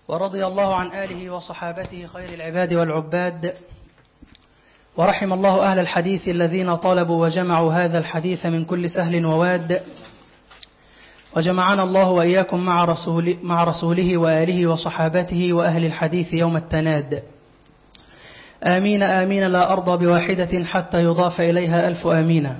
ورضي الله عن آله وصحابته خير العباد والعباد، ورحم الله أهل الحديث الذين طلبوا وجمعوا هذا الحديث من كل سهل وواد، وجمعنا الله وإياكم مع رسوله وآله وصحابته وأهل الحديث يوم التناد. آمين آمين، لا أرضى بواحدة حتى يضاف إليها ألف آمين.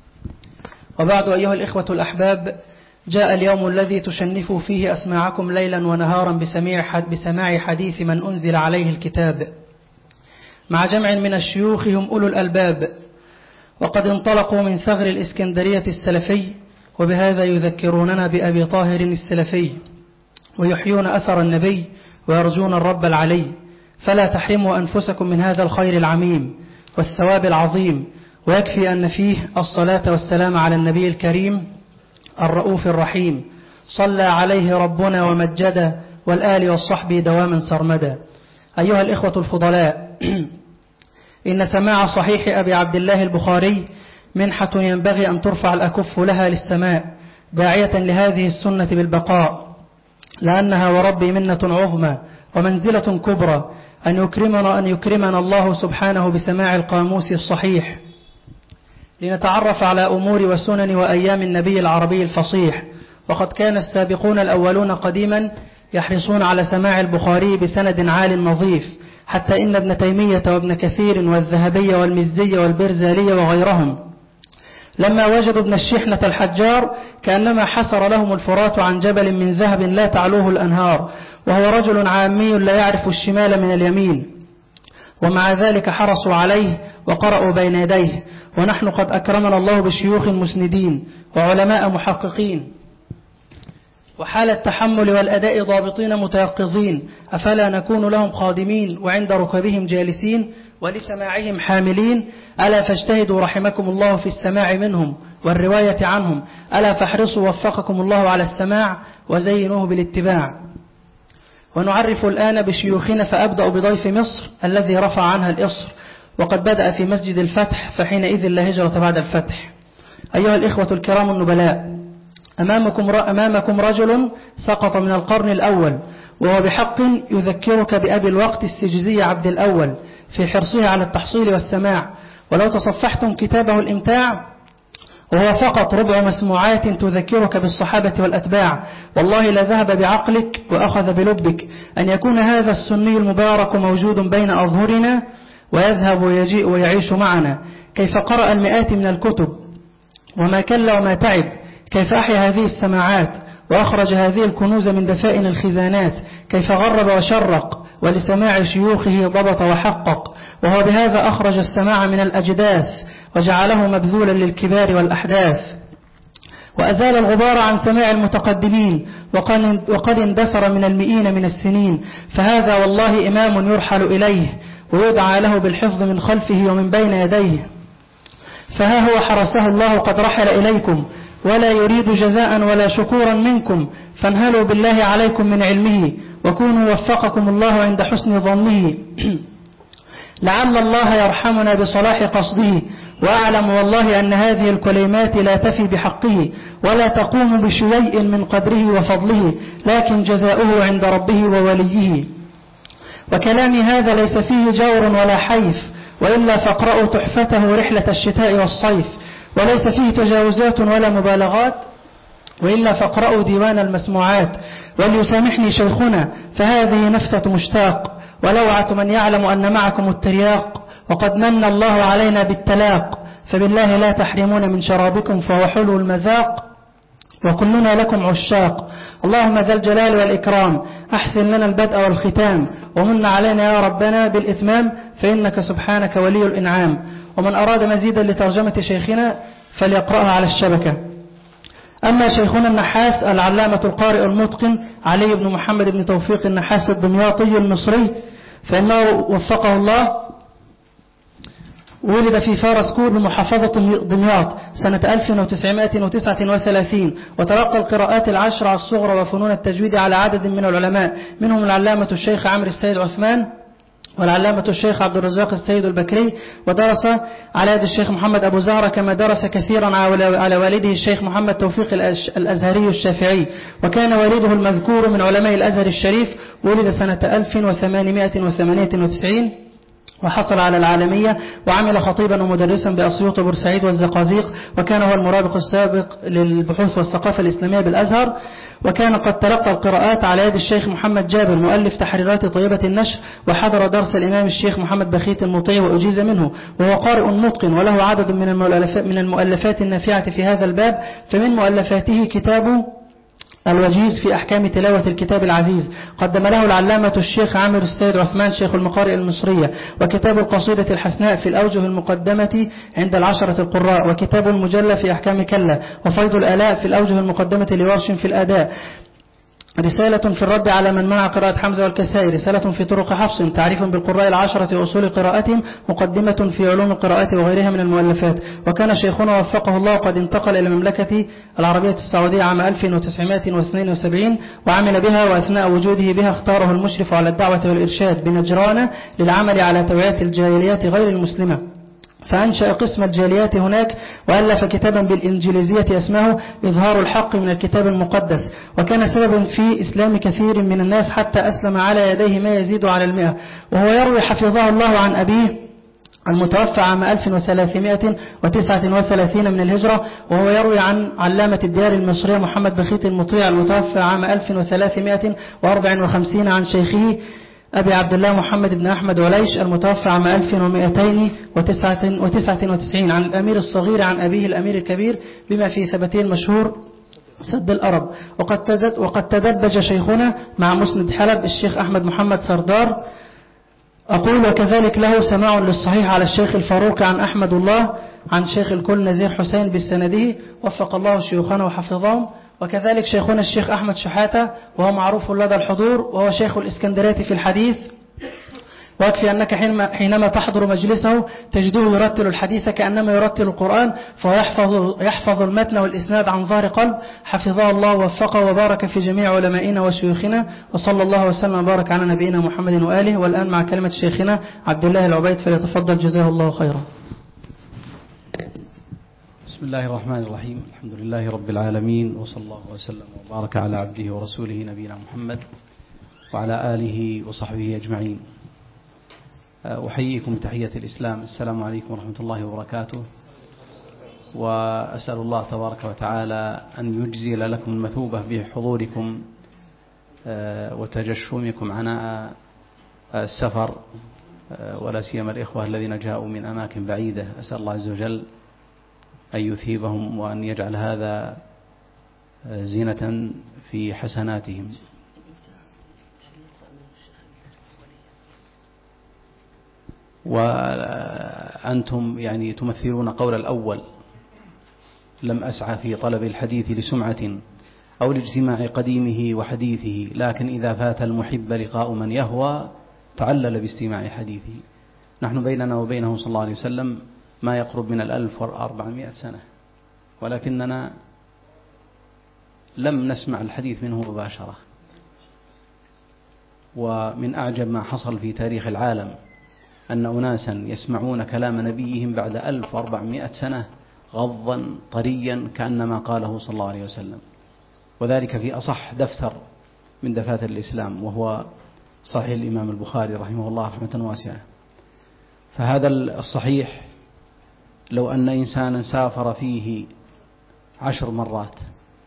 وبعد، أيها الإخوة الأحباب، جاء اليوم الذي تشنفوا فيه أسماعكم ليلا ونهارا بسماع حديث من أنزل عليه الكتاب، مع جمع من الشيوخ هم أولو الألباب، وقد انطلقوا من ثغر الإسكندرية السلفي، وبهذا يذكروننا بأبي طاهر السلفي، ويحيون أثر النبي، ويرجون الرب العلي. فلا تحرموا أنفسكم من هذا الخير العميم والثواب العظيم، ويكفي أن فيه الصلاة والسلام على النبي الكريم الرؤوف الرحيم، صلى عليه ربنا ومجد، والآل والصحب دواما سرمدا. أيها الإخوة الفضلاء، إن سماع صحيح أبي عبد الله البخاري منحة ينبغي أن ترفع الأكف لها للسماء، داعية لهذه السنة بالبقاء، لأنها وربي منة عظمى ومنزلة كبرى أن يكرمنا الله سبحانه بسماع القاموس الصحيح، لنتعرف على أمور وسنن وأيام النبي العربي الفصيح. وقد كان السابقون الأولون قديما يحرصون على سماع البخاري بسند عال نظيف، حتى إن ابن تيمية وابن كثير والذهبي والمزي والبرزالي وغيرهم لما وجدوا ابن الشحنة الحجار كأنما حسر لهم الفرات عن جبل من ذهب لا تعلوه الأنهار، وهو رجل عامي لا يعرف الشمال من اليمين، ومع ذلك حرصوا عليه وقرأوا بين يديه. ونحن قد أكرمنا الله بشيوخ مسندين وعلماء محققين، وحال التحمل والأداء ضابطين متيقظين، أفلا نكون لهم خادمين وعند ركبهم جالسين ولسماعهم حاملين؟ ألا فاجتهدوا رحمكم الله في السماع منهم والرواية عنهم، ألا فاحرصوا وفقكم الله على السماع وزينوه بالاتباع. ونعرف الآن بشيوخنا، فأبدأ بضيف مصر الذي رفع عنها الإصر، وقد بدأ في مسجد الفتح، فحينئذ لا هجرة بعد الفتح. أيها الإخوة الكرام النبلاء، أمامكم رجل سقط من القرن الأول، وهو بحق يذكرك بأبي الوقت السجزي عبد الأول في حرصه على التحصيل والسماع. ولو تصفحتم كتابه الإمتاع، وهو فقط ربع مسموعات تذكرك بالصحابة والأتباع، والله لذهب بعقلك وأخذ بلبك أن يكون هذا السني المبارك موجود بين أظهرنا، ويذهب ويجيء ويعيش معنا. كيف قرأ المئات من الكتب وما كل وما تعب، كيف أحيا هذه السماعات وأخرج هذه الكنوز من دفائن الخزانات، كيف غرب وشرق ولسماع شيوخه ضبط وحقق، وهو بهذا أخرج السماع من الأجداث وجعله مبذولا للكبار والأحداث، وأزال الغبار عن سماع المتقدمين، وقد اندثر من المئين من السنين. فهذا والله إمام يرحل إليه ويدعى له بالحفظ من خلفه ومن بين يديه. فها هو حرسه الله قد رحل إليكم، ولا يريد جزاء ولا شكورا منكم، فانهلوا بالله عليكم من علمه، وكونوا وفقكم الله عند حسن ظنه. لعل الله يرحمنا بصلاح قصده، وأعلم والله أن هذه الكلمات لا تفي بحقه، ولا تقوم بشيء من قدره وفضله، لكن جزاؤه عند ربه ووليه. وكلامي هذا ليس فيه جور ولا حيف، وإلا فاقرأوا تحفته رحلة الشتاء والصيف، وليس فيه تجاوزات ولا مبالغات، وإلا فاقرأوا ديوان المسموعات. وليسامحني شيخنا، فهذه نفثة مشتاق، ولوعة من يعلم أن معكم الترياق، وقد من الله علينا بالتلاق، فبالله لا تحرمون من شرابكم فهو حلو المذاق، وكلنا لكم عشاق. اللهم ذا الجلال والإكرام، أحسن لنا البدء والختام، ومن علينا يا ربنا بالإتمام، فإنك سبحانك ولي الإنعام. ومن أراد مزيدا لترجمة شيخنا فليقرأها على الشبكة. أما شيخنا النحاس العلامة القارئ المتقن علي بن محمد بن توفيق النحاس الدمياطي المصري، فإنه وفقه الله ولد في فارسكور بمحافظة دمياط سنة 1939، وتلقى القراءات العشر الصغرى وفنون التجويد على عدد من العلماء، منهم العلامة الشيخ عمرو السيد عثمان، والعلامة الشيخ عبد الرزاق السيد البكري، ودرس على يد الشيخ محمد أبو زهرة، كما درس كثيرا على والده الشيخ محمد توفيق الأزهري الشافعي. وكان والده المذكور من علماء الأزهر الشريف، ولد سنة 1898 وحصل على العالمية، وعمل خطيبا ومدرسا بأسيوط وبورسعيد والزقازيق، وكان هو المرافق السابق للبحوث والثقافة الإسلامية بالأزهر. وكان قد تلقى القراءات على يد الشيخ محمد جابر مؤلف تحريرات طيبة النشر، وحضر درس الإمام الشيخ محمد بخيت المطيع وأجيز منه، وهو قارئ متقن، وله عدد من المؤلفات النافعة في هذا الباب. فمن مؤلفاته كتاب الوجيز في أحكام تلاوة الكتاب العزيز، قدم له العلامة الشيخ عامر السيد عثمان شيخ المقارئ المصرية، وكتاب القصيدة الحسناء في الأوجه المقدمة عند العشرة القراء، وكتاب المجلة في أحكام كلا، وفيض الآلاء في الأوجه المقدمة لورش في الأداء، رسالة في الرد على من منع قراءة حمزة والكسائي، رسالة في طرق حفص، تعريف بالقراء العشرة وأصول قراءتهم، مقدمة في علوم القراءات وغيرها من المؤلفات. وكان شيخنا وفقه الله قد انتقل إلى المملكة العربية السعودية عام 1972 وعمل بها، وأثناء وجوده بها اختاره المشرف على الدعوة والإرشاد بنجران للعمل على توعية الجاليات غير المسلمة، فأنشأ قسم الجاليات هناك، وألف كتابا بالإنجليزية اسمه إظهار الحق من الكتاب المقدس، وكان سببا في إسلام كثير من الناس حتى أسلم على يديه ما يزيد على 100. وهو يروي حفظه الله عن أبيه المتوفى عام 1339 من الهجرة، وهو يروي عن علامة الديار المصرية محمد بخيت المطيع المتوفى عام 1354 عن شيخه أبي عبد الله محمد بن أحمد وليش المتوفى عام 1299 عن الأمير الصغير عن أبيه الأمير الكبير، بما في ثبته المشهور سد الأرب. وقد تدبج شيخنا مع مسند حلب الشيخ أحمد محمد سردار. أقول وكذلك له سماع للصحيح على الشيخ الفاروق عن أحمد الله عن شيخ الكل نذير حسين بالسنده، وفق الله شيوخنا وحفظهم. وكذلك شيخنا الشيخ أحمد شحاتة، وهو معروف لدى الحضور، وهو شيخ الإسكندرية في الحديث. ويكفي أنك حينما تحضر مجلسه تجده يرتل الحديث كأنما يرتل القرآن، فيحفظ المتن والإسناد عن ظهر قلب، حفظه الله ووفقه وبارك في جميع علمائنا وشيوخنا، وصلى الله وسلم وبارك على نبينا محمد وآله. والآن مع كلمة شيخنا عبد الله العبيد، فليتفضل جزاه الله خيرا. بسم الله الرحمن الرحيم، الحمد لله رب العالمين، وصلى الله وسلم وبارك على عبده ورسوله نبينا محمد وعلى آله وصحبه أجمعين. أحييكم تحية الإسلام، السلام عليكم ورحمة الله وبركاته. وأسأل الله تبارك وتعالى أن يجزل لكم المثوبة بحضوركم وتجشمكم عناء السفر، ولا سيما الإخوة الذين جاءوا من أماكن بعيدة. أسأل الله عز وجل أن يثيبهم وأن يجعل هذا زينة في حسناتهم. وأنتم يعني تمثلون قول الأول: لم أسعى في طلب الحديث لسمعة أو لاجتماع قديمه وحديثه، لكن إذا فات المحب لقاء من يهوى تعلل باستماع حديثه. نحن بيننا وبينه صلى الله عليه وسلم ما يقرب من 1400 سنة، ولكننا لم نسمع الحديث منه مباشرة. ومن أعجب ما حصل في تاريخ العالم أن أناسا يسمعون كلام نبيهم بعد 1400 سنة غضا طريا كأنما قاله صلى الله عليه وسلم، وذلك في أصح دفتر من دفاتر الإسلام، وهو صحيح الإمام البخاري رحمه الله رحمة واسعة. فهذا الصحيح لو أن إنسانا سافر فيه 10 مرات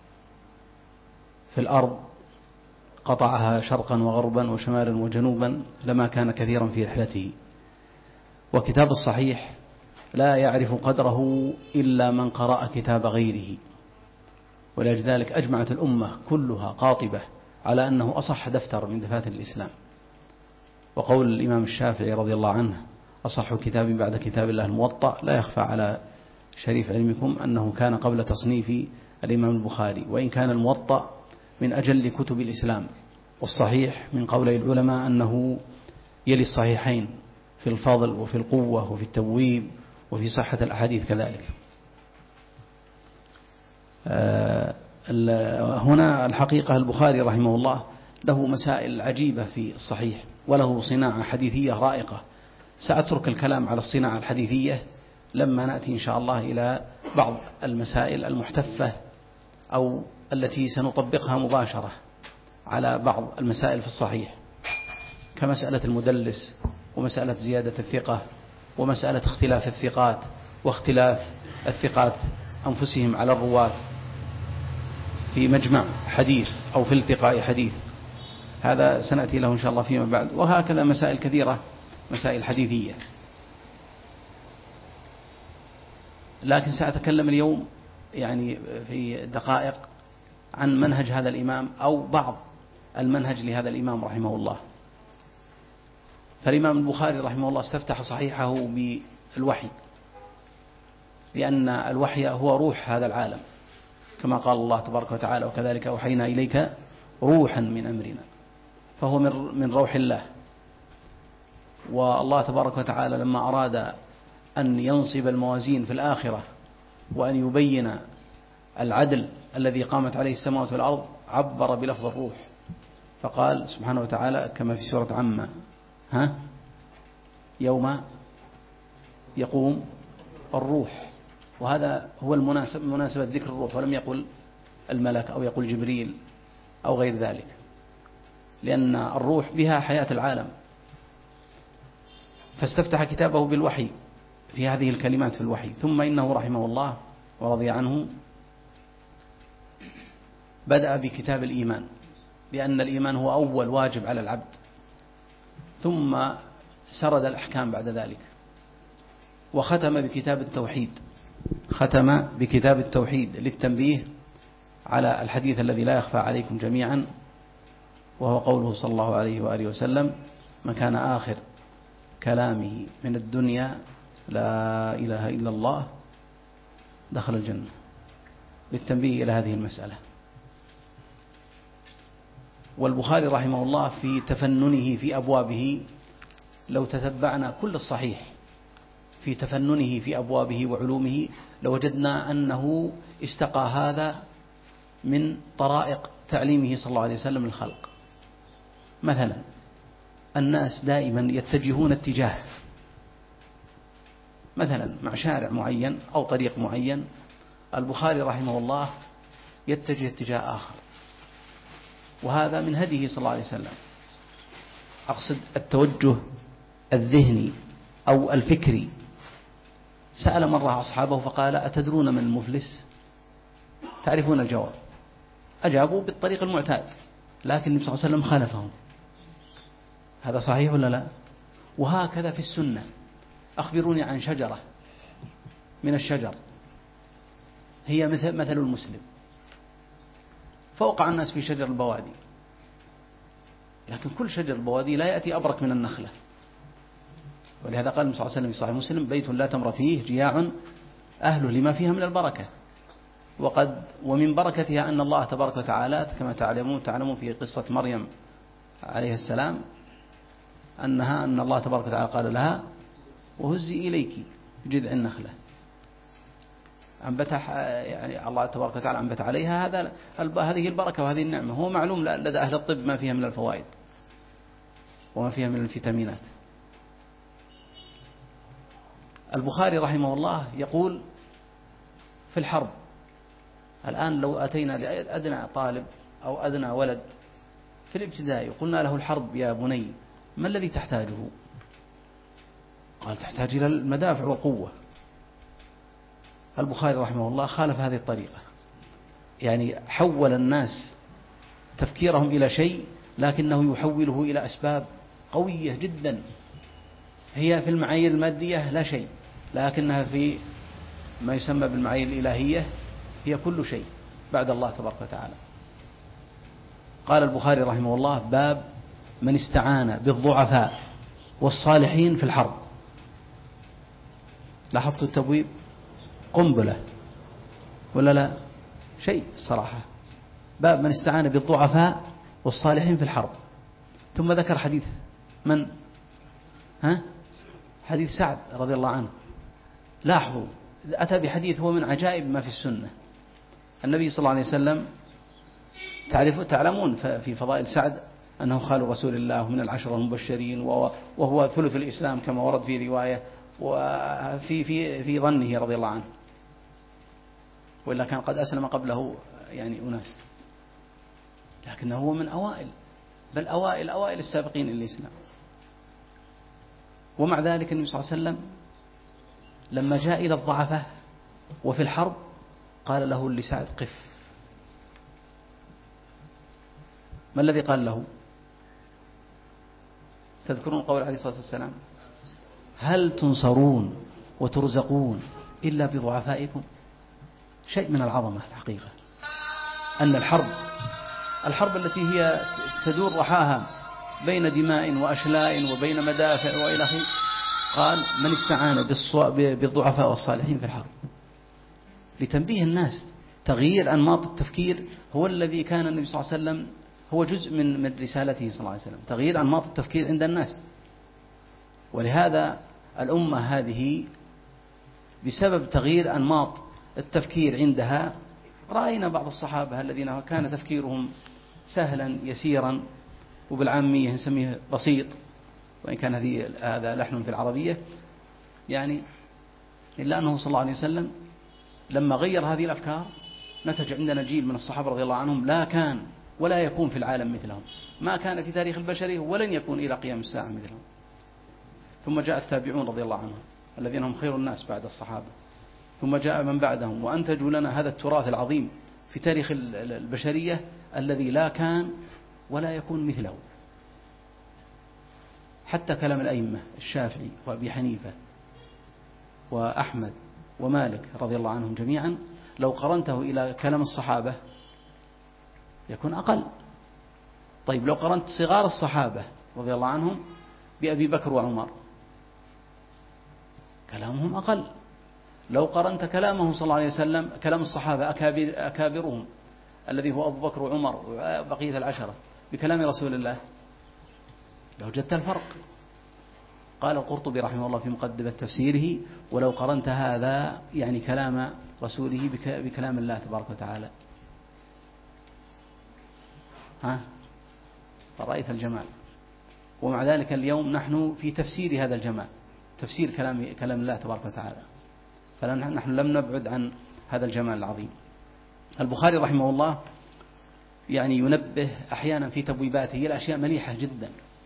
في الأرض، قطعها شرقا وغربا وشمالا وجنوبا، لما كان كثيرا في رحلته. وكتاب الصحيح لا يعرف قدره إلا من قرأ كتاب غيره، ولذلك أجمعت الأمة كلها قاطبة على أنه أصح دفتر من دفاتر الإسلام. وقول الإمام الشافعي رضي الله عنه: أصح كتاب بعد كتاب الله الموطأ، لا يخفى على شريف علمكم أنه كان قبل تصنيف الإمام البخاري، وإن كان الموطأ من أجل كتب الإسلام. والصحيح من قول العلماء أنه يلي الصحيحين في الفضل وفي القوة وفي التبويب وفي صحة الأحاديث كذلك. هنا الحقيقة البخاري رحمه الله له مسائل عجيبة في الصحيح، وله صناعة حديثية رائقة. سأترك الكلام على الصناعة الحديثية لما نأتي إن شاء الله إلى بعض المسائل المحتفة أو التي سنطبقها مباشرة على بعض المسائل في الصحيح، كمسألة المدلس، ومسألة زيادة الثقة، ومسألة اختلاف الثقات، واختلاف الثقات أنفسهم على الرواة في مجمع حديث أو في التقاء حديث. هذا سنأتي له إن شاء الله فيما بعد. وهكذا مسائل كثيرة، مسائل حديثية. لكن سأتكلم اليوم يعني في دقائق عن منهج هذا الإمام أو بعض المنهج لهذا الإمام رحمه الله. فالإمام البخاري رحمه الله استفتح صحيحه بالوحي، لأن الوحي هو روح هذا العالم، كما قال الله تبارك وتعالى: وكذلك أوحينا إليك روحا من أمرنا. فهو من روح الله. والله تبارك وتعالى لما أراد أن ينصب الموازين في الآخرة وأن يبين العدل الذي قامت عليه السماوات والأرض عبر بلفظ الروح، فقال سبحانه وتعالى كما في سورة عامة: يوم يقوم الروح. وهذا هو مناسبة ذكر الروح، ولم يقل الملك أو يقول جبريل أو غير ذلك، لأن الروح بها حياة العالم. فاستفتح كتابه بالوحي في هذه الكلمات في الوحي. ثم إنه رحمه الله ورضي عنه بدأ بكتاب الإيمان، لأن الإيمان هو أول واجب على العبد، ثم سرد الأحكام بعد ذلك، وختم بكتاب التوحيد. ختم بكتاب التوحيد للتنبيه على الحديث الذي لا يخفى عليكم جميعا، وهو قوله صلى الله عليه وآله وسلم: من كان آخر كلامه من الدنيا لا إله إلا الله دخل الجنة، بالتنبيه إلى هذه المسألة. والبخاري رحمه الله في تفننه في أبوابه، لو تتبعنا كل الصحيح في تفننه في أبوابه وعلومه لوجدنا أنه استقى هذا من طرائق تعليمه صلى الله عليه وسلم للخلق. مثلا الناس دائما يتجهون اتجاه، مثلا مع شارع معين أو طريق معين، البخاري رحمه الله يتجه اتجاه آخر، وهذا من هديه صلى الله عليه وسلم. أقصد التوجه الذهني أو الفكري. سأل مرة أصحابه فقال: أتدرون من المفلس؟ تعرفون الجواب. أجابوا بالطريق المعتاد، لكن النبي صلى الله عليه وسلم خالفهم. هذا صحيح ولا لا؟ وهكذا في السنة. أخبروني عن شجرة من الشجر هي مثل المسلم، فوقع الناس في شجر البوادي، لكن كل شجر البوادي لا يأتي أبرك من النخلة. ولهذا قال النبي صلى الله عليه وسلم في صحيح مسلم: بيت لا تمر فيه جياع أهله لما فيها من البركة. ومن بركتها أن الله تبارك وتعالى كما تعلمون في قصة مريم عليه السلام أن الله تبارك وتعالى قال لها: وهزي إليك جذع النخلة. أنبت يعني الله تبارك وتعالى أنبت عليها هذه البركة وهذه النعمة. هو معلوم لدى أهل الطب ما فيها من الفوائد وما فيها من الفيتامينات. البخاري رحمه الله يقول في الحرب: الآن لو أتينا لأدنى طالب أو أدنى ولد في الابتدائي وقلنا له: الحرب يا بني ما الذي تحتاجه؟ قال: تحتاج إلى المدافع والقوة. البخاري رحمه الله خالف هذه الطريقة، يعني حول الناس تفكيرهم إلى شيء لكنه يحوله إلى أسباب قوية جدا هي في المعايير المادية لا شيء، لكنها في ما يسمى بالمعايير الإلهية هي كل شيء بعد الله تبارك وتعالى. قال البخاري رحمه الله: باب من استعان بالضعفاء والصالحين في الحرب. لاحظتوا التبويب؟ قنبلة ولا لا؟ شيء الصراحة. باب من استعان بالضعفاء والصالحين في الحرب. ثم ذكر حديث من؟ حديث سعد رضي الله عنه. لاحظوا أتى بحديث هو من عجائب ما في السنة. النبي صلى الله عليه وسلم تعلمون في فضائل سعد أنه خال رسول الله من العشرة المبشرين، وهو ثلث الإسلام كما ورد في رواية، وفي ظنه رضي الله عنه، وإلا كان قد أسلم قبله يعني أناس، لكنه هو من أوائل، بل أوائل السابقين إلى الإسلام. ومع ذلك النبي صلى الله عليه وسلم لما جاء إلى الضعفاء وفي الحرب قال له لسعد قف. ما الذي قال له؟ تذكرون قول عليه الصلاة والسلام: هل تنصرون وترزقون إلا بضعفائكم؟ شيء من العظمة الحقيقة أن الحرب التي هي تدور رحاها بين دماء وأشلاء وبين مدافع وإلى آخره، قال: من استعان بالضعفاء والصالحين في الحرب، لتنبيه الناس. تغيير أنماط التفكير هو الذي كان النبي صلى الله عليه وسلم هو جزء من رسالته صلى الله عليه وسلم، تغيير أنماط التفكير عند الناس. ولهذا الأمة هذه بسبب تغيير أنماط التفكير عندها، رأينا بعض الصحابة الذين كان تفكيرهم سهلا يسيرا، وبالعامية نسميه بسيط، وإن كان هذا لحن في العربية يعني، إلا أنه صلى الله عليه وسلم لما غير هذه الأفكار نتج عندنا جيل من الصحابة رضي الله عنهم لا كان ولا يكون في العالم مثلهم، ما كان في تاريخ البشري ولن يكون إلى قيام الساعة مثلهم. ثم جاء التابعون رضي الله عنهم الذين هم خير الناس بعد الصحابة، ثم جاء من بعدهم وأنتجوا لنا هذا التراث العظيم في تاريخ البشرية الذي لا كان ولا يكون مثله. حتى كلام الأئمة الشافعي وأبي حنيفة وأحمد ومالك رضي الله عنهم جميعا لو قرنته إلى كلام الصحابة يكون أقل. طيب لو قرنت صغار الصحابة رضي الله عنهم بأبي بكر وعمر كلامهم أقل. لو قرنت كلامه صلى الله عليه وسلم كلام الصحابة أكابرهم الذي هو أبو بكر وعمر وبقية العشرة بكلام رسول الله لوجدت الفرق. قال القرطبي رحمه الله في مقدمة تفسيره: ولو قرنت هذا يعني كلام رسوله بكلام الله تبارك وتعالى فرأيت الجمال. ومع ذلك اليوم نحن في تفسير هذا الجمال، تفسير كلام الله تبارك وتعالى، فنحن لم نبعد عن هذا الجمال العظيم. البخاري رحمه الله يعني ينبه أحيانا في تبويباته إلى أشياء مليحة جدا،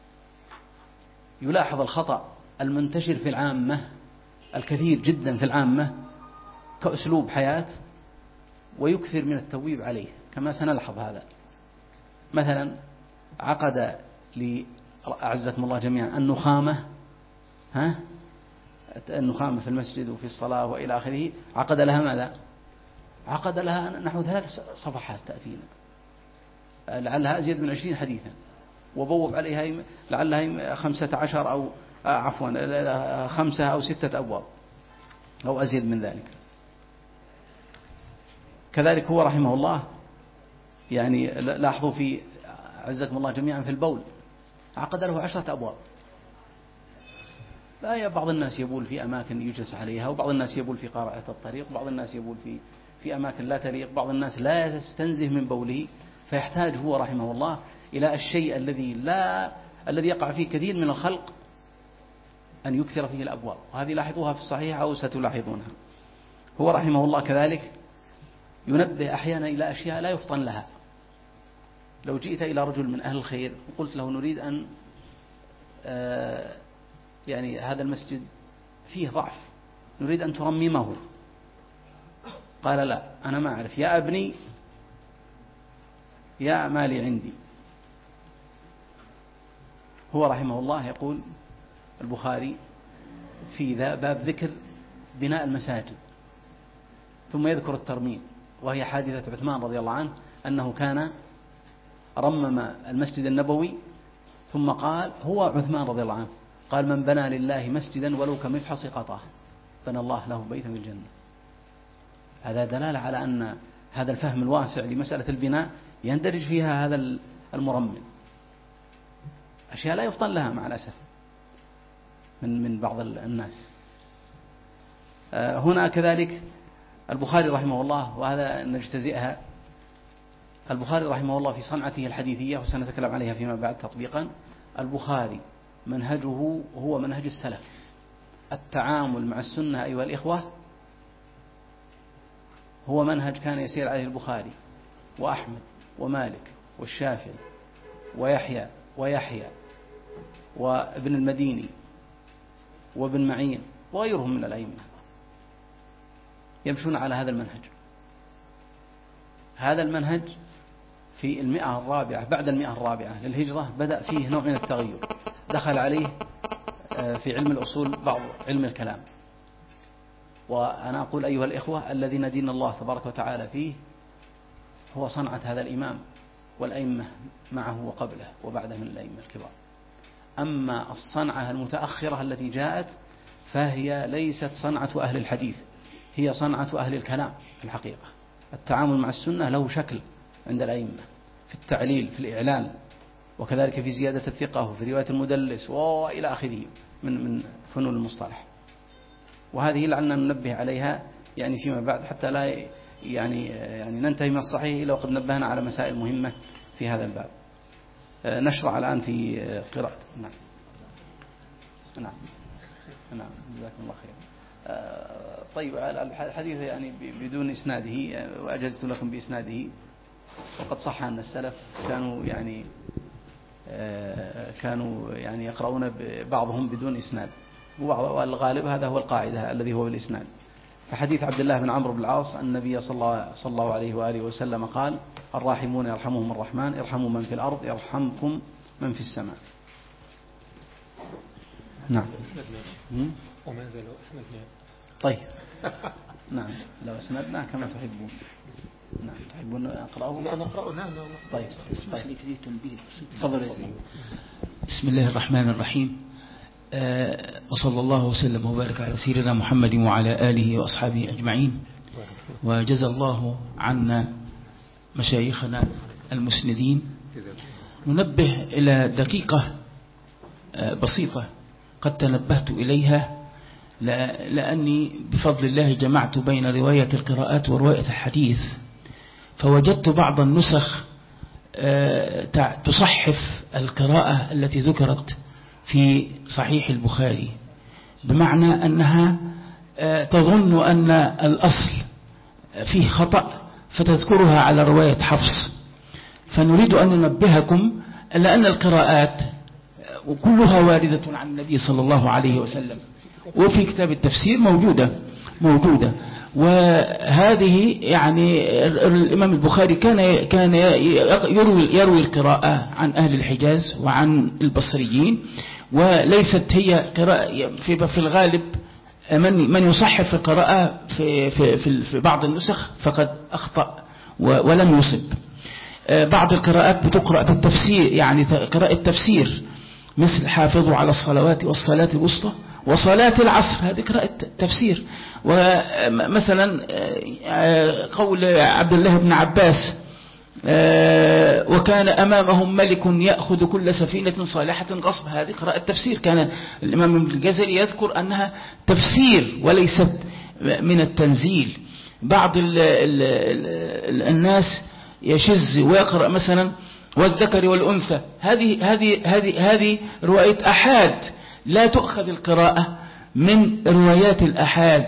يلاحظ الخطأ المنتشر في العامة الكثير جدا في العامة كأسلوب حياة، ويكثر من التبويب عليه كما سنلحظ هذا. مثلا عقد أعزكم الله جميعا النخامة في المسجد وفي الصلاة وإلى آخره، عقد لها ماذا؟ عقد لها نحو 3 صفحات تأتينا، لعلها أزيد من 20 حديثا، وبوب عليها لعلها 15 أو عفوا 5 أو 6 أبواب أو أزيد من ذلك. كذلك هو رحمه الله يعني لاحظوا في عزكم الله جميعا في البول عقد له 10 أبواب. بعض الناس يبول في أماكن يجلس عليها، وبعض الناس يبول في قارعة الطريق، وبعض الناس يبول في أماكن لا تليق، بعض الناس لا يستنزه من بوله، فيحتاج هو رحمه الله إلى الشيء الذي يقع فيه كثير من الخلق أن يكثر فيه الأبواب، وهذه لاحظوها في الصحيح أو ستلاحظونها. هو رحمه الله كذلك ينبه أحيانا إلى أشياء لا يفطن لها. لو جئت إلى رجل من أهل الخير وقلت له: نريد أن يعني هذا المسجد فيه ضعف، نريد أن ترممه، قال: لا أنا ما أعرف، يا أبني يا مالي عندي. هو رحمه الله يقول البخاري في ذا باب ذكر بناء المساجد، ثم يذكر الترميم، وهي حادثة عثمان رضي الله عنه أنه كان رمم المسجد النبوي، ثم قال هو عثمان رضي الله عنه قال: من بنى لله مسجدا ولو كمفحص قطعه بنى الله له بيتا في الجنة. هذا دلالة على أن هذا الفهم الواسع لمسألة البناء يندرج فيها هذا المرمم، أشياء لا يفطن لها مع الأسف من بعض الناس. هنا كذلك البخاري رحمه الله، وهذا نجتزئها، البخاري رحمه الله في صنعته الحديثية وسنتكلم عليها فيما بعد تطبيقا. البخاري منهجه هو منهج السلف، التعامل مع السنة أيها الإخوة هو منهج كان يسير عليه البخاري وأحمد ومالك والشافعي ويحيى وابن المديني وابن معين وغيرهم من الأئمة، يمشون على هذا المنهج. هذا المنهج في 100 الرابعة بعد 100 الرابعة للهجرة بدأ فيه نوع من التغير، دخل عليه في علم الأصول بعض علم الكلام. وأنا أقول أيها الإخوة الذي ندين الله تبارك وتعالى فيه هو صنعة هذا الإمام والأئمة معه وقبله وبعده من الأئمة الكبار. أما الصنعة المتأخرة التي جاءت فهي ليست صنعة أهل الحديث، هي صنعة أهل الكلام في الحقيقة. التعامل مع السنة له شكل عند الأئمة في التعليل في الإعلان، وكذلك في زيادة الثقة وفي رواية المدلس وإلى آخره من فنون المصطلح. وهذه لعلنا ننبه عليها يعني فيما بعد حتى لا يعني ننتهي من الصحيح إلا وقد نبهنا على مسائل مهمة في هذا الباب. نشرع الآن في قراءة. نعم جزاكم الله خير. طيب الحديث يعني بدون إسناده وأجزت لكم بإسناده، وقد صح أن السلف كانوا يعني يقرؤون بعضهم بدون إسناد، والغالب هذا هو القاعدة الذي هو بالإسناد. فحديث عبد الله بن عمرو بن العاص النبي صلى الله عليه وآله وسلم قال: الراحمون يرحمهم الرحمن ارحموا من في الأرض يرحمكم من في السماء. نعم. وما زالوا أسندنا. طيب نعم لو أسندنا كما تحبون. نعم تحبون أقرأه؟ نقرأه. نعم. طيب تسمح لي في تنبيه بسيط. تفضل يا سيدي. بسم الله الرحمن الرحيم. وصلى الله وسلم وبارك على سيدنا محمد وعلى آله وأصحابه أجمعين. وجزى الله عنا مشايخنا المسندين. ننبه إلى دقيقة بسيطة قد تنبهت إليها، لأني بفضل الله جمعت بين رواية القراءات ورواية الحديث، فوجدت بعض النسخ تصحف القراءة التي ذكرت في صحيح البخاري، بمعنى أنها تظن أن الأصل فيه خطأ فتذكرها على رواية حفص. فنريد أن ننبهكم إلى أن القراءات وكلها واردة عن النبي صلى الله عليه وسلم، وفي كتاب التفسير موجودة. وهذه يعني الإمام البخاري كان يروي القراءة عن أهل الحجاز وعن البصريين، وليست هي قراءة في الغالب. من يصحف القراءة في بعض النسخ فقد أخطأ ولم يصب. بعض القراءات بتقرأ بالتفسير، يعني قراءة تفسير، مثل حافظوا على الصلوات والصلاة الوسطى وصلاة العصر، هذه قراءة تفسير. ومثلا قول عبد الله بن عباس: وكان أمامهم ملك يأخذ كل سفينة صالحة غصب، هذه قراءة تفسير. كان الإمام ابن الجزري يذكر أنها تفسير وليست من التنزيل. بعض الناس يشز ويقرأ مثلا والذكر والأنثى، هذه رواية أحاد، لا تؤخذ القراءة من روايات الأحاد.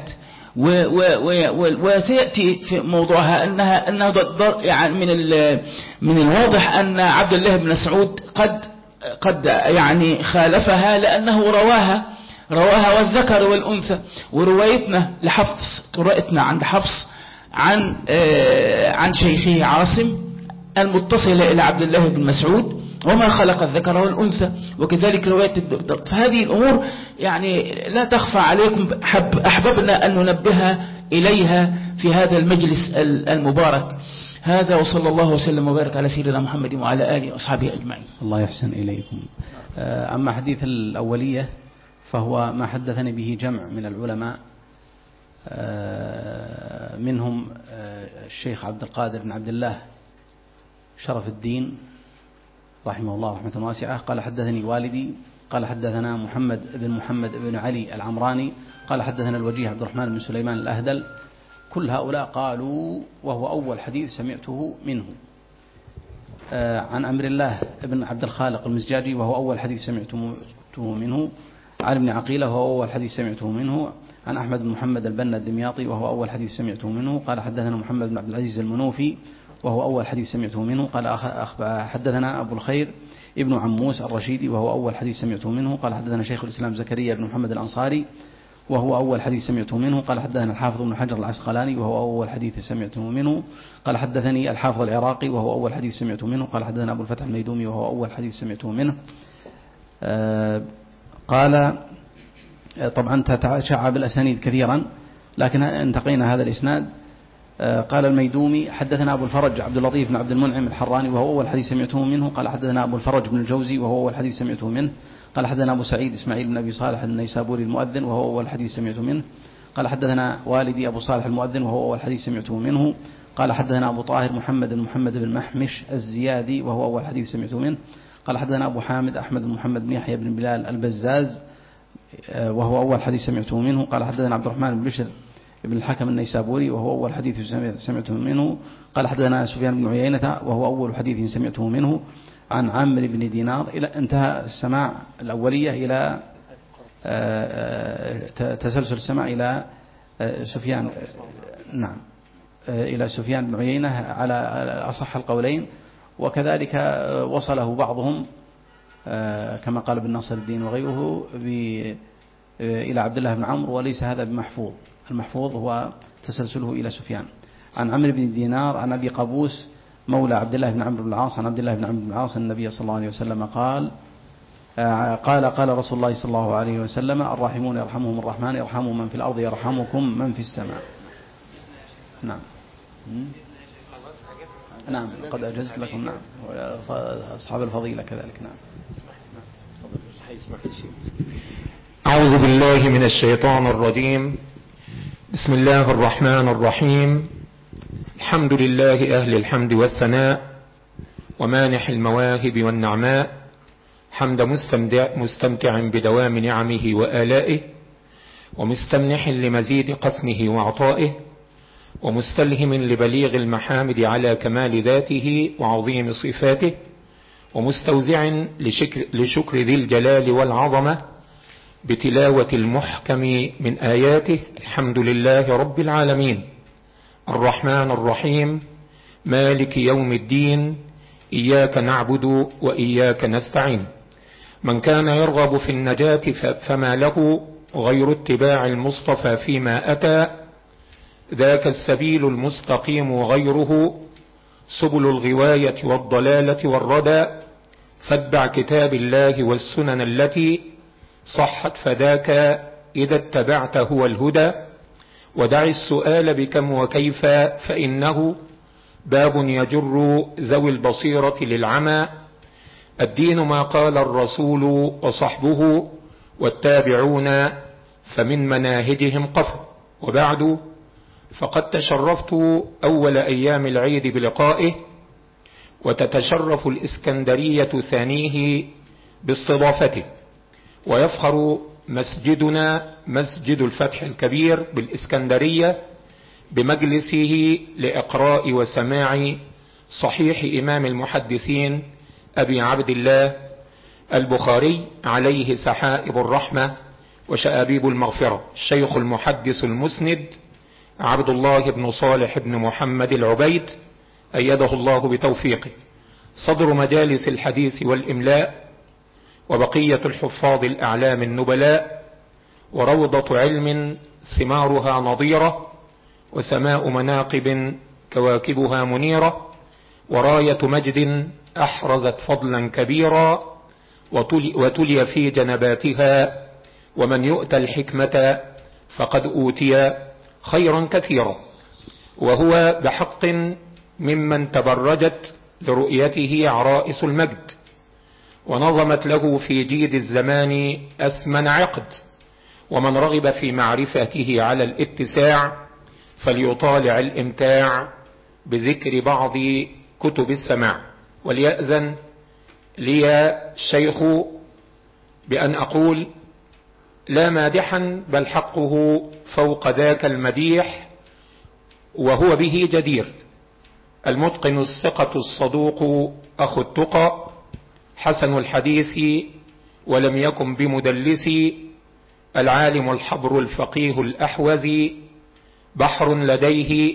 وسيأتي في موضوعها أنها يعني من الواضح أن عبد الله بن مسعود قد يعني خالفها، لأنه رواها والذكر والأنثى. وروايتنا لحفص، قراءتنا عند حفص عن شيخه عاصم المتصلة إلى عبد الله بن مسعود: وما خلق الذكر والأنثى. وكذلك رواية فهذه الأمور يعني لا تخفى عليكم، أحببنا أن ننبه إليها في هذا المجلس المبارك هذا. وصلى الله وسلم وبارك على سيدنا محمد وعلى آله وأصحابه أجمعين. الله يحسن إليكم. أما حديث الأولية فهو ما حدثني به جمع من العلماء، منهم الشيخ عبد القادر بن عبد الله شرف الدين رحمه الله رحمة واسعة، قال: حدثني والدي، قال: حدثنا محمد بن علي العمراني، قال: حدثنا الوجيه عبد الرحمن بن سليمان الأهدل. كل هؤلاء قالوا، وهو أول حديث سمعته منه. عن أمر الله ابن عبد الخالق المزجاجي وهو أول حديث سمعته منه. عن ابن عقيلة وهو أول حديث سمعته منه. عن أحمد بن محمد البنا الدمياطي وهو أول حديث سمعته منه. قال حدثنا محمد بن عبد العزيز المنوفي وهو أول حديث سمعته منه. قال حدثنا أبو الخير ابن عموس الرشيدي وهو أول حديث سمعته منه. قال حدثنا شيخ الإسلام زكريا بن محمد الأنصاري وهو أول حديث سمعته منه. قال حدثنا الحافظ بن حجر العسقلاني وهو أول حديث سمعته منه. قال حدثني الحافظ العراقي وهو أول حديث سمعته منه. قال حدثنا أبو الفتح الميدومي وهو أول حديث سمعته منه. قال طبعا تشعب بالأسانيد كثيرا لكن انتقينا هذا الإسناد. قال الميدومي حدثنا أبو الفرج عبد اللطيف بن عبد المنعم الحراني وهو أول حديث سمعته منه. قال حدثنا أبو الفرج بن الجوزي وهو أول حديث سمعته منه. قال حدثنا أبو سعيد إسماعيل بن أبي صالح النيسابوري المؤذن وهو أول حديث سمعته منه. قال حدثنا والدي أبو صالح المؤذن وهو أول حديث سمعته منه. قال حدثنا أبو طاهر محمد بن محمش الزيادي وهو أول حديث سمعته منه. قال حدثنا أبو حامد أحمد بن محمد بن يحيى بن بلال البزاز وهو أول حديث سمعته منه. قال حدثنا عبد الرحمن بن بشر ابن الحكم النيسابوري وهو أول حديث سمعته منه. قال حدثنا سفيان بن عيينة وهو أول حديث سمعته منه. عن عمرو بن دينار إلى انتهى السماع الأولية إلى تسلسل السماع إلى سفيان، نعم، إلى سفيان بن عيينة على أصح القولين، وكذلك وصله بعضهم كما قال ابن ناصر الدين وغيره إلى عبد الله بن عمرو، وليس هذا بمحفوظ. المحفوظ هو تسلسله إلى سفيان. عن عمرو بن دينار عن أبي قابوس مولى عبد الله بن عمرو بن العاص عن عبد الله بن عمرو بن العاص النبي صلى الله عليه وسلم قال رسول الله صلى الله عليه وسلم الراحمون يرحمهم الرحمن يرحموا من في الأرض يرحمكم من في السماء. نعم نعم قد أجزت لكم. نعم أصحاب الفضيلة كذلك. نعم. أعوذ بالله من الشيطان الرجيم. بسم الله الرحمن الرحيم. الحمد لله أهل الحمد والثناء ومانح المواهب والنعماء، حمد مستمتع بدوام نعمه وآلائه، ومستمنح لمزيد قسمه وعطائه، ومستلهم لبليغ المحامد على كمال ذاته وعظيم صفاته، ومستوزع لشكر ذي الجلال والعظمة بتلاوة المحكم من آياته. الحمد لله رب العالمين الرحمن الرحيم مالك يوم الدين، إياك نعبد وإياك نستعين. من كان يرغب في النجاة فما له غير اتباع المصطفى فيما أتى، ذاك السبيل المستقيم وغيره سبل الغواية والضلالة والردى. فاتبع كتاب الله والسنن التي صحت، فذاك إذا اتبعت هو الهدى. ودع السؤال بكم وكيف، فإنه باب يجر ذوي البصيرة للعمى. الدين ما قال الرسول وصحبه والتابعون فمن مناهجهم قفا. وبعد، فقد تشرفت أول أيام العيد بلقائه، وتتشرف الإسكندرية ثانيه باستضافته، ويفخر مسجدنا مسجد الفتح الكبير بالإسكندرية بمجلسه لإقراء وسماع صحيح إمام المحدثين أبي عبد الله البخاري عليه سحائب الرحمة وشآبيب المغفرة، الشيخ المحدث المسند عبد الله بن صالح بن محمد العبيد أيده الله بتوفيقه، صدر مجالس الحديث والإملاء، وبقية الحفاظ الأعلام النبلاء، وروضة علم ثمارها نضيرة، وسماء مناقب كواكبها منيرة، وراية مجد أحرزت فضلا كبيرا وتلي في جنباتها. ومن يؤتى الحكمة فقد أوتي خيرا كثيرا، وهو بحق ممن تبرجت لرؤيته عرائس المجد، ونظمت له في جيد الزمان أثمن عقد. ومن رغب في معرفته على الاتساع فليطالع الامتاع بذكر بعض كتب السماع. وليأذن لي الشيخ بأن أقول لا مادحا بل حقه فوق ذاك المديح، وهو به جدير. المتقن الثقة الصدوق أخو التقى، حسن الحديث ولم يكن بمدلس، العالم الحبر الفقيه الأحوذي، بحر لديه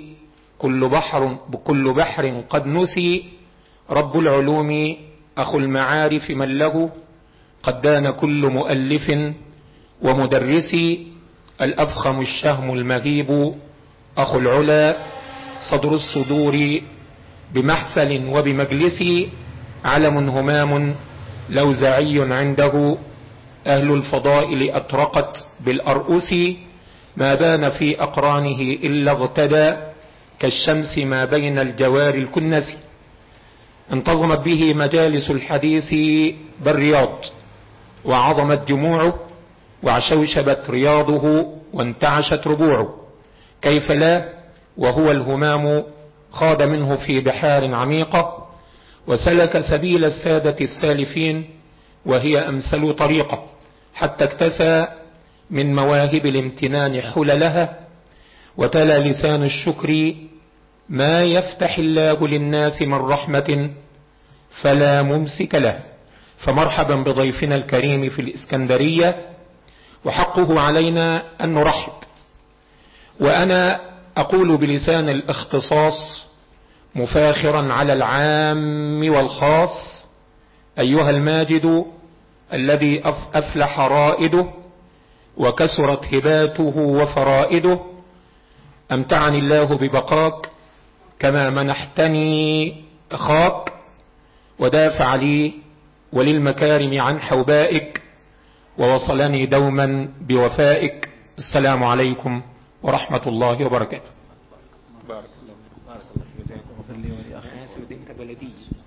كل بحر قد نسي، رب العلوم أخو المعارف من له، قد دان كل مؤلف ومدرس، الأفخم الشهم المغيب أخو العلا، صدر الصدور بمحفل وبمجلس، علم همام لوزعي عنده، أهل الفضائل أطرقت بالأرؤس، ما بان في أقرانه إلا اغتدى، كالشمس ما بين الجوار الكنس، انتظمت به مجالس الحديث بالرياض، وعظمت جموعه، وعشوشبت رياضه، وانتعشت ربوعه، كيف لا وهو الهمام خاض منه في بحار عميقة، وسلك سبيل السادة السالفين وهي أمثل طريقة، حتى اكتسى من مواهب الامتنان حللها، وتلا لسان الشكر ما يفتح الله للناس من رحمة فلا ممسك له، فمرحبا بضيفنا الكريم في الإسكندرية، وحقه علينا أن نرحب. وأنا أقول بلسان الاختصاص مفاخرا على العام والخاص، أيها الماجد الذي أفلح رائده، وكسرت هباته وفرائده، أمتعني الله ببقاك كما منحتني أخاك، ودافع لي وللمكارم عن حوبائك، ووصلني دوما بوفائك. السلام عليكم ورحمة الله وبركاته. بارك الله جزاكم الله خير. أنا آسف، أنت بلدي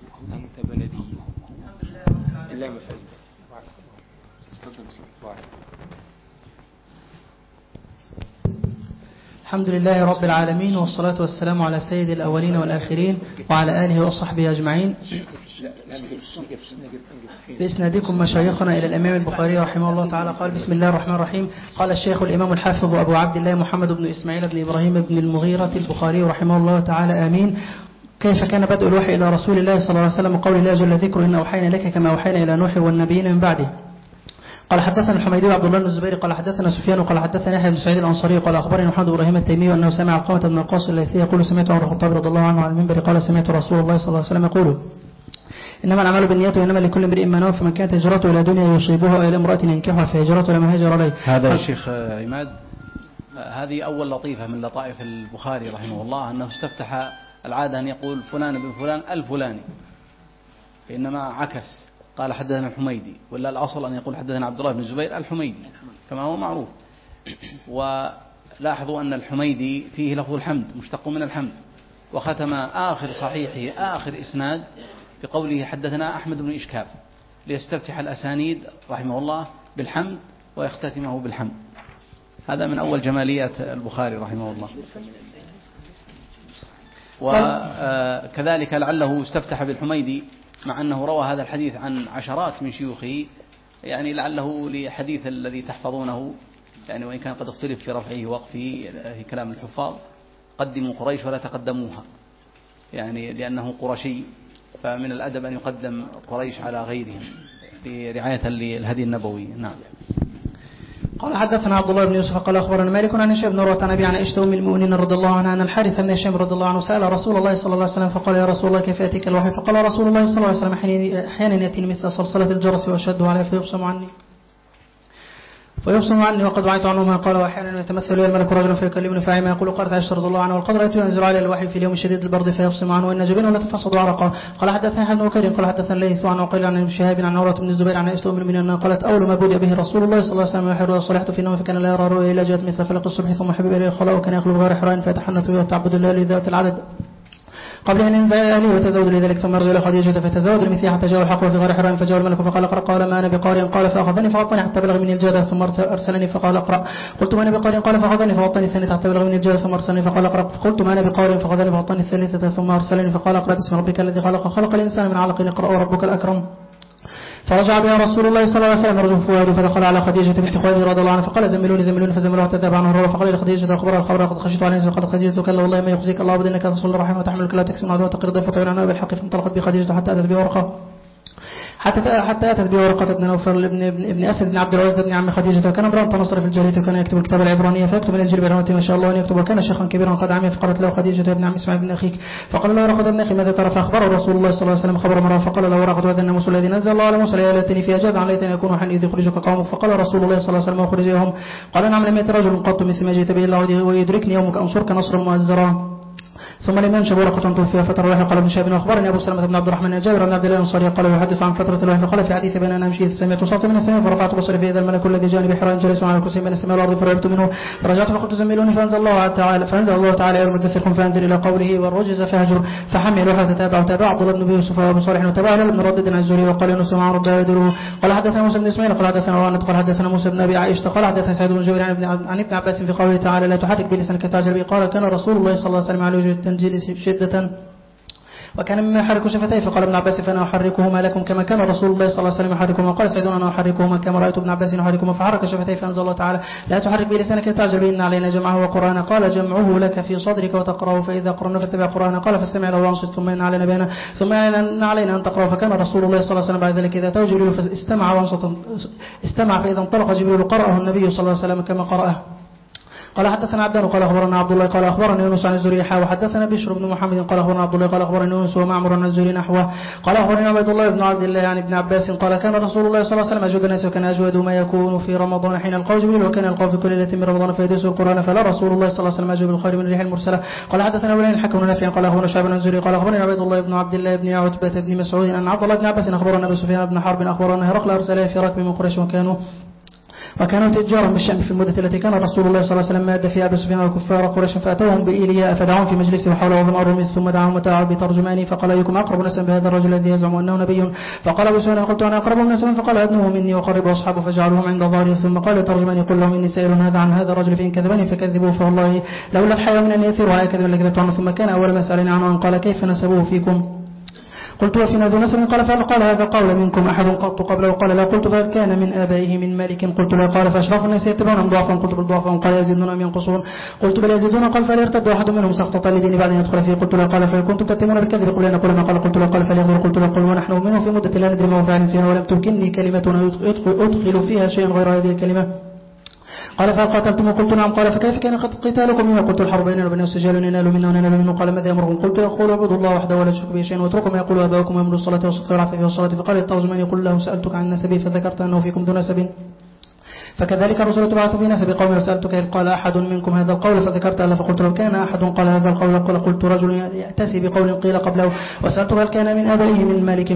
إلا ما فعلت. الحمد لله رب العالمين، والصلاة والسلام على سيد الأولين والآخرين وعلى آله وصحبه أجمعين. بإسنادكم مشايخنا إلى الإمام البخاري رحمه الله تعالى قال: بسم الله الرحمن الرحيم. قال الشيخ الإمام الحافظ أبو عبد الله محمد بن إسماعيل بن إبراهيم بن المغيرة البخاري رحمه الله تعالى آمين. كيف كان بدء الوحي إلى رسول الله صلى الله عليه وسلم؟ قول الله جل ذكره: إن أوحينا لك كما أوحينا إلى نوح والنبيين من بعده. قال حدثنا الحميدي عبد الله بن الزبير قال حدثنا سفيان قال حدثنا يحيى بن سعيد الأنصاري قال أخبرني محمد بن إبراهيم التيمي أنه سمع علقمة بن القاص الليثي يقول: سمعت عمر بن الخطاب رضي الله عنه على المنبر قال: سمعت رسول الله صلى الله عليه وسلم يقول: إنما الأعمال بالنيات وإنما لكل امرئ ما نوى، فمن كانت هجرته إلى دنيا يصيبها وإلى امرأة ينكحها فهجرته لما هاجر عليه. هذا الشيخ عماد، هذه أول لطيفة من لطائف البخاري رحمه الله، أنه استفتح العادة أن يقول فلان بن فلان الفلاني، إنما عكس، قال حدثنا الحميدي، ولا الأصل أن يقول حدثنا عبد الله بن الزبير الحميدي كما هو معروف. ولاحظوا أن الحميدي فيه لفظ الحمد مشتق من الحمد، وختم آخر صحيحه آخر إسناد بقوله حدثنا أحمد بن إشكاب، ليستفتح الأسانيد رحمه الله بالحمد ويختتمه بالحمد. هذا من أول جماليات البخاري رحمه الله. وكذلك لعله استفتح بالحميدي مع أنه روى هذا الحديث عن عشرات من شيوخه، يعني لعله لحديث الذي تحفظونه، يعني وإن كان قد اختلف في رفعه ووقفه في كلام الحفاظ: قدموا قريش ولا تقدموها، يعني لأنه قرشي، فمن الأدب أن يقدم قريش على غيرهم لرعاية للهدي النبوي. نعم. قال حدثنا عبد الله بن يوسف قال أخبرنا مالك عن هشام بن عروة عن أبي عن عائشة أم المؤمنين رضي الله عنها أن الحارث بن هشام رضي الله عنه سأل رسول الله صلى الله عليه وسلم فقال: يا رسول الله كيف يأتيك الوحي؟ فقال رسول الله صلى الله عليه وسلم: أحيانا يأتيني مثل صلصلة الجرس وأشده عليه فيبصم عني وقد وعيت عنه ما قال. وأحيانا يتمثل لي الملك رجلا فيكلمني فعما يقول. قالت عائشة رضي الله عنها: والقد رأيت ينزل علي الوحي في اليوم شديد البرد فيفصم عنه وإن جبينه لا تفصد عرقا. قال حدثنا يحيى بن بكير قال حدثنا الليث عن عقيل عن ابن شهاب عن عروة بن الزبير عن عائشة أم المؤمنين أنها قالت: أول ما بدأ به رسول الله صلى الله عليه وسلم يحيى صلحت في نومه فكان لا يرى رؤيا إلا جاءت مثل فلق الصبح ثم حبب إليه الخلاء وكان يخلو غير حراء فيتحنث ويتعبد الله لذات العدد قبل أن ينزل أهله وتزود لذلك ثم رجل خديجة فتزود لمثله حتى جاء الحق في غير حراء فجاء الملك فقال: اقرأ. قال: ما أنا بقارئ. قال: فأخذني فغطني حتى بلغ مني الجادة ثم أرسلني فقال: اقرأ. قلت: ما أنا بقارئ. قال: فأخذني فغطني الثانية حتى بلغ مني الجادة ثم أرسلني فقال: اقرأ. قلت: ما أنا بقارئ. فأخذني فغطني الثالثة ثم أرسلني فقال: اقرأ باسم ربك الذي خلق الإنسان من علق اقرأ وربك الأكرم. فرجع بها رسول الله صلى الله عليه وسلم رجل فؤاد فدخل على خديجة بنت خويلد رضي الله عنها فقال زملوني فزملوها تذهب عنه الروح فقال لخديجة أخبرها الخبر قد خشيت عليه وقد خديجة كلا والله ما يخزيك الله أبدا إنك تصل الرحم وتحمل كلا وتكسب العدو وتقر ضيف وتعين عنها بالحق فانطلقت بخديجة حتى أتت بورقة حتى أتت بورقة بن نوفل ابن أسد بن عبد العزة بن عم خديجة وكان امرأ نصر في الجاهلية وكان يكتب الكتاب العبرانية فيكتب الإنجيل بعلمته ما شاء الله أن يكتب وكان شيخا كبيرا قد عمي فقالت له خديجة ابن عم إسماعيل بن أخيك فقال له ورقة ابن أخي ماذا ترى فأخبره رسول الله صلى الله عليه وسلم خبر مرة فقال له ورقة هذا الناموس الذي نزل الله على موسى ليلتني في أجاد عن ليتني أكون حين إذ يخرجك قومك فقال رسول الله صلى الله عليه وسلم أخرجهم قال نعم لم يأت رجل قط مثل ما جئت به الله ويدركني يومك أنصرك نصرا مؤزرا ثم لم ينشب ورقة توفي فترة الوحي قال ابن شهاب أخبرني أبو سلمة بن عبد الرحمن جابر بن عبد الله الأنصاري قال يحدث عن فترة الوحي فقال في حديث بين أنا مشيت سمعت صوت من السماء فرفعت بصري في إذا الملك الذي جاءني بحراء جالس على الكرسي بين السماء والأرض فرعبت منه فرجعت فقلت زملوني فأنزل الله تعالى يا المدثر فأنزل إلى قوله والرجز فهجر فحمل وحده تابع عبد الله بن يوسف وأبو صالح وتابع بن ردد عن الزهري وقال يونس مع رب يدره قال حدثنا موسى بن إسماعيل قال حدثنا وانت قال حدثنا موسى بن أبي عائشة قال حدثنا سعيد بن جبير عن ابن عباس في قوله تعالى لا تحرك بلسانك تعجل به قال كان رسول الله صلى الله عليه وسلم على وجه التنجيل شدة وكان مما يحرك شفتيه فقال ابن عباس فأنا أحركهما لكم كما كان رسول الله صلى الله عليه وسلم يحركهما وقال سعيد أنا أحركهما كما رأيت ابن عباس يحركهما فحرك شفتيه فأنزل الله تعالى لا تحرك بلسانك تعجل به إن علينا جمعه وقرآن قال جمعه لك في صدرك وتقرأه فإذا قرأنا فاتبع قرآن قال فاستمع له وانصت ثم إن علينا بيانا ثم إن علينا أن تقرأه فكان رسول الله صلى الله عليه وسلم بعد ذلك إذا أتاه جبريل فاستمع وانصت استمع فإذا انطلق جبريل قرأه النبي صلى الله عليه وسلم كما قرأه قال حدثنا عبدان قال أخبرنا عبد الله قال أخبرنا يونس عن الزهري وحدثنا بشر بن محمد قال أخبرنا عبد الله قال أخبرنا يونس ومعمر عن الزهري نحوه قال أخبرنا عبد الله بن عبد الله يعني ابن عباس قال كان رسول الله صلى الله عليه وسلم أجود الناس وكان أجود ما يكون في رمضان حين القى جبريل وكان يلقى في كل ليلة من رمضان فيدرس القرآن فلا رسول الله صلى الله عليه وسلم أجود بالخير من الريح المرسلة قال حدثنا أولين الحكم بن نافع قال أخبرنا شعب بن الزهري قال أخبرنا عبد الله بن عبد الله بن عتبة بن مسعود أن عبد الله بن عباس أخبرنا أبي سفيان بن حرب أخبرنا هرقل أرسله في ركب من قريش وكانوا تجارا بالشام في المدة التي كان رسول الله صلى الله عليه وسلم ماد فيها أبي سفيان والكفار قريش فأتوهم بإيلياء فدعوهم في مجلسه وحوله وهم أرمي ثم دعاهم وتعوا بترجمانه فقال أيكم أقرب نسبا بهذا الرجل الذي يزعم أنه نبي فقال أبو سفيان قلت أنا أقرب نسبا فقال أدنوه مني وقربوا أصحابه فجعلوهم عند ظهري ثم قال ترجماني قل لهم إني سائل هذا عن هذا الرجل فإن كذبني فكذبوه فوالله لولا الحياة من أن يثير ولا كذب لكذبت عنه ثم كان أول ما سألني عنه أن قال كيف نسبوه فيكم قلت وفينا ذو نسب قال فقال هذا قول منكم أحد قط قبله قال لا قلت فكان من آبائه من مالك قلت لا قال فأشراف الناس يتبعون ضعفا قلت بل ضعفا قال يزيدون أم ينقصون قلت بل يزيدون قال فليرتد أحد منهم سقطة لدين بعد أن يدخل فيه قلت لا قال فكنتم تتمون بالكذب قل أن أقول ما قال قلت لا قال فليغفر قلت لا قل ونحن منه في مدة لا ندري ما هو فاعل فيها ولم تمكنني كلمة أدخل فيها شيئا غير هذه الكلمة قال فقاتلتم قلت نعم قال فكيف كان قتالكم منه قلت الحرب بيننا وبين السجال ننال منه وننال منه قال ماذا يأمركم قلت يقول اعبدوا الله وحده ولا تشركوا به شيئا واتركوا ما يقول آباؤكم ويأمروا الصلاة والصدق والعفاف والصلاة فقال الترجمان يقول له سألتك عن نسبي فذكرت أنه فيكم ذو نسب فكذلك الرسول تبعث في نسب قوم وسألتك إذ قال أحد منكم هذا القول فذكرت ألا فقلت لو كان أحد قال هذا القول قلت رجل يأتسي بقول قيل قبله وسألتك هل كان من آبائه من مالك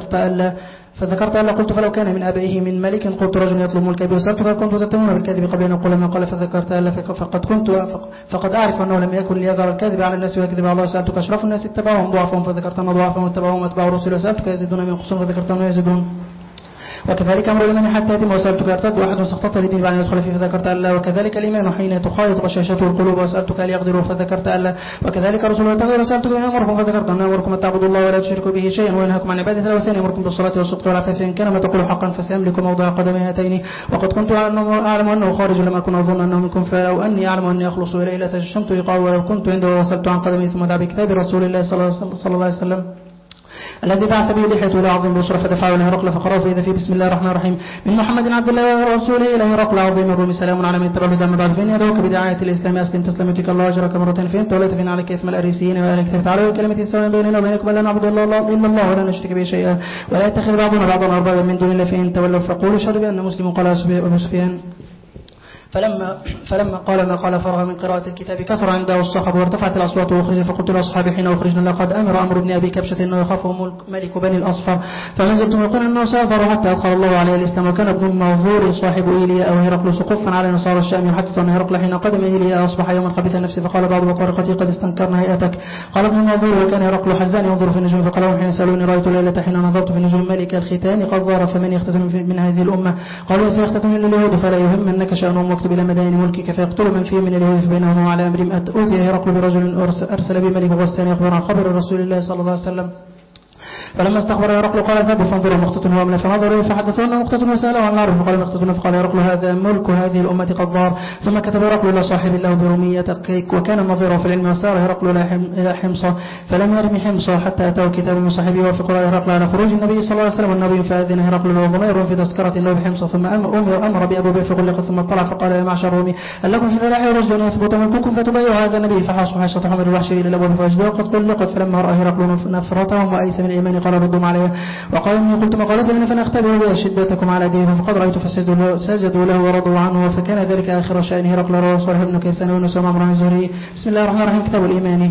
فذكرت ألا قلت فلو كان من آبائه من ملك قلت رجل يطلب الكذب وسألتك كنت تتمون بالكذب قبل أن أقول ما قال فذكرت ألا فقد أعرف أنه لم يكن ليظهر الكذب على الناس ويكذب على الله وسألتك أشرف الناس اتبعهم ضعفهم فذكرت أن ضعفهم اتبعهم أتباع الرسل وسألتك يزيدون من قصور فذكرت أنه يزيدون وكذلك أمر الإيمان حتى يتم وسألتك يرتد واحد سقطت لدين بعد أن يدخل فيه فذكرت ألا وكذلك الإيمان حين تخالط بشاشته القلوب وسألتك هل يقدر فذكرت ألا وكذلك رسول الله وسألتك أن أمركم فذكرت أن أمركم أن تعبدوا الله ولا تشركوا به شيئا وينهاكم عن عبادة الأوثان أمركم بالصلاة والصدق والعفاف إن كان ما تقول حقا فسيملك موضع قدمي هاتين وقد كنت أعلم أنه خارج لم أكن أظن أنه منكم فلو أني أعلم أني أخلص إليه لتجشمت لقاء ولو كنت عنده وصلت عن قدمي ثم دعا بكتاب رسول الله صلى الله عليه وسلم الذي بعث به لحيته إلى عظيم بشرى فدفعه إلى هرقل فقرأه فإذا فيه بسم الله الرحمن الرحيم من محمد عبد الله ورسوله إلى هرقل عظيم الروم سلام على من اتبع الهدى أما بعد فإني أدعوك بدعاية الإسلام أسلم تسلم يؤتك الله أجرك مرتين فإن توليت فإن عليك إثم الأريسيين وأهل الكتاب تعالى كلمة السلام بيننا وبينكم ألا نعبد إلا الله ولا نشرك به شيئا ولا يتخذ بعضنا بعضا أربابا من دون الله فإن تولوا فقولوا اشهدوا بأن مسلم قال أبو سفيان فلما قال ما قال فرغ من قراءة الكتاب كثر عنده الصخب وارتفعت الأصوات وأخرج فقلت لأصحابي حين أخرجنا لقد أمر أمر ابن أبي كبشة إنه يخافه ملك بني الأصفر فما زلت يقول أنه سافر حتى أدخل الله عليه الإسلام وكان ابن المنظور صاحب إيلياء أو هرقل سقوفا على نصارى الشام يحدث أن هرقل حين قدم إيلياء أصبح يوما خبيث النفس فقال بعض بطارقتي قد استنكرنا هيئتك قال ابن المنظور وكان هرقل حزان ينظر في النجوم فقال لهم حين سألوني رأيت ليلة حين نظرت في النجوم ملك الختان قد ظهر فمن يختتم من هذه الأمة قالوا سيختتم من اليهود فلا يهمنك شأنهم واكتب إلى مدائن ملكك فيقتل من فيه من اليهود فبينهم على أمر أوتي هرقل برجل أرسل بملك غسان يخبر عن خبر رسول الله صلى الله عليه وسلم فلما استخبر هرقل قال اذهبوا فانظروا مقتة هو أم فنظروا فحدثوا أنه مقتة وسأله عن النار فقال مقتة فقال هرقل هذا ملك هذه الأمة قد ضار. ثم كتب هرقل إلى صاحب له برومية كيك وكان نظيره في العلم وسار هرقل إلى حمصة فلم يرم حمصة حتى أتاه كتاب من صاحبه وفق رأي هرقل على خروج النبي صلى الله عليه وسلم والنبي فأذن هرقل وضمير في تذكرة له بحمصة ثم أمر بأبو بكر فغلق ثم اطلع فقال يا معشر الرومي هل لكم في الفلاح رجل يثبت منكم فتبايعوا هذا النبي فحاصوا حيصة حمر الوحش إلى الأبواب فوجدوه قد قلقت فلما رأى هرقل نفرتهم وأيس من الإيمان قال ردوا عليه وقال إني قلت مقالة فنختبر بها شدتكم على دينه فقد رأيت فسجدوا له ورضوا عنه فكان ذلك آخر شأن هرقل رواه صالح بن كيسان ونسى عمرو عن الزهري. بسم الله الرحمن الرحيم. كتاب الإيمان.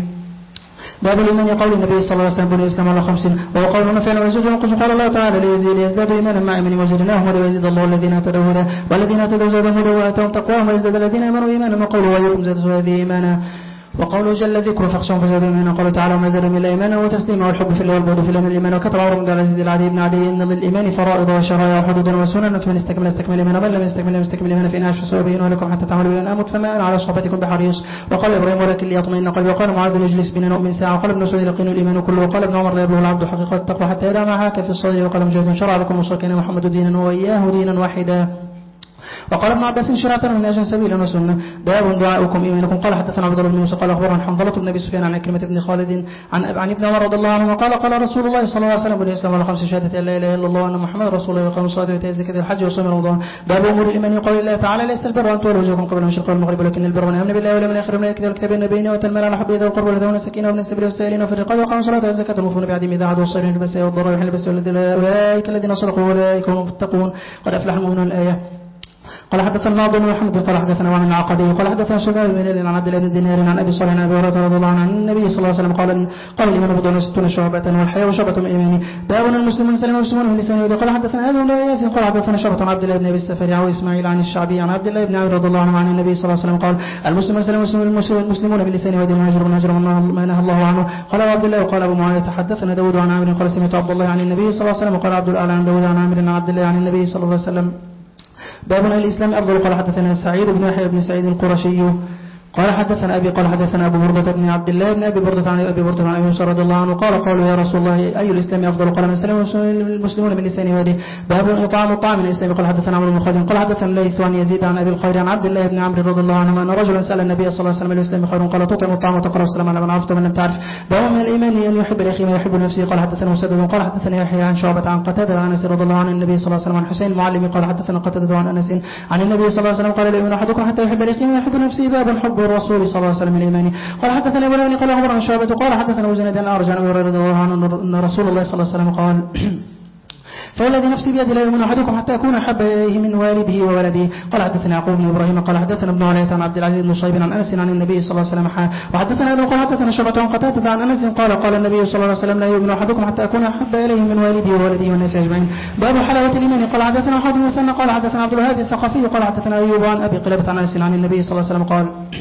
باب الإيمان قول النبي صلى الله عليه وسلم بني الإسلام على 5 وهو قول نفعل ويزيد ونقص قال الله تعالى ليزداد إيمانا مع إيمان وزدناهم ويزيد الله الذين اهتدوا هدى والذين اهتدوا زادهم هدى وآتاهم تقواهم ويزداد الذين آمنوا إيمانا وقولوا وأيكم زادت هذه إيمانا وقوله جل ذكره فاخشوا فزادوا إيمانا قالوا تعالى وما زادوا إلا إيمانا وتسليما والحب في الله والبغض في الله من الإيمان وكتب عمر بن العزيز العدي بن عدي إن من الإيمان فرائض وشرائع وحدود وسنن فمن استكمل الإيمان ومن لم يستكمل الإيمان فإن عاش فسأبين لكم حتى تعملوا بأن أموت فما أنا على صحبتكم بحريص. وقال إبراهيم ولكن ليطمئن قلبي وقال معاذ يجلس بنا نؤمن ساعة وقال ابن سعيد يقين الإيمان كله وقال ابن عمر لا يبلغ العبد حقيقة التقوى حتى يدع ما حاك في الصدر وقال مجاهد شرع لكم وصلكنا محمد دينا وإياه دينا واحدا. وقال ابن عباس شرعة من أجل سبيلا وسنة. باب دعاؤكم إيمانكم. قال حدثنا عبد الله بن موسى قال أخبرنا حنظلة بن أبي سفيان عن عكرمة بن خالد عن ابن عمر رضي الله عنه قال قال رسول الله صلى الله عليه وسلم بني الإسلام على 5 شهادة لا إله إلا الله وأن محمد رسول الله وإقام الصلاة وإيتاء الزكاة والحج وصوم رمضان. باب أمور الإيمان يقول الله تعالى ليس البر أن تولوا وجوهكم قبل المشرق والمغرب ولكن البر من آمن بالله واليوم الآخر ومن الكتاب والكتاب النبيين وآتى المال على حبه ذوي القربى واليتامى والمساكين وابن السبيل والسائلين وفي الرقاب وأقاموا الصلاة والزكاة والموفون بعهدهم إذا عهدوا والصابرين في البأساء والضراء وحين البأس أولئك الذين صدقوا وأولئك هم المتقون قد أفلح المؤمنون. الآية. قال حدثنا الناظر بن محمد قال حدثنا وعن العقدي قال حدثنا شباب بن عن عبد الله بن دينار عن ابي صالح عن ابي هريره رضي الله عنه عن النبي صلى الله عليه وسلم قال الايمان بضع وستون شعبة والحياء شعبة من الايمان. باب المسلمون سلم المسلمون من لسانه. قال حدثنا ادم بن اياس قال حدثنا شعبة عن عبد الله بن ابي السفري عن اسماعيل عن الشعبي عن عبد الله بن عمرو رضي الله عنه عن النبي صلى الله عليه وسلم قال المسلمون سلم المسلمون بلسانه ويده وهجر ما نهى الله عنه. قال عبد الله وقال ابو معاويه حدثنا داود عن عامر قال سمعت عبد الله عن النبي صلى الله عليه وسلم وقال عبد الاعلى عن داود عن عامر عن عبد الله عن النبي صلى الله عليه وسلم. باب الإسلام أفضل. قال حدثنا سعيد بن يحيى بن سعيد القرشي قال حدثنا أبي قال حدثنا أبو بردة بن عبد الله بن أبي بردة عن أبي بردة عن أبي موسى رضي الله عنه قالوا يا رسول الله أي الإسلام أفضل؟ قال من سلم المسلمون باللسان ويده. باب إطعام الطعام من الإسلام. قال حدثنا عمرو بن خالد قال حدثنا الليث عن يزيد عن أبي الخير عن عبد الله بن عمرو رضي الله عنه أن رجلا سأل النبي صلى الله عليه وسلم الإسلام خير قال تطعم الطعام وتقرأ السلام على من عرفت ومن لم تعرف. باب من الإيمان أن يحب الأخي ما يحب نفسه. قال حدثنا مسدد قال حدثنا يحيى عن شعبة عن قتادة عن أنس رضي الله عنه النبي صلى الله عليه وسلم عن حسين المعلم قال حدثنا قتادة عن أنس عن النبي صلى الله عليه وسلم قال لا يؤمن أحدكم حتى يحب الأخي ما يحب نفسه. باب حب الرسول صلى الله عليه وسلم من الإيمان. قال حدثنا ابن قال أخبرنا شعبة قال حدثنا وزناد عن أرجع أبي هريرة رضي الله عنه أن رسول الله صلى الله عليه وسلم قال فوالذي نفسي بيده لا يؤمن أحدكم حتى أكون أحب إليه من والده وولده. قال حدثنا يعقوب بن إبراهيم قال حدثنا ابن علية عن عبد العزيز بن صهيب عن أنس عن النبي صلى الله عليه وسلم وحدثنا أبو قال حدثنا شعبة عن قتادة عن أنس قال النبي صلى الله عليه وسلم لا يؤمن أحدكم حتى أكون أحب إليه من والده وولده والناس أجمعين. باب حلاوة الإيمان. قال حدثنا أحد المثنى قال حدثنا عبد الوهاب الثقفي قال حدثنا أيوب عن أبي قلابة عن أنس عن النبي صلى الله عليه وسلم قال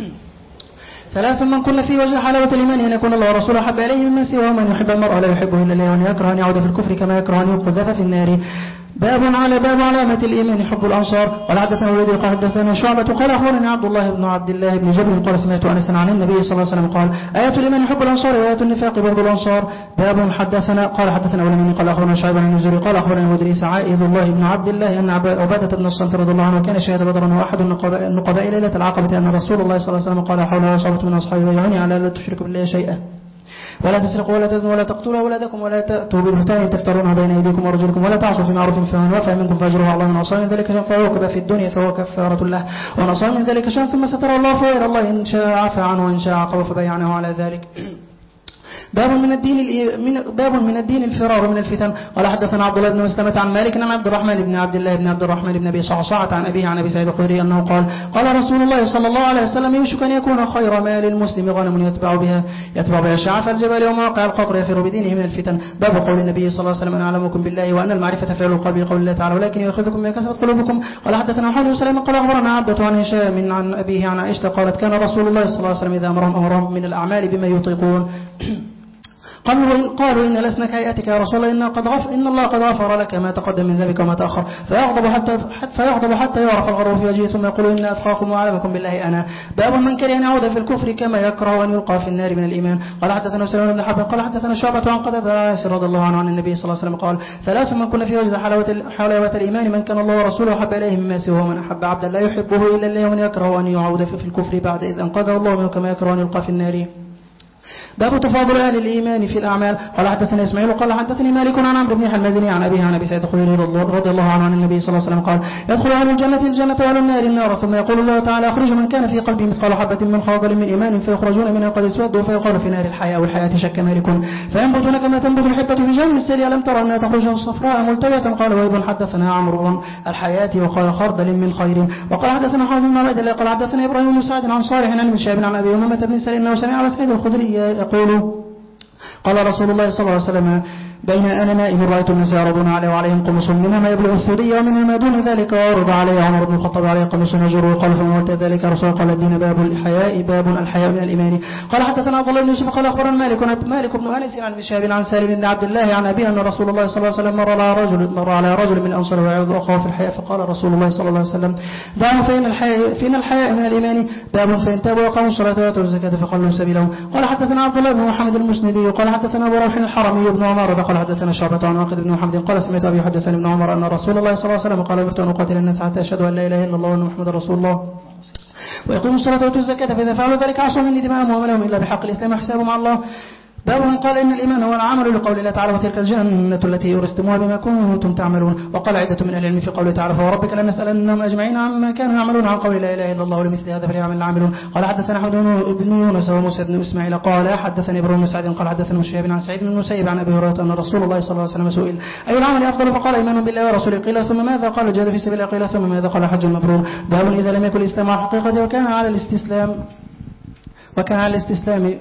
3 من كن في وجه حلاوة الإيمان أن يكون الله ورسوله أحب إليه مما سواه من يحب المرء لا يحبه إلا الله وأن يكره أن يعود في الكفر كما يكره أن يقذف في النار. باب علامة الإيمان حب الأنصار. قال حدثنا وليد قال حدثنا شعبة قال أخبرني عبد الله بن جبر قال سمعت أنس عن النبي صلى الله عليه وسلم قال آية الإيمان حب الأنصار وآية النفاق بغض الأنصار. باب حدثنا قال حدثنا أولمني قال أخبرنا شعيب عن الزهري قال أخبرنا مدريس عائذ الله بن عبد الله أن عبادة بن الصامت رضي الله عنه كان شهد بدرا وأحد النقباء ليلة العقبة أن رسول الله صلى الله عليه وسلم قال حولها عصابة من أصحابه ويعني على لا تشركوا بالله شيئا ولا تسرقوا ولا تزنوا ولا تقتلوا أولادكم ولا تأتوا بالبهتان تفترونها بين أيديكم ورجلكم ولا تعصوا في معروف فمن وفى منكم فأجره الله من عصى من ذلك شيئا فعوقب في الدنيا فهو كفارة له ومن عصى من ذلك شيئا ثم ستر الله فإلى الله إن شاء عفى عنه وإن شاء عقب فبيعنه على ذلك. باب من الدين الفرار من الفتن. قال حدثنا عبد الله بن مسلمة عن مالك عن عبد الرحمن بن أبي صعصعة عن أبيه عن أبي سعيد الخدري أنه قال رسول الله صلى الله عليه وسلم يوشك أن يكون خير مال المسلم غنم يتبع بها شعف الجبل ومواقع القطر يفر بدينه من الفتن. باب قول النبي صلى الله عليه وسلم أن أعلمكم بالله وأن المعرفة فعل القلب قول الله تعالى ولكن يأخذكم بما كسبت قلوبكم. قال حدثنا محمد بن سلام قال أخبرنا عبدة عن هشام عن أبيه عن عائشة قالت كان رسول الله صلى الله عليه وسلم إذا أمرهم من الأعمال بما يطيقون قالوا إن لسنا كهيئتك يا رسول الله، إن الله قد غفر لك ما تقدم من ذنبك وما تأخر. فيغضب حتى يعرف الغضب في وجهه، ثم يقول إن أتقاكم وأعلمكم بالله أنا. باب من كره أن يعود في الكفر كما يكره أن يلقى في النار من الإيمان. قال حدثنا سليمان بن حرب قال حدثنا شعبة عن قتادة رضي الله عنه عن النبي صلى الله عليه وسلم قال: ثلاث من كنا في وجد حلاوة الإيمان: من كان الله ورسوله أحب إليه مما سواه، من أحب عبدا لا يحبه إلا الله، ومن يكره أن يعود في الكفر بعد إذ أنقذه الله منه كما يكره أن يلقى في النار. باب تفاضل أهل الإيمان في الأعمال. قال حدثنا إسماعيل قال حدثني مالك عن عمرو بن حمازني عن أبيه عن أبي سعيد الخدري رضي الله عنه عن النبي صلى الله عليه وسلم قال: يدخل أهل الجنة وأهل النار النار، ثم يقول الله تعالى: أخرج من كان في قلبه مثقال حبة من خردل من إيمان، فيخرجون منها قد اسودوا، فيقال في نار الحياة والحياة شك مالك، فينبتون كما تنبت الحبة في جانب السيل، ألم ترى أنها تخرج صفراء ملتوية؟ قال وهيب حدثنا عمرو الحياة وقال خردل من خير. وقال حدثنا خالد بن عبيد الله قال حدثنا إبراهيم بن سعد عن صالح عن ابن شهاب عن أبي أمامة بن سعيد أنه سمع أبا سعيد الخدري يقول: قال رسول الله صلى الله عليه وسلم: بين أنا نائم رأيت الناس يعرضون عليه وعليهم قمص منها ما يبلغ الثدي ومنها ما دون ذلك، وعرض عليه عمر بن الخطاب عليه قمص يجر. وقال: فما قلت ذلك رسول؟ قال: الدين باب الحياء، باب الحياء من الإيمان. قال حدثنا عبد الله بن يوسف قال أخبرنا مالك بن أنس عن شهاب عن سالم بن عبد الله عن أبيه أن رسول الله صلى الله عليه وسلم مر على رجل من الأنصار ويعظ أخاه في الحياء، فقال رسول الله صلى الله عليه وسلم: دعوا فإن الحياء من الإيمان، باب فإن تابوا وقاموا الصلاة وآتوا الزكاة فخلوا سبيلهم. قال حدثنا عبد الله بن محمد المسندي قال حدثنا أبو روح الحرمي بن عمارة قال حدثنا شعبة عن واقد بن محمد قال: سمعت أبي حدثني ابن عمر أن رسول الله صلى الله عليه وسلم قال: أمرت أن أقاتل الناس حتى يشهدوا أن لا إله إلا الله وأن محمدا رسول الله ويقيموا الصلاة ويؤتوا الزكاة، فإذا فعلوا ذلك عصوا مني دماءهم وأموالهم إلا بحق الإسلام وحسابهم على الله. باب من قال إن الإيمان هو العمل لقول الله تعالى: وتلك الجنة التي أورثتموها بما كنتم تعملون. وقال عدة من العلم في قوله تعالى: فوربك لنسألنهم أجمعين عما كانوا يعملون عن قول لا إله إلا الله، ولمثل هذا فليعمل العاملون. قال حدثنا أحمد بن يونس وموسى بن إسماعيل قال حدثني إبراهيم بن سعد قال حدثنا شهاب عن سعيد بن المسيب عن أبي هريرة أن رسول الله صلى الله عليه وسلم سئل: أي العمل أفضل؟ فقال: إيمان بالله ورسوله. قيل: ثم ماذا؟ قال: الجهاد في سبيل الله. قيل: ثم ماذا؟ قال: حج مبرور. باب إذا لم يكن الإسلام على الحقيقة وكان على الاستسلام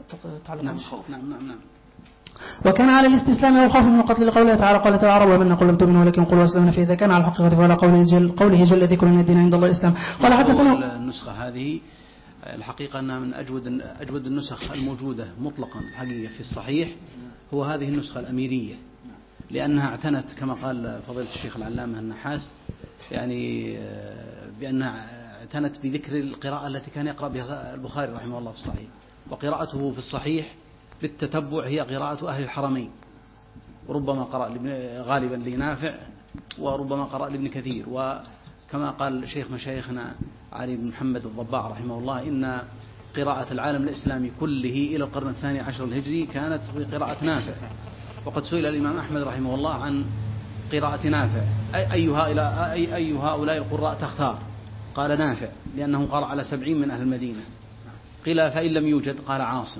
وكان على الاستسلام والخوف من القتل لقوله تعالى: قال تعالى: ومن قل لم تؤمنوا ولكن قلوا أسلمنا، فإذا كان على الحقيقة فعلى قوله جل ذكر من الدين عند الله الإسلام. قال حدثنا النسخة هذه الحقيقة أنها من أجود النسخ الموجودة مطلقا الحقيقة في الصحيح، هو هذه النسخة الأميرية، لأنها اعتنت كما قال فضيلة الشيخ العلامة النحاس يعني بأنها اعتنت بذكر القراءة التي كان يقرأ بها البخاري رحمه الله في الصحيح، وقراءته في الصحيح بالتتبع هي قراءة أهل الحرمين، ربما قرأ غالبا لنافع وربما قرأ لابن كثير. وكما قال شيخ مشايخنا علي بن محمد الضباع رحمه الله: إن قراءة العالم الإسلامي كله إلى القرن الثاني عشر الهجري كانت بقراءة نافع. وقد سئل الإمام أحمد رحمه الله عن قراءة نافع: أي هؤلاء القراء تختار؟ قال: نافع، لأنه قرأ على 70 من أهل المدينة. قيل: فإن لم يوجد؟ قال: عاصم.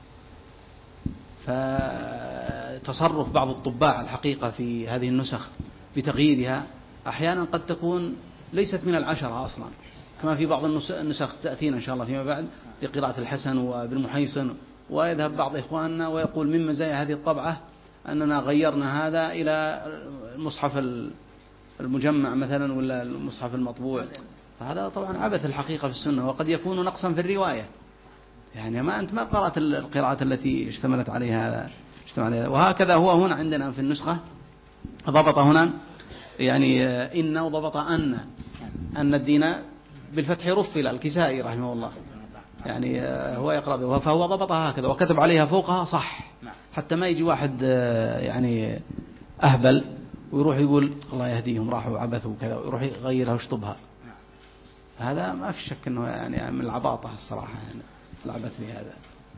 فتصرف بعض الطباع الحقيقة في هذه النسخ بتغييرها أحيانا قد تكون ليست من 10 أصلا، كما في بعض النسخ تأتينا إن شاء الله فيما بعد بقراءة الحسن وابن محيصن. ويذهب بعض إخواننا ويقول: من مزايا هذه الطبعة أننا غيرنا هذا إلى المصحف المجمع مثلا ولا المصحف المطبوع. فهذا طبعا عبث الحقيقة في السنة، وقد يكون نقصا في الرواية. يعني أنت ما قرأت القراءة التي اشتملت عليها. وهكذا هو هنا عندنا في النسخة ضبط هنا يعني إن وضبط أن الدين بالفتح رفل الكسائي رحمه الله، يعني هو يقرأ بها، فهو ضبطها هكذا وكتب عليها فوقها صح، حتى ما يجي واحد يعني أهبل ويروح يقول الله يهديهم راحوا عبثوا كذا ويروح يغيرها ويشطبها. هذا ما في شك أنه يعني من العباطة الصراحة، يعني العبث بهذا.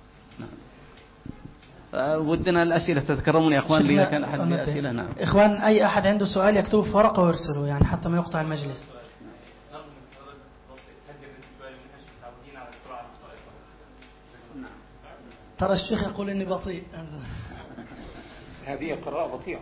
نعم. ودنا الأسئلة تتكرمون يا أخوان، إذا كان أحد عنده أسئلة. نعم إخوان، أي أحد عنده سؤال يكتبه في ورقة ويرسله، يعني حتى ما يقطع المجلس. ترى الشيخ يقول إني بطيء. هذه قراءة بطيئة.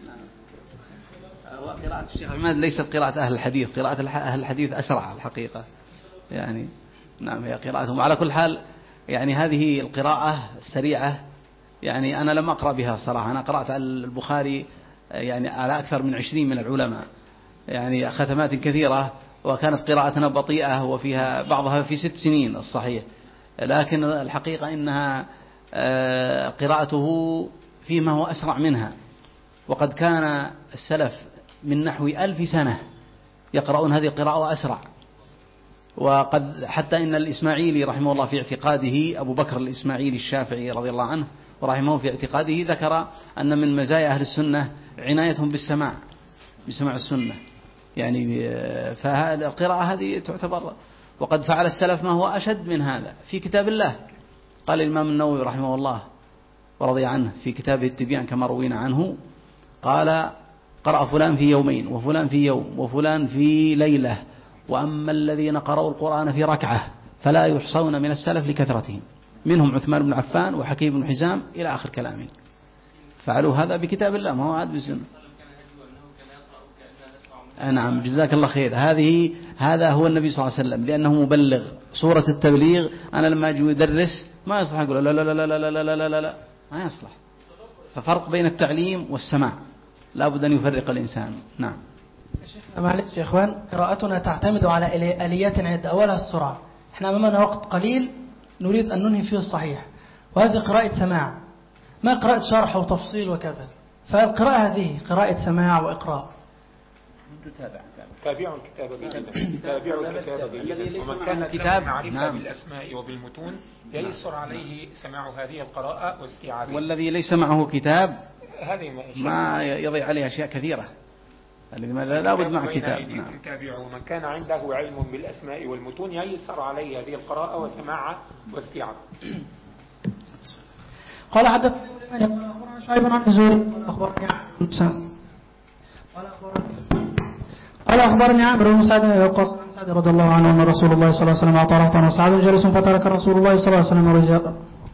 وقراءة الشيخ عماد ليست قراءة أهل الحديث، قراءة أهل الحديث أسرع الحقيقة يعني. نعم هي قراءتهم. على كل حال يعني هذه القراءة السريعة يعني أنا لم أقرأ بها صراحة. أنا قرأت على البخاري يعني على أكثر من 20 من العلماء، يعني ختمات كثيرة، وكانت قراءتنا بطيئة وفيها بعضها في 6 سنين الصحيح. لكن الحقيقة إنها قراءته فيما هو أسرع منها، وقد كان السلف من نحو 1000 سنة يقرؤون هذه القراءة وأسرع. وقد حتى إن الإسماعيلي رحمه الله في اعتقاده، أبو بكر الإسماعيلي الشافعي رضي الله عنه ورحمه، في اعتقاده ذكر أن من مزايا أهل السنة عنايتهم بسماع السنة، يعني فالقراءة هذه تعتبر. وقد فعل السلف ما هو أشد من هذا في كتاب الله. قال الإمام النووي رحمه الله ورضي عنه في كتابه التبيان كما روينا عنه، قال: قرأ فلان في يومين، وفلان في يوم، وفلان في ليلة، وأما الذين قرأوا القرآن في ركعة فلا يحصون من السلف لكثرتهم، منهم عثمان بن عفان وحكيم بن حزام إلى آخر كلامه. فعلوا هذا بكتاب الله، ما هو عاد بالسنة. نعم، جزاك الله خير. هذا هو النبي صلى الله عليه وسلم، لأنه مبلغ صورة التبليغ. أنا لما أجي أدرس ما يصلح أقول لا لا لا لا لا لا لا لا لا، ما يصلح. ففرق بين التعليم والسماع، لا بد أن يفرق الإنسان. نعم. معلش يا إخوان، قراءتنا تعتمد على آليات عدة. أولها السرعة. إحنا أمامنا وقت قليل نريد أن ننهي فيه الصحيح، وهذه قراءة سماع، ما قراءة شرح وتفصيل وكذا. فالقراءة هذه قراءة سماع وإقراء. تابعوا الكتاب جيدا، ومن كان كتاب معرفة بالأسماء وبالمتون ييسر عليه سماع هذه القراءة واستيعابها. والذي ليس معه كتاب هذه ما يضيع عليه أشياء كثيرة، الذي لا بد مع كتاب. تابعوا. ومن كان عنده علم بالأسماء والمتون ييسر عليه هذه القراءة وسماعها واستيعابها. قال حدثنا شعيب عن الزهري قال أخبرني عامر بن سعد رضي الله عنه أن رسول الله صلى الله عليه وسلم أعطى رهطا وسعد جلس فترك رسول الله صلى الله عليه وسلم رجالا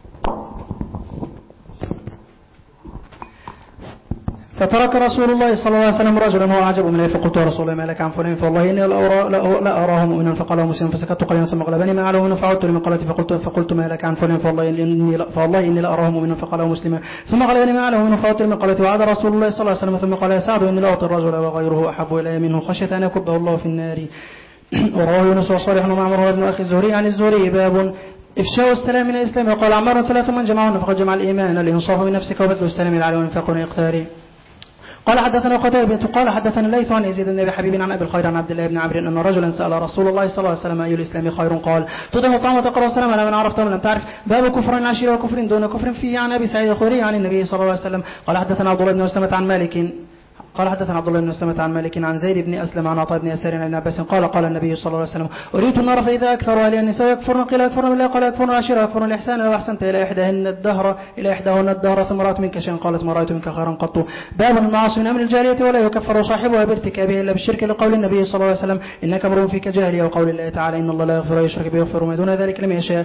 فترك رسول الله صلى الله عليه وسلم رجلا هو أعجب منه، فقلت يا رسول الله ما لك عن فلان؟ فوالله إني لا أراه مؤمنا. فقال مسلم فسكت قليلا ثم غلبني ما عليه منه فعدت لمقالتي فقلت ما لك عن فلان؟ فوالله إني لا أراه مؤمنا. فقال مسلم ثم غلبني ما عليه منه فعدت لمقالتي. وعاد رسول الله صلى الله عليه وسلم ثم قال يا سعد إني لا أعطي الرجل وغيره أحب إلي منه خشية أن يكبه الله في النار. ورواه يونس وصالح ومعمر وابن أخي الزهري عن الزهري باب إفشاء السلام من الإسلام. وقال عمار 3 من جمعهن فقد جمع الإيمان الإنصاف من نفسك وبذل السلام العلي وإنفاق يقتاري. قال حدثنا قتيبة قال حدثنا الليث عن يزيد بن أبي حبيب عن أبي الخير عن عبد الله بن عمرو أن رجلا سأل رسول الله صلى الله عليه وسلم أي الإسلام خير؟ قال تطعم الطعام وتقرأ السلام على من عرفت ومن لم تعرف. باب كفر العشيرة وكفر دون كفر فيه. عن أبي سعيد الخدري عن النبي صلى الله عليه وسلم قال حدثنا عبد الله بن مسلمة عن مالك عن مالك عن زيد بن أسلم عن عطاء بن يسار عن ابن عباس قال النبي صلى الله عليه وسلم أريد النار فإذا أكثر أهل النساء يكفرن قيل يكفرن بالله قال يكفرن العشيرة يكفرن الإحسان لو أحسنت إلى إحداهن الدهر ثم رأت منك شيئا قالت ما رأيت منك خيرا قط. باب المعاصي من أمر الجاهلية ولا يكفر صاحبها بارتكابه إلا بالشرك لقول النبي صلى الله عليه وسلم إنك امرؤ فيك جاهلية وقول الله تعالى إن الله لا يغفر يشرك به ويغفر ما دون ذلك لمن يشاء.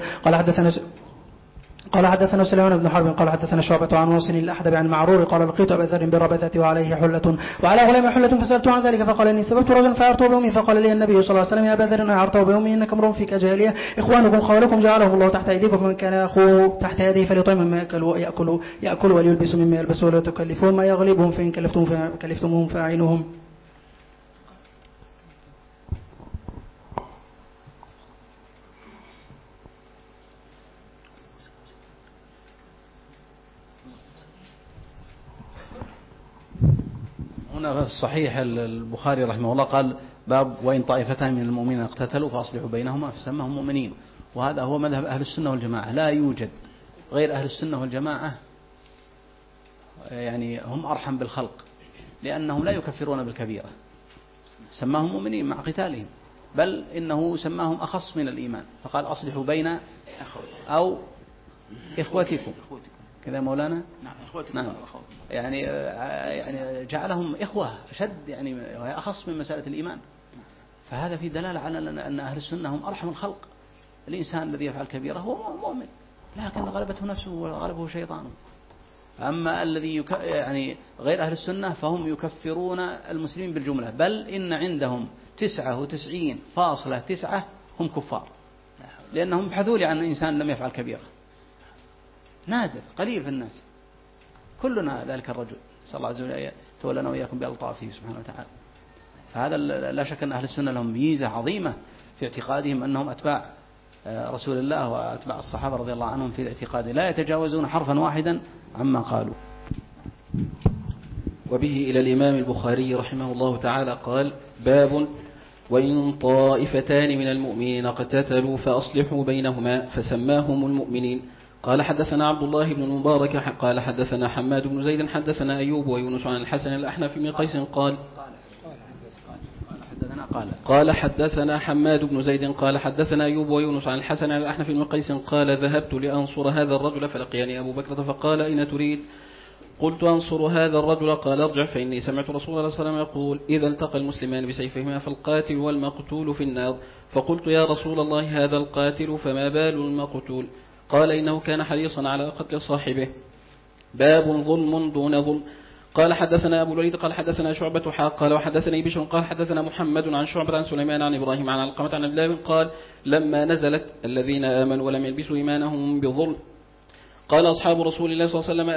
قال حدثنا سليمان بن حرب قال حدثنا شعبة عن واصل الأحدب عن معرور قال لقيت أبا ذر بربذة وعليه حلة وعلى غلام حلة فسألته عن ذلك فقال إني سببت رجلا فأعرته بأمي فقال لي النبي صلى الله عليه وسلم يا أبا ذر أعرته بأمي إنك امرؤ فيك جاهلية إخوانكم خوالكم جعلهم الله تحت أيديكم فمن كان أخوه تحت يديه فليطعم مما يأكل وليلبس مما يلبس ولا تكلفون ما يغلبهم فإن كلفتموهم فأعينهم. هنا في الصحيح البخاري رحمه الله قال باب وإن طائفتان من المؤمنين اقتتلوا فأصلحوا بينهما فسمهم مؤمنين. وهذا هو مذهب أهل السنة والجماعة، لا يوجد غير أهل السنة والجماعة، يعني هم أرحم بالخلق لأنهم لا يكفرون بالكبيرة، سماهم مؤمنين مع قتالهم، بل إنه سماهم أخص من الإيمان فقال أصلحوا بين أو إخوتكم كذا مولانا. نعم إخوتكم. نعم. يعني جعلهم إخوة أشد، يعني أخص من مسألة الإيمان. فهذا في دلالة على أن أهل السنة هم أرحم الخلق. الإنسان الذي يفعل كبيرة هو مؤمن لكن غلبته نفسه وغلبه شيطانه. أما الذي يعني غير أهل السنة فهم يكفرون المسلمين بالجملة، بل إن عندهم 99.9 هم كفار لأنهم يبحثون عن إنسان لم يفعل كبيرة، نادر قليل في الناس، كلنا ذلك الرجل صلى الله عليه وسلم تولنا وإياكم بألطافه سبحانه وتعالى. فهذا لا شك أن أهل السنة لهم ميزة عظيمة في اعتقادهم أنهم أتباع رسول الله وأتباع الصحابة رضي الله عنهم في الاعتقاد، لا يتجاوزون حرفا واحدا عما قالوا. وبه إلى الإمام البخاري رحمه الله تعالى قال: باب: وإن طائفتان من المؤمنين اقتتلوا فأصلحوا بينهما، فسماهم المؤمنين. قال حدثنا عبد الله بن المبارك قال حدثنا حماد بن زيد حدثنا أيوب ويونس عن الحسن الأحنف بن قيس قال حدثنا حماد بن زيد قال حدثنا أيوب ويونس عن الحسن الأحنف بن قيس قال: ذهبت لأنصر هذا الرجل فلقيني أبو بكر فقال: أين تريد؟ قلت: أنصر هذا الرجل. قال: ارجع فإني سمعت رسول الله صلى الله عليه وسلم يقول: إذا التقى المسلمان بسيفهما فالقاتل والمقتول في النار. فقلت: يا رسول الله هذا القاتل فما بال المقتول؟ قال: إنه كان حريصا على قتل صاحبه. باب: ظلم دون ظلم. قال حدثنا أبو الوليد قال حدثنا شعبة قال وحدثني بشر قال حدثنا محمد عن شعبة عن سليمان عن إبراهيم عن علقمة عن عبد الله قال: لما نزلت الذين آمنوا ولم يلبسوا إيمانهم بظلم قال أصحاب رسول الله صلى الله عليه وسلم: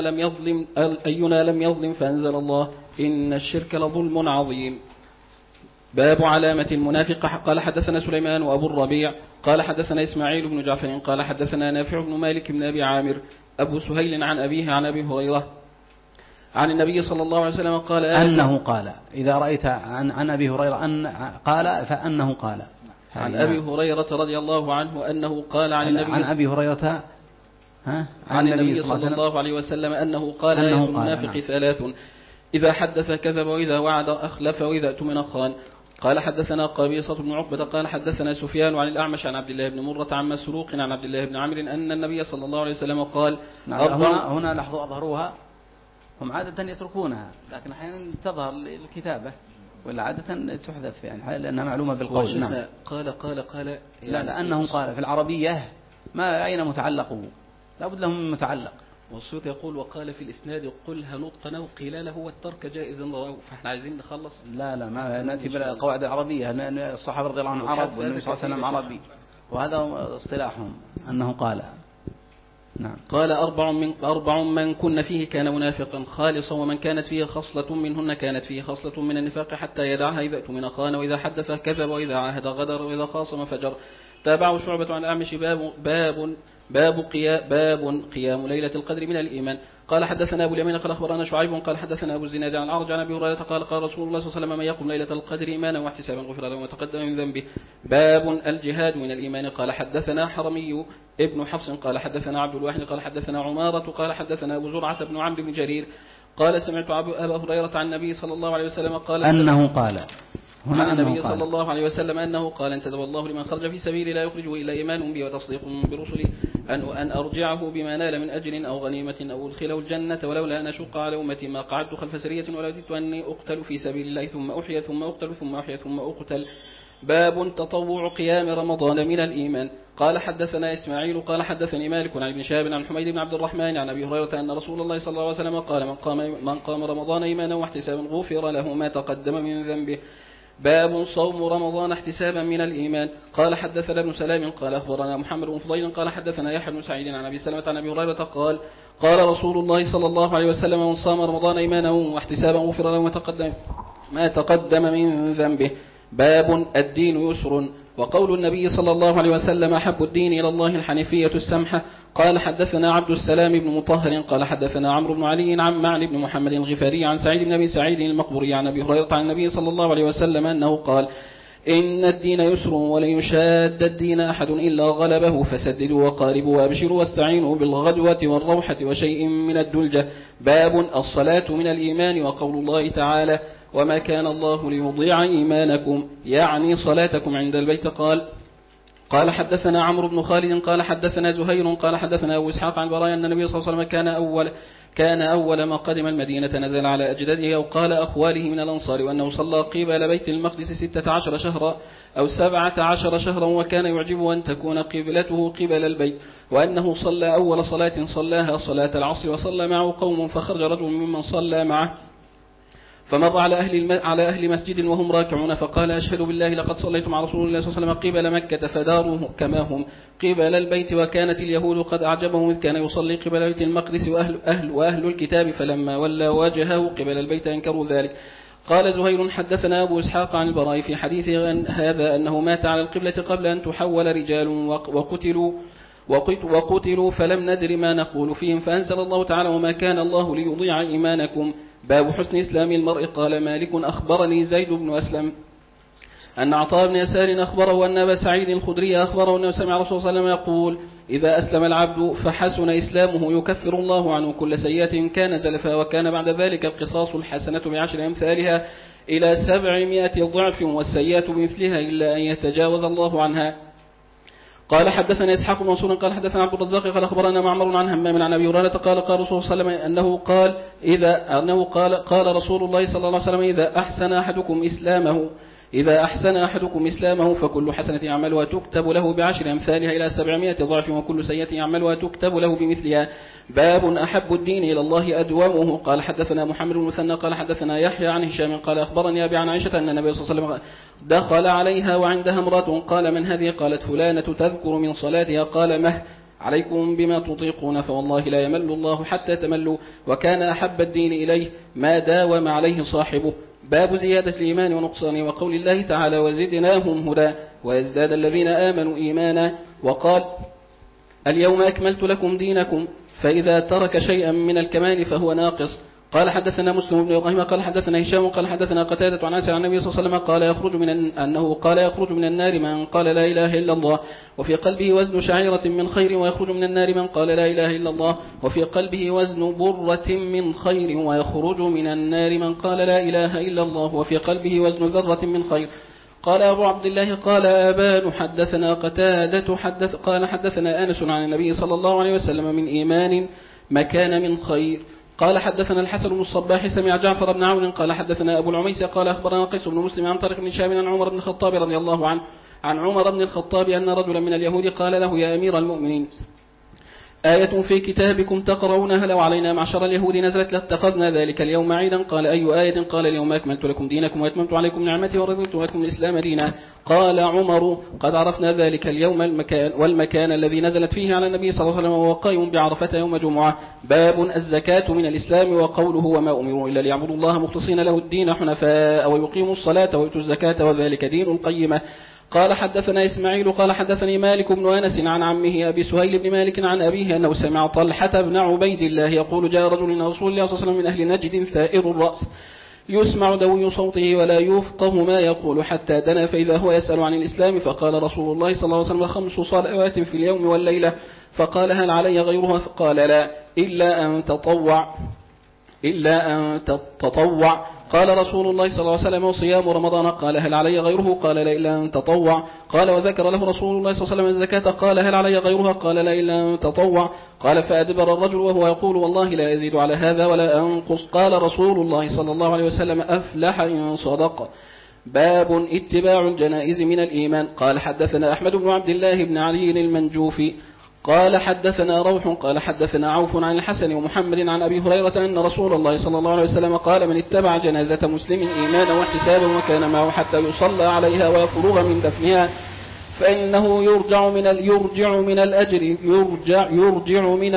أينا لم يظلم فأنزل الله: إن الشرك لظلم عظيم. باب علامة المنافق. قال حدثنا سليمان وأبو الربيع قال حدثنا إسماعيل بن جعفر قال حدثنا نافع بن مالك بن أبي عامر أبو سهيل عن أبيه عن أبي هريرة عن النبي صلى الله عليه وسلم قال: أنه قال. إذا رأيت عن أبي هريرة أن قال فأنه قال. عن أبي هريرة رضي الله عنه أنه قال عن النبي عن أبي هريرة عن النبي صلى الله عليه وسلم أنه قال: آية المنافق ثلاث: إذا حدث كذب وإذا وعد أخلف وإذا اؤتمن خان. قال حدثنا قبيصة بن عقبة قال حدثنا سفيان عن الأعمش عن عبد الله بن مرة عن مسروق عن عبد الله بن عمرو أن النبي صلى الله عليه وسلم قال: هنا لاحظوا أظهروها، هم عادة يتركونها لكن أحيانا تظهر الكتابة ولا عادة تحذف يعني لأنها معلومة بالقول. نعم. قال يعني لا لأنه قال في العربية ما أين متعلقه، لا بد لهم من متعلق. والصوت يقول: وقال في الإسناد: قلها نطقا أو قيلاله والترك جائزا رواه. فإحنا عايزين نخلص. لا ما نأتي بالقواعد العربية، الصحابة رضي الله عنهم عرب والنبي صلى الله عليه وسلم عربي، وهذا اصطلاحهم أنه قال. نعم. قال: أربع من كن فيه كان منافقا خالصا، ومن كانت فيه خصلة منهن كانت فيه خصلة من النفاق حتى يدعها: إذا اؤتمن خان، وإذا حدث كذب، وإذا عاهد غدر، وإذا خاصم فجر. تابعه شعبة عن الأعمش. باب قيام ليلة القدر من الإيمان. قال حدثنا أبو اليمين قال أخبرنا شعيب قال حدثنا أبو الزناد عن الأعرج عن أبي هريرة قال: قال رسول الله صلى الله عليه وسلم: من يقم ليلة القدر إيمانا واحتسابا غفر له ما تقدم من ذنبه. باب الجهاد من الإيمان. قال حدثنا حرمي ابن حفص قال حدثنا عبد الواحد قال حدثنا عمارة قال حدثنا أبو زرعة بن عمرو بن جرير قال: سمعت أبا هريرة عن النبي صلى الله عليه وسلم قال: أنه قال عن النبي صلى الله عليه وسلم أنه قال: انتدب الله لمن خرج في سبيل لا يخرجه إلا إيمان بي وتصديق برسلي أن أرجعه بما نال من أجر أو غنيمة أو أدخله الجنة، ولولا أن أشق على أمتي ما قعدت خلف سرية ولوددت أني أقتل في سبيل الله ثم أحيا ثم أقتل ثم أحيا ثم أقتل. باب تطوع قيام رمضان من الإيمان. قال حدثنا إسماعيل قال حدثني مالك عن ابن شهاب عن حميد بن عبد الرحمن عن أبي هريرة أن رسول الله صلى الله عليه وسلم قال: من قام رمضان إيمانا واحتسابا غفر له ما تقدم من ذنبه. باب صوم رمضان احتسابا من الإيمان. قال حدثنا ابن سلام قال أخبرنا محمد بن فضيل قال حدثنا يحيى بن سعيد عن أبي سلمة عن أبي هريرة قال: قال رسول الله صلى الله عليه وسلم: من صام رمضان إيمانا واحتسابا غفر له ما تقدم من ذنبه. باب الدين يسر. وقول النبي صلى الله عليه وسلم: أحب الدين إلى الله الحنيفية السمحة. قال حدثنا عبد السلام بن مطهر قال حدثنا عمرو بن علي عن معن بن محمد الغفاري عن سعيد بن أبي سعيد المقبوري عن أبي هريرة عن النبي صلى الله عليه وسلم أنه قال: إن الدين يسر ولن يشاد الدين أحد إلا غلبه، فسددوا وقاربوا وابشروا واستعينوا بالغدوة والروحة وشيء من الدلجة. باب الصلاة من الإيمان. وقول الله تعالى: وما كان الله ليضيع إيمانكم، يعني صلاتكم عند البيت. قال حدثنا عمرو بن خالد قال حدثنا زهير قال حدثنا أبو إسحاق عن براء أن النبي صلى الله عليه وسلم كان أول ما قدم المدينة نزل على أجداده أو قال أخواله من الأنصار، وأنه صلى قبل بيت المقدس 16 شهرا أو 17 شهرا، وكان يعجبه أن تكون قبلته قبل البيت، وأنه صلى أول صلاة صلاها صلاة العصر، وصلى معه قوم فخرج رجل ممن صلى معه فمر على أهل مسجد وهم راكعون فقال: أشهد بالله لقد صليت مع رسول الله صلى الله عليه وسلم قبل مكة فداروه كما هم قبل البيت، وكانت اليهود قد أعجبهم إذ كان يصلي قبل بيت المقدس وأهل الكتاب، فلما ولى وجهه قبل البيت أنكروا ذلك. قال زهير حدثنا أبو إسحاق عن البراء في حديثه هذا أنه مات على القبلة قبل أن تحول رجال وقتلوا فلم ندر ما نقول فيهم، فأنزل الله تعالى وما كان الله ليضيع إيمانكم. باب حسن إسلام المرء. قال مالك أخبرني زيد بن أسلم أن عطاء بن يسار أخبره أن أبا سعيد الخدري أخبره أنه سمع رسول الله صلى الله عليه وسلم يقول إذا أسلم العبد فحسن إسلامه يكفر الله عنه كل سيئة كان زلفا، وكان بعد ذلك القصاص الحسنة ب10 أمثالها إلى 700 ضعف، والسيئة بمثلها إلا أن يتجاوز الله عنها. قال حدثنا إسحاق بن منصور قال حدثنا عبد الرزاق قال أخبرنا معمر عن همام عن أبي هريرة قال قال رسول الله صلى الله عليه وسلم أنه قال رسول الله صلى الله عليه وسلم إذا أحسن أحدكم إسلامه فكل حسنة يعملها تكتب له ب10 أمثالها إلى 700 ضعف، وكل سيئة يعملها تكتب له بمثلها. باب أحب الدين إلى الله أدومه. قال حدثنا محمد بن المثنى قال حدثنا يحيى عن هشام قال أخبرني أبي عن عائشة أن النبي صلى الله عليه وسلم دخل عليها وعندها امرأة قال من هذه؟ قالت فلانة تذكر من صلاتها. قال مه عليكم بما تطيقون فوالله لا يمل الله حتى تملوا، وكان أحب الدين إليه ما داوم عليه صاحبه. باب زيادة الإيمان ونقصانه، وقول الله تعالى وزدناهم هدى ويزداد الذين آمنوا إيمانا. وقال اليوم أكملت لكم دينكم، فإذا ترك شيئا من الكمال فهو ناقص. قال حدثنا مسلم بن إبراهيم قال حدثنا هشام قال حدثنا قتادة عن أنس عن النبي صلى الله عليه وسلم قال يخرج من النار من قال لا إله إلا الله وفي قلبه وزن شعيرة من خير، ويخرج من النار من قال لا إله إلا الله وفي قلبه وزن برة من خير، ويخرج من النار من قال لا إله إلا الله وفي قلبه وزن ذرة من خير. قال أبو عبد الله قال آبان حدثنا قتادة قال حدثنا أنس عن النبي صلى الله عليه وسلم من إيمان مكان من خير. قال حدثنا الحسن بن الصباح سمع جعفر بن عون قال حدثنا أبو العميس قال أخبرنا قيس بن مسلم عن طارق بن شهاب عن عمر بن الخطاب رضي الله عنه عن عمر بن الخطاب أن رجلا من اليهود قال له يا أمير المؤمنين آية في كتابكم تقرؤونها لو علينا معشر اليهود نزلت لاتخذنا ذلك اليوم عيدا. قال أي آية؟ قال اليوم أكملت لكم دينكم وأتممت عليكم نعمتي ورضيت لكم الإسلام دينا. قال عمر قد عرفنا ذلك اليوم والمكان الذي نزلت فيه على النبي صلى الله عليه وسلم وهو قائم بعرفة يوم جمعة. باب الزكاة من الإسلام، وقوله وما أمروا إلا ليعبدوا الله مخلصين له الدين حنفاء ويقيموا الصلاة ويؤتوا الزكاة وذلك دين القيمة. قال حدثنا إسماعيل قال حدثني مالك بن أنس عن عمه أبي سهيل بن مالك عن أبيه أنه سمع طلحة بن عبيد الله يقول جاء رجل من رسول الله صلى الله عليه وسلم من أهل نجد ثائر الرأس يسمع دوي صوته ولا يفقه ما يقول حتى دنا فإذا هو يسأل عن الإسلام، فقال رسول الله صلى الله عليه وسلم 5 صلوات في اليوم والليلة. فقال هل علي غيرها؟ فقال لا إلا أن تطوع. قال رسول الله صلى الله عليه وسلم صيام رمضان. قال هل علي غيره؟ قال لا إلا أن تطوع. قال وذكر له رسول الله صلى الله عليه وسلم الزكاة. قال هل علي غيرها؟ قال لا إلا أن تطوع. قال فأدبر الرجل وهو يقول والله لا يزيد على هذا ولا أنقص. قال رسول الله صلى الله عليه وسلم أفلح إن صدق. باب اتباع الجنائز من الإيمان. قال حدثنا أحمد بن عبد الله بن علي المنجوفي قال حدثنا روح قال حدثنا عوف عن الحسن ومحمد عن أبي هريرة أن رسول الله صلى الله عليه وسلم قال من اتبع جنازة مسلم إيمانا واحتسابا وكان معه حتى يصلى عليها ويفرغ من دفنها فإنه يرجع من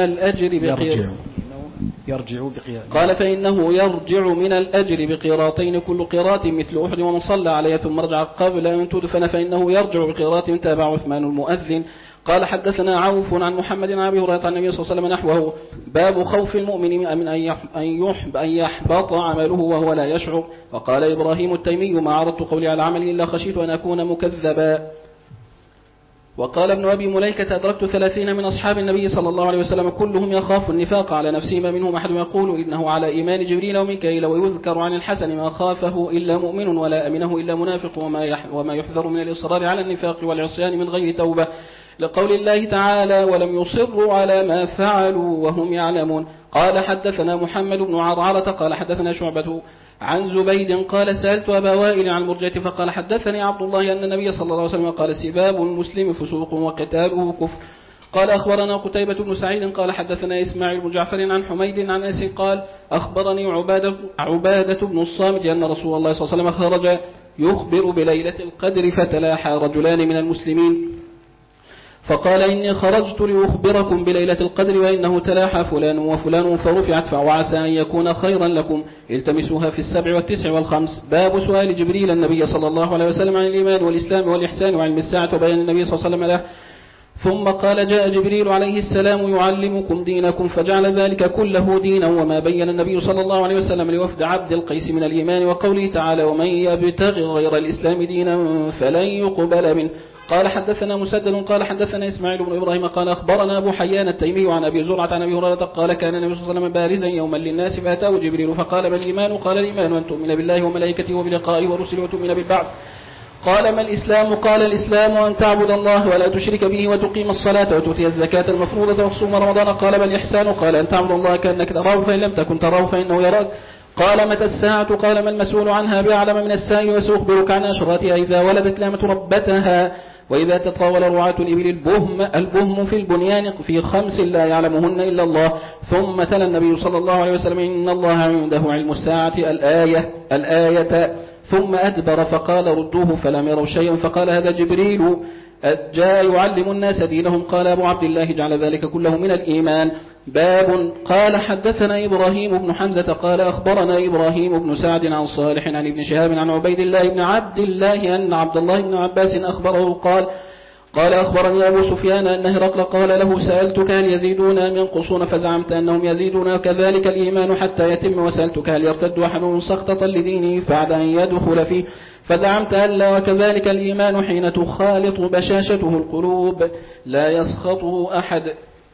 الأجر بقيراطين كل قيراط مثل أحد، ومن صلى عليها ثم رجع قبل أن تدفن فإنه يرجع بقيراط تابع عثمان المؤذن. قال حدثنا عوف عن محمد عن أبي هريرة عن النبي صلى الله عليه وسلم نحوه. باب خوف المؤمن من أن يحبط عمله وهو لا يشعر. وقال إبراهيم التيمي ما عرضت قولي على عمل إلا خشيت أن أكون مكذبا. وقال ابن أبي مليكة أدركت 30 من أصحاب النبي صلى الله عليه وسلم كلهم يخاف النفاق على نفسه، ما منهم أحد يقول إنه على إيمان جبريل وميكائيل، ويذكر عن الحسن ما خافه إلا مؤمن ولا أمنه إلا منافق، وما يحذر من الإصرار على النفاق والعصيان من غير توبة، لقول الله تعالى ولم يصروا على ما فعلوا وهم يعلمون. قال حدثنا محمد بن عرعرة قال حدثنا شعبة عن زبيد قال سألت أبا وائل عن مرجئة فقال حدثني عبد الله أن النبي صلى الله عليه وسلم قال سباب المسلم فسوق وقتاله كفر. قال أخبرنا قتيبة بن سعيد قال حدثنا إسماعيل بن جعفر عن حميد عن أنس قال أخبرني عبادة بن الصامت أن رسول الله صلى الله عليه وسلم خرج يخبر بليلة القدر فتلاحى رجلان من المسلمين فقال إني خرجت لأخبركم بليلة القدر وإنه تلاحى فلان وفلان فرفعت فعسى أن يكون خيرا لكم التمسوها في 7 و9 و5. باب سؤال جبريل النبي صلى الله عليه وسلم عن الإيمان والإسلام والإحسان وعلم الساعة وبيان النبي صلى الله عليه وسلم له. ثم قال جاء جبريل عليه السلام يعلمكم دينكم فجعل ذلك كله دينا. وما بين النبي صلى الله عليه وسلم لوفد عبد القيس من الإيمان وقوله تعالى ومن يبتغي غير الإسلام دينا فلن يقبل منه. قال حدثنا مسدد قال حدثنا إسماعيل بن إبراهيم قال أخبرنا أبو حيان التيمي عن أبي زرعة عن أبي هريرة قال كان النبي صلى الله عليه وسلم بارزا يوما للناس فأتاه جبريل فقال ما الإيمان؟ قال الإيمان أن تؤمن بالله وملائكته وبلقائه ورسله وتؤمن بالبعث. قال ما الإسلام؟ قال الإسلام أن تعبد الله ولا تشرك به وتقيم الصلاة وتؤتي الزكاة المفروضة وتصوم رمضان. قال ما الإحسان؟ قال أن تعبد الله كأنك تراه فإن لم تكن تراه فإنه يراك. قال متى الساعة؟ قال ما المسؤول عنها بأعلم من السائل وسأخبرك عن أشراتها إذا ولدت لامة ربتها وإذا تطاول رعاة الإبل البهم في البنيان في 5 لا يعلمهن إلا الله. ثم تلا النبي صلى الله عليه وسلم إن الله عنده علم الساعة الآية ثم أدبر فقال ردوه فلم يروا شيئا. فقال هذا جبريل جاء يعلم الناس دينهم. قال أبو عبد الله جعل ذلك كله من الإيمان. باب قال حدثنا إبراهيم بن حمزة قال أخبرنا إبراهيم بن سعد عن صالح عن ابن شهاب عن عبيد الله بن عبد الله أن عبد الله بن عباس أخبره قال أخبرني أبو سفيان أن هرقل قال له سألتك هل يزيدون أم ينقصون فزعمت أنهم يزيدون وكذلك الإيمان حتى يتم وسألتك هل يرتد أحدهم سخطة لدينه بعد أن يدخل فيه فزعمت ألا وكذلك الإيمان حين تخالط بشاشته القلوب لا يسخطه أحد.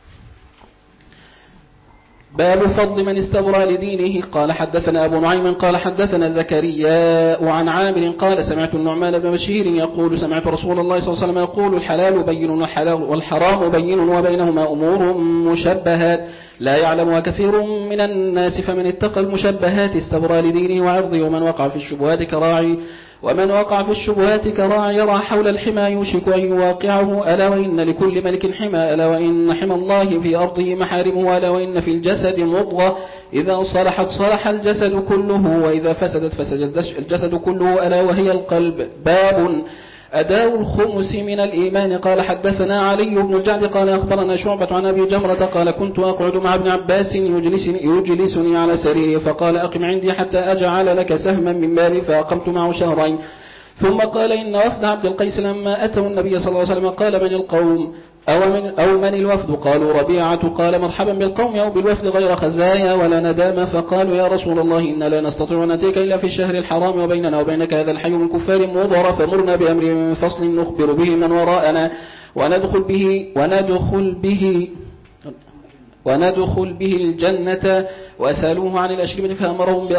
باب فضل من استبرى لدينه. قال حدثنا أبو نعيم قال حدثنا زكريا وعن عامر قال سمعت النعمان بن بشير يقول سمعت رسول الله صلى الله عليه وسلم يقول الحلال بين والحرام بين وبينهما أمور مشبهات لا يعلمها كثير من الناس فمن اتقى المشبهات استبرى لدينه وعرضه ومن وقع في الشبهات كراعي يرى حول الحمى يوشك أن يواقعه. ألا وإن لكل ملك حمى ألا وإن حمى الله في أرضه محارمه. ألا وإن في الجسد مضغة إذا صلحت صلح الجسد كله وإذا فسدت فسد الجسد كله ألا وهي القلب. باب أداء الخمس من الإيمان. قال حدثنا علي بن الجعد قال أخبرنا شعبة عن أبي جمرة قال كنت أقعد مع ابن عباس يجلسني على سريره فقال أقم عندي حتى أجعل لك سهما من مالي فأقمت معه 2 شهرين. ثم قال إن وفد عبد القيس لما أتوا النبي صلى الله عليه وسلم قال من القوم أو من الوفد؟ قالوا ربيعة. قال مرحبا بالقوم أو بالوفد غير خزايا ولا ندامة. فقالوا يا رسول الله إن لا نستطيع أن نأتيك إلا في الشهر الحرام وبيننا وبينك هذا الحي من كفار مضر فمرنا بأمر فصل نخبر به من وراءنا وندخل به الجنة. وأسألوه عن الأشربة فأمرهم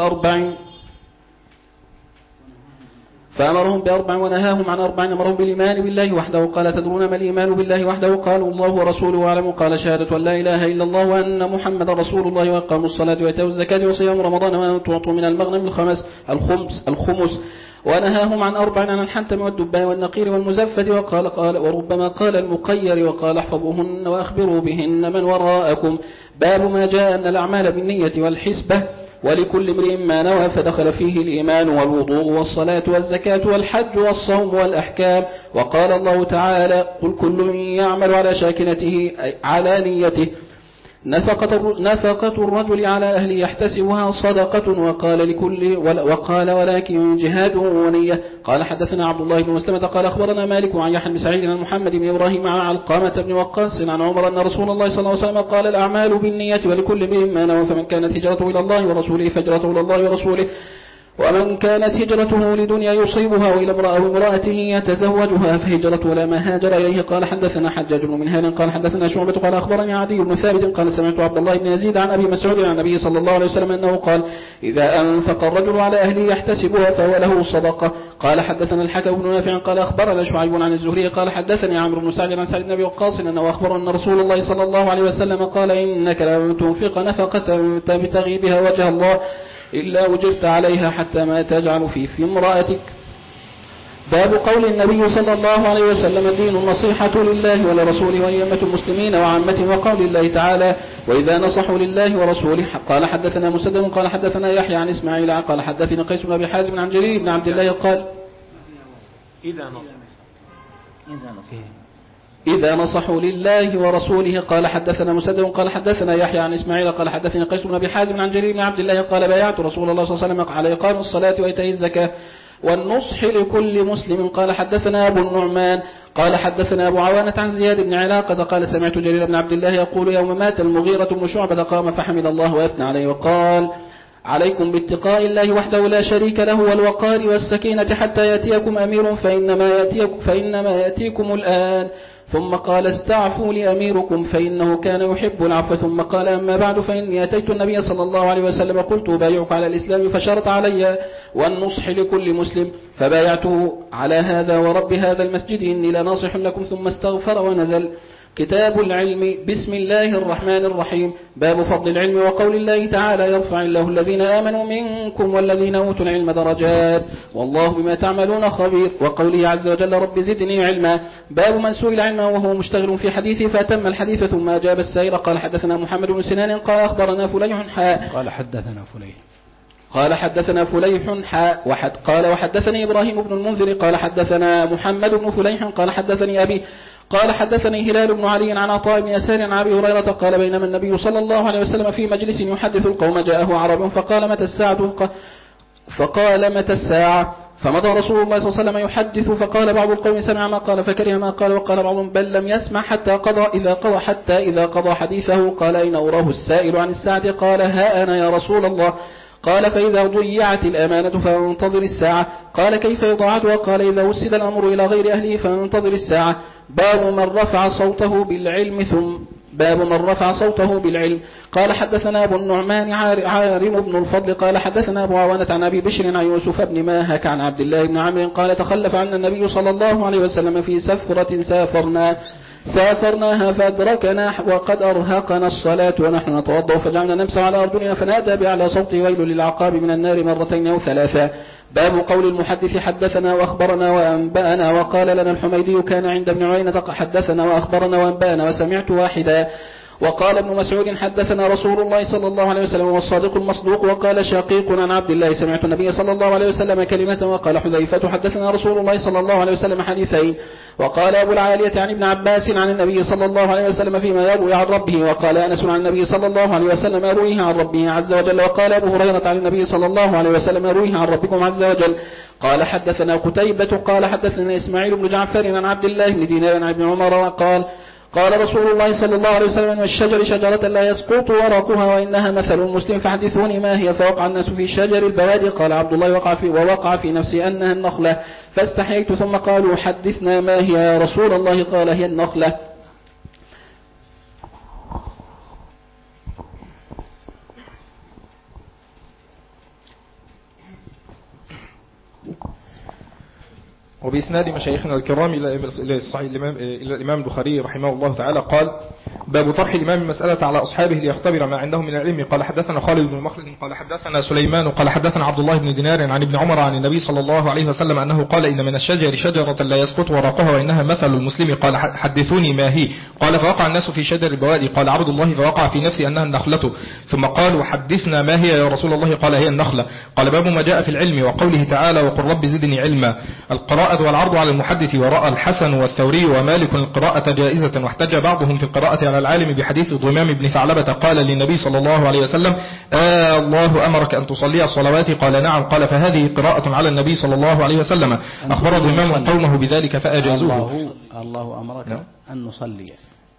بأربع ونهاهم عن 4. أمرهم بالإيمان بالله وحده. قال تدرون ما الإيمان بالله وحده؟ قالوا الله ورسوله أعلم. قال شهادة أن لا إله إلا الله وأن محمد رسول الله وإقام الصلاة وإيتاء الزكاة وصيام رمضان وأن تعطوا من المغنم الخمس. ونهاهم عن 4 عن الحنتم والدباء والنقير والمزفة. وقال وربما قال المقير وقال احفظوهن وأخبروا بهن من وراءكم. باب ما جاء أن الأعمال بالنية والحسبة ولكل امرئ ما نوى فدخل فيه الإيمان والوضوء والصلاة والزكاة والحج والصوم والأحكام. وقال الله تعالى قل كل يعمل على شاكلته على نيته. نفقة الرجل على أهله يحتسبها صدقة. وقال ولكن جهاد ونية. قال حدثنا عبد الله بن مسلمة قال أخبرنا مالك عن يحيى بن سعيد عن محمد بن إبراهيم عن علقمة بن وقاص عن عمر أن رسول الله صلى الله عليه وسلم قال الأعمال بالنية ولكل امرئ ما نوى فمن كانت هجرته إلى الله ورسوله فهجرته إلى الله ورسوله ومن كانت هجرته لدنيا يصيبها وإلى امرأته يتزوجها فهجرته لا ما هاجر إليه. قال حدثنا حجاج بن منهال قال حدثنا شعبة قال أخبرني عدي بن ثابت قال سمعت عبد الله بن يزيد عن أبي مسعود عن النبي صلى الله عليه وسلم أنه قال إذا أنفق الرجل على أهله يحتسبها فهو له صدقة. قال حدثنا الحكم بن نافع قال أخبرنا شعيب عن الزهري قال حدثني عمرو بن سعد عن سعد بن أبي وقاص أنه أخبر أن رسول الله صلى الله عليه وسلم قال إنك لن تنفق نفقة تبتغي بها وجه الله إلا وجرت عليها حتى ما تجعل في امرأتك. باب قول النبي صلى الله عليه وسلم الدين النصيحة لله ولرسوله وأئمة المسلمين وعامة. وقول الله تعالى وإذا نصحوا لله ورسوله. قال حدثنا مسدد قال حدثنا يحيى عن إسماعيل قال حدثنا قيس بن أبي حازم عن جرير بن عبد الله قال إذا إذا نصحوا لله ورسوله. قال حدثنا مسدد قال حدثنا يحيى عن إسماعيل قال حدثني قيس بن أبي حازم عن جرير بن عبد الله قال بايعت رسول الله صلى الله عليه وسلم على إقام الصلاة وإيتاء الزكاة والنصح لكل مسلم. قال حدثنا أبو النعمان قال حدثنا أبو عوانة عن زياد بن علاقة قال سمعت جرير بن عبد الله يقول يوم مات المغيرة بن شعبة قام فحمد الله وأثنى عليه وقال عليكم باتقاء الله وحده لا شريك له والوقار والسكينة حتى يأتيكم أمير فإنما يأتيكم الآن. ثم قال استعفوا لأميركم فإنه كان يحب العفو. ثم قال أما بعد فإني أتيت النبي صلى الله عليه وسلم قلت أبايعك على الإسلام فشرط علي والنصح لكل مسلم فبايعته على هذا ورب هذا المسجد إني لناصح لكم. ثم استغفر ونزل. كتاب العلم. بسم الله الرحمن الرحيم. باب فضل العلم وقول الله تعالى يرفع الله الذين آمنوا منكم والذين أوتوا العلم درجات والله بما تعملون خبير. وقوله عز وجل رب زدني علما. باب من سئل علما وهو مشتغل في حديثه فأتم الحديث ثم أجاب السائل. قال حدثنا محمد بن سنان قال أخبرنا فليح قال حدثنا فليح قال وحدثني إبراهيم بن المنذر قال حدثنا محمد بن فليح قال حدثني أبي قال حدثني هلال بن علي عن عطاء بن يسار عن أبي هريرة قال بينما النبي صلى الله عليه وسلم في مجلس يحدث القوم جاءه عرب فقال متى الساعة فمضى رسول الله صلى الله عليه وسلم يحدث فقال بعض القوم سمع ما قال فكره ما قال وقال بعضهم بل لم يسمع حتى إذا قضى حديثه قال أين أراه السائل عن الساعة قال ها أنا يا رسول الله قال فإذا ضيعت الأمانة فانتظر الساعة قال كيف يضاعتها قال إذا وسد الأمر إلى غير أهله فانتظر الساعة. باب من رفع صوته بالعلم. قال حدثنا أبو النعمان عارم بن الفضل قال حدثنا أبو عوانة عن أبي بشر عن يوسف بن ماهك عن عبد الله بن عمرو قال تخلف عنا النبي صلى الله عليه وسلم في سفرة سافرناها فأدركنا وقد أرهقنا الصلاة ونحن نتوضأ فجعلنا نمسح على أرجلنا فنادى بأعلى صوته ويل للعقاب من النار مرتين أو ثلاثة. باب قول المحدث حدثنا وأخبرنا وأنبأنا. وقال لنا الحميدي كان عند ابن عيينة حدثنا وأخبرنا وأنبأنا وسمعت واحدا. وقال ابن مسعود حدثنا رسول الله صلى الله عليه وسلم والصادق المصدوق. وقال شقيق عن عبد الله سمعت النبي صلى الله عليه وسلم كلمة. وقال حذيفة حدثنا رسول الله صلى الله عليه وسلم حديثين. وقال أبو العالية عن ابن عباس عن النبي صلى الله عليه وسلم فيما يروي عن ربه. وقال أنس عن النبي صلى الله عليه وسلم يرويه عن ربه عز وجل. وقال أبو هريرة عن النبي صلى الله عليه وسلم يرويه عن ربكم عز وجل. قال حدثنا قتيبة قال حدثنا إسماعيل بن جعفر عن عبد الله بن دينار عن ابن عمر وقال قال رسول الله صلى الله عليه وسلم من الشجر شجرة لا يسقط ورقها وإنها مثل المسلم فحدثوني ما هي. فوقع الناس في شجر البوادي. قال عبد الله ووقع في نفسي أنها النخلة فاستحييت ثم قالوا حدثنا ما هي يا رسول الله قال هي النخلة. وبإسناد مشايخنا الكرام إلى الإمام البخاري رحمه الله تعالى قال باب طرح الإمام المسألة على أصحابه ليختبر ما عندهم من العلم. قال حدثنا خالد بن مخلد قال حدثنا سليمان قال حدثنا عبد الله بن دينار عن ابن عمر عن النبي صلى الله عليه وسلم أنه قال إن من الشجر شجرة لا يسقط ورقها وإنها مثل المسلم. قال حدثوني ما هي. قال فوقع الناس في شجر البوادي. قال عبد الله فوقع في نفسي أنها النخلة ثم قالوا حدثنا ما هي يا رسول الله قال هي النخلة. قال باب ما جاء في العلم وقوله تعالى وقل رب زدني علما. القراءة والعرض على المحدث ورأى الحسن والثوري ومالك القراءة جائزة. واحتج بعضهم في القراءة على العالم بحديث ضمام بن ثعلبة قال للنبي صلى الله عليه وسلم الله أمرك أن تصلي الصلوات قال نعم. قال فهذه قراءة على النبي صلى الله عليه وسلم. أخبر ضمام قومه بذلك فأجازوه. الله أمرك أن نصلي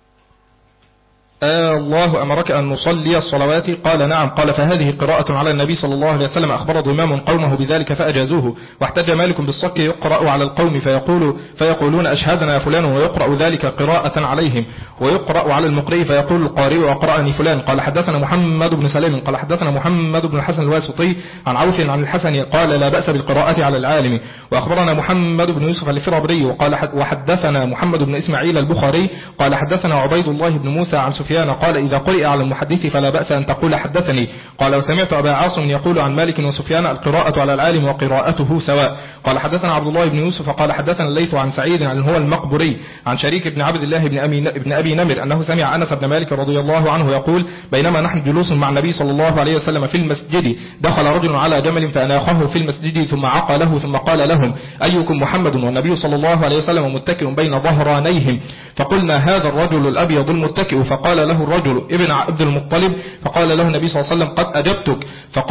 الله أمرك أن نصلي الصلوات قال نعم. قال فهذه قراءة على النبي صلى الله عليه وسلم. أخبر ضمام قومه بذلك فأجازوه. واحتج مالك بالصك يقرأ على القوم فيقولون أشهدنا فلان ويقرأ ذلك قراءة عليهم ويقرأ على المقرئ فيقول القارئ وقرأني فلان. قال حدثنا محمد بن سلام قال حدثنا محمد بن الحسن الواسطي عن عوف عن الحسن قال لا بأس بالقراءة على العالم. وأخبرنا محمد بن يوسف الفرابري وحدثنا محمد بن إسماعيل البخاري قال حدثنا عبيد الله بن موسى عن سفيان قال إذا قرئ على المحدث فلا بأس أن تقول حدثني. قال وسمعت أبا عاصم يقول عن مالك وسفيان القراءة على العالم وقراءته سواء. قال حدثنا عبد الله بن يوسف قال حدثنا الليث عن سعيد عن هو المقبري عن شريك بن عبد الله بن أبي نمر أنه سمع أنس بن مالك رضي الله عنه يقول بينما نحن جلوس مع النبي صلى الله عليه وسلم في المسجد دخل رجل على جمل فأناخه في المسجد ثم عقله ثم قال لهم أيكم محمد والنبي صلى الله عليه وسلم متكئ بين ظهرانيهم فقلنا هذا الرجل الأبيض المتكئ. فقال له الرجل ابن عبد المطلب، فقال له النبي صلى الله عليه وسلم قد أجبتك.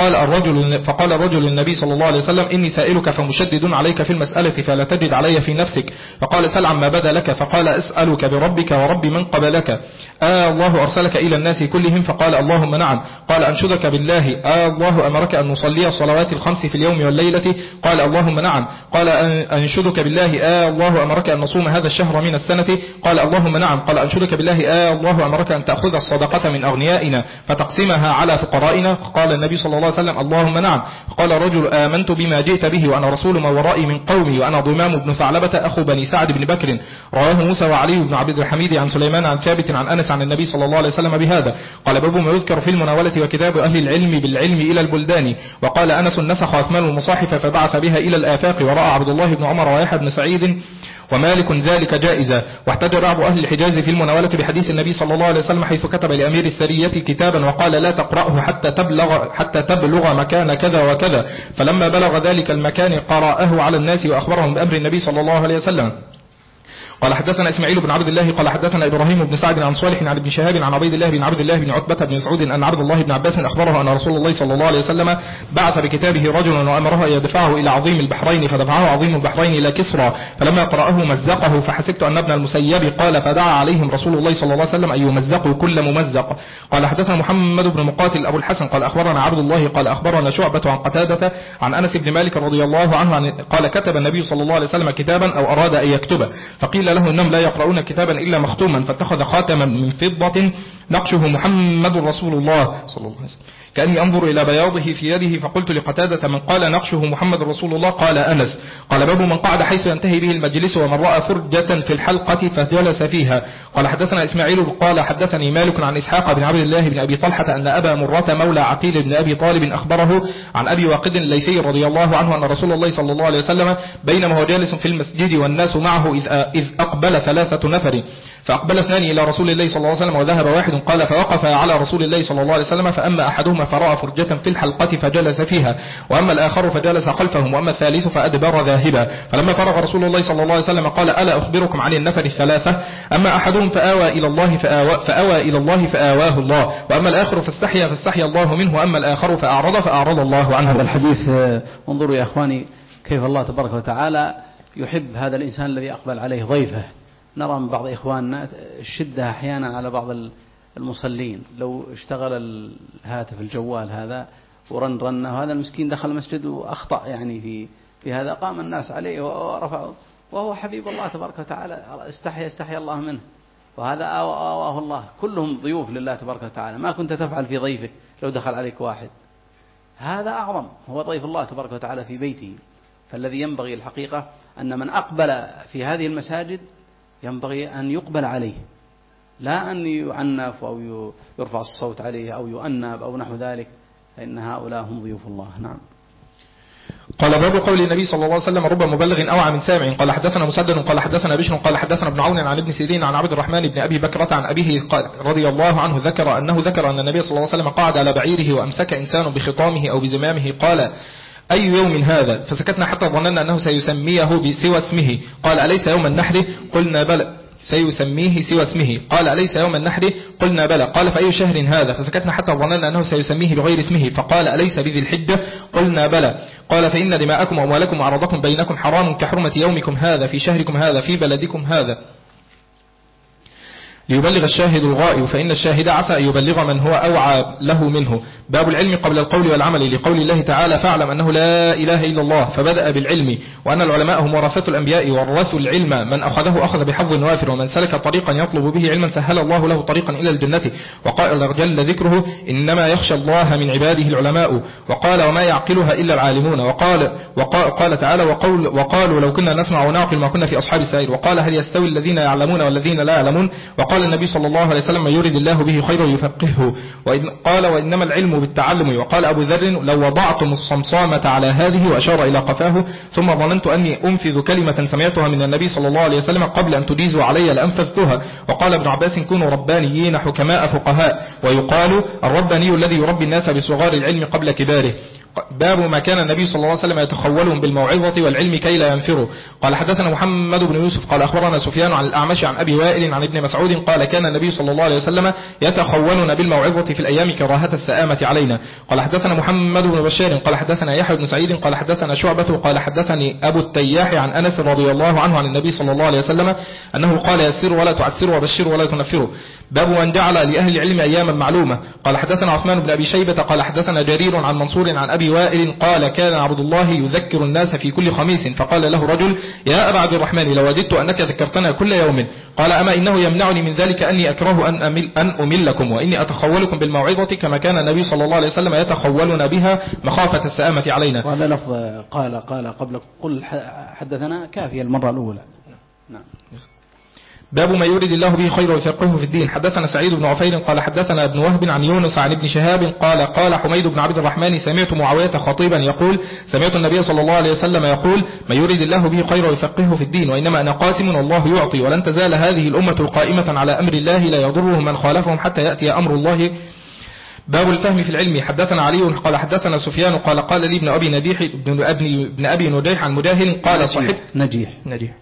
فقال الرجل للنبي صلى الله عليه وسلم إني سائلك فمشدد عليك في المسألة فلا تجد علي في نفسك. فقال سل عما بدا لك. فقال أسألك بربك ورب من قبلك الله أرسلك إلى الناس كلهم؟ فقال اللهم نعم. قال أنشدك بالله الله أمرك أن نصلي الصلوات الخمس في اليوم والليلة؟ قال اللهم نعم. قال أنشدك بالله الله أمرك أن نصوم هذا الشهر من السنة؟ قال اللهم نعم. قال أنشدك بالله الله أمرك أن تأخذ الصدقة من أغنيائنا فتقسمها على فقرائنا؟ قال النبي صلى الله عليه وسلم اللهم نعم. قال الرجل آمنت بما جئت به وأنا رسول ما ورائي من قومي وأنا ضمام بن ثعلبة أخو بني سعد بن بكر. رواه موسى وعلي بن عبد الحميد عن سليمان عن ثابت عن أنس عن النبي صلى الله عليه وسلم بهذا. قال باب ما يذكر في المناولة وكتاب أهل العلم بالعلم إلى البلدان. وقال أنس نسخ عثمان المصاحف فبعث بها إلى الآفاق، ورأى عبد الله بن عمر ويحيى بن سعيد ومالك ذلك جائزة. واحتج بعض أهل الحجاز في المناولة بحديث النبي صلى الله عليه وسلم حيث كتب لأمير السرية كتابا وقال لا تقرأه حتى تبلغ مكان كذا وكذا، فلما بلغ ذلك المكان قرأه على الناس وأخبرهم بأمر النبي صلى الله عليه وسلم. قال حدثنا إسماعيل بن عبد الله قال حدثنا إبراهيم بن سعد عن صالح عن ابن شهاب عن عبيد الله بن عبد الله بن عتبة بن مسعود أن عبد الله بن عباس أخبره أن رسول الله صلى الله عليه وسلم بعث بكتابه رجلا وأمره أن يدفعه إلى عظيم البحرين، فدفعه عظيم البحرين إلى كسرى، فلما قرأه مزقه، فحسبت أن ابن المسيب قال فدعا عليهم رسول الله صلى الله عليه وسلم أن يمزقوا كل ممزق. قال حدثنا محمد بن مقاتل أبو الحسن قال أخبرنا عبد الله قال أخبرنا شعبة عن قتادة عن أنس بن مالك رضي الله عنه قال كتب النبي صلى الله عليه وسلم كتابا أو أراد أن يكتبه، فقيل له إنهم لا يقرؤون كتابا إلا مختوما، فاتخذ خاتما من فضة نقشه محمد رسول الله صلى الله عليه وسلم كأني أنظر إلى بياضه في يده، فقلت لقتادة من قال نقشه محمد رسول الله؟ قال أنس. قال باب من قعد حيث ينتهي به المجلس ومن رأى فرجة في الحلقة فجلس فيها. قال حدثنا إسماعيل قال حدثني مالك عن إسحاق بن عبد الله بن أبي طلحة أن أبا مرة مولى عقيل بن أبي طالب أخبره عن أبي واقد الليثي رضي الله عنه أن رسول الله صلى الله عليه وسلم بينما هو جالس في المسجد والناس معه إذ أقبل 3 نفر، فأقبل 2 إلى رسول الله صلى الله عليه وسلم وذهب واحد. قال فوقف على رسول الله صلى الله عليه وسلم، فأما أحدهما فرأى فرجة في الحلقة فجلس فيها، وأما الآخر فجلس خلفهم، وأما الثالث فأدبر ذاهبا. فلما فرغ رسول الله صلى الله عليه وسلم قال ألا أخبركم عن النفر 3؟ أما أحدهم فآوى إلى الله فآواه الله، وأما الآخر فاستحيا الله منه، وأما الآخر فأعرض الله عنه. هذا الحديث انظروا يا أخواني كيف الله تبارك وتعالى يحب هذا الإنسان الذي أقبل عليه ضيفه. نرى من بعض إخواننا الشدة أحيانا على بعض المصلين، لو اشتغل الهاتف الجوال هذا ورن وهذا المسكين دخل المسجد وأخطأ يعني في هذا، قام الناس عليه ورفعه، وهو حبيب الله تبارك وتعالى استحيا الله منه، وهذا آواه الله. كلهم ضيوف لله تبارك وتعالى، ما كنت تفعل في ضيفك لو دخل عليك واحد، هذا أعظم، هو ضيف الله تبارك وتعالى في بيته. فالذي ينبغي الحقيقة أن من أقبل في هذه المساجد ينبغي أن يقبل عليه، لا أن يعنف أو يرفع الصوت عليه أو يؤنب أو نحو ذلك، فإن هؤلاء هم ضيوف الله. نعم. قال باب قول النبي صلى الله عليه وسلم رب مبلغ أوعى من سامع. قال حدثنا مسدد قال حدثنا بشر قال حدثنا ابن عون عن ابن سيرين عن عبد الرحمن بن أبي بكرة عن أبيه رضي الله عنه ذكر أن النبي صلى الله عليه وسلم قعد على بعيره وأمسك إنسان بخطامه أو بزمامه، قال أي يوم هذا؟ فسكتنا حتى ظننا أنه سيسميه بسوى اسمه. قال أليس يوم النحر؟ قلنا بلى. سيسميه سوى اسمه. قال أليس يوم النحر؟ قلنا بلى. قال فأي شهر هذا؟ فسكتنا حتى ظننا أنه سيسميه بغير اسمه. فقال أليس بذي الحجة؟ قلنا بلى. قال فإن دماءكم وأموالكم وأعراضكم بينكم حرام كحرمة يومكم هذا في شهركم هذا في بلدكم هذا، ليبلغ الشاهد الغائب، فإن الشاهد عسى أن يبلغ من هو أوعى له منه. باب العلم قبل القول والعمل، لقول الله تعالى فاعلم أنه لا إله إلا الله، فبدأ بالعلم، وأن العلماء هم ورثة الأنبياء ورثوا العلم، من أخذه أخذ بحظ وافر، ومن سلك طريقا يطلب به علما سهل الله له طريقا إلى الجنة. وقال جل ذكره إنما يخشى الله من عباده العلماء، وقال وما يعقلها إلا العالمون. وقال تعالى وقالوا لو كنا نسمع ونعقل ما كنا في أصحاب السعير. وقال هل يستوي الذين يعلمون والذين لا يعلمون. وقال النبي صلى الله عليه وسلم من يريد الله به خيرا يفقهه. قال وإنما العلم بالتعلم. وقال أبو ذر لو وضعتم الصمصامة على هذه، وأشار إلى قفاه، ثم ظننت أني أنفذ كلمة سمعتها من النبي صلى الله عليه وسلم قبل أن تجيزوا علي لأنفذتها. وقال ابن عباس كونوا ربانيين حكماء فقهاء، ويقال الرباني الذي يربي الناس بصغار العلم قبل كباره. باب ما كان النبي صلى الله عليه وسلم يتخولهم بالموعظة والعلم كي لا ينفروا. قال حدثنا محمد بن يوسف قال أخبرنا سفيان عن الأعمش عن أبي وائل عن ابن مسعود قال كان النبي صلى الله عليه وسلم يتخولنا بالموعظة في الأيام كراهة السآمة علينا. قال حدثنا محمد بن بشار قال حدثنا يحيى بن سعيد قال حدثنا شعبة قال حدثني أبو التياح عن أنس رضي الله عنه عن النبي صلى الله عليه وسلم أنه قال يسروا ولا تعسروا وبشروا ولا تنفروا. باب من جعل لأهل العلم أياما معلومة. قال حدثنا عثمان بن أبي شيبة قال حدثنا جرير عن منصور عن أبي وائل قال كان عبد الله يذكر الناس في كل خميس فقال له رجل يا أبا عبد الرحمن لو وجدت أنك ذكرتنا كل يوم. قال أما إنه يمنعني من ذلك أني أكره أن أملكم وإني أتخولكم بالموعظة كما كان النبي صلى الله عليه وسلم يتخولنا بها مخافة السآمة علينا. وهذا لفظ قال قبل قل حدثنا كافية المرة الأولى. نعم. باب ما يريد الله به خير ويفقهه في الدين. حدثنا سعيد بن عفير قال حدثنا ابن وهب عن يونس عن ابن شهاب قال حميد بن عبد الرحمن سمعت معاوية خطيبا يقول سمعت النبي صلى الله عليه وسلم يقول ما يريد الله به خير ويفقهه في الدين وإنما أنا قاسم والله يعطي ولن تزال هذه الأمة القائمة على أمر الله لا يضرهم من خالفهم حتى يأتي أمر الله. باب الفهم في العلم. حدثنا علي قال حدثنا سفيان قال لي ابن أبي نديح ابن أبي نديح عن مجاهد قال صحبت نجيح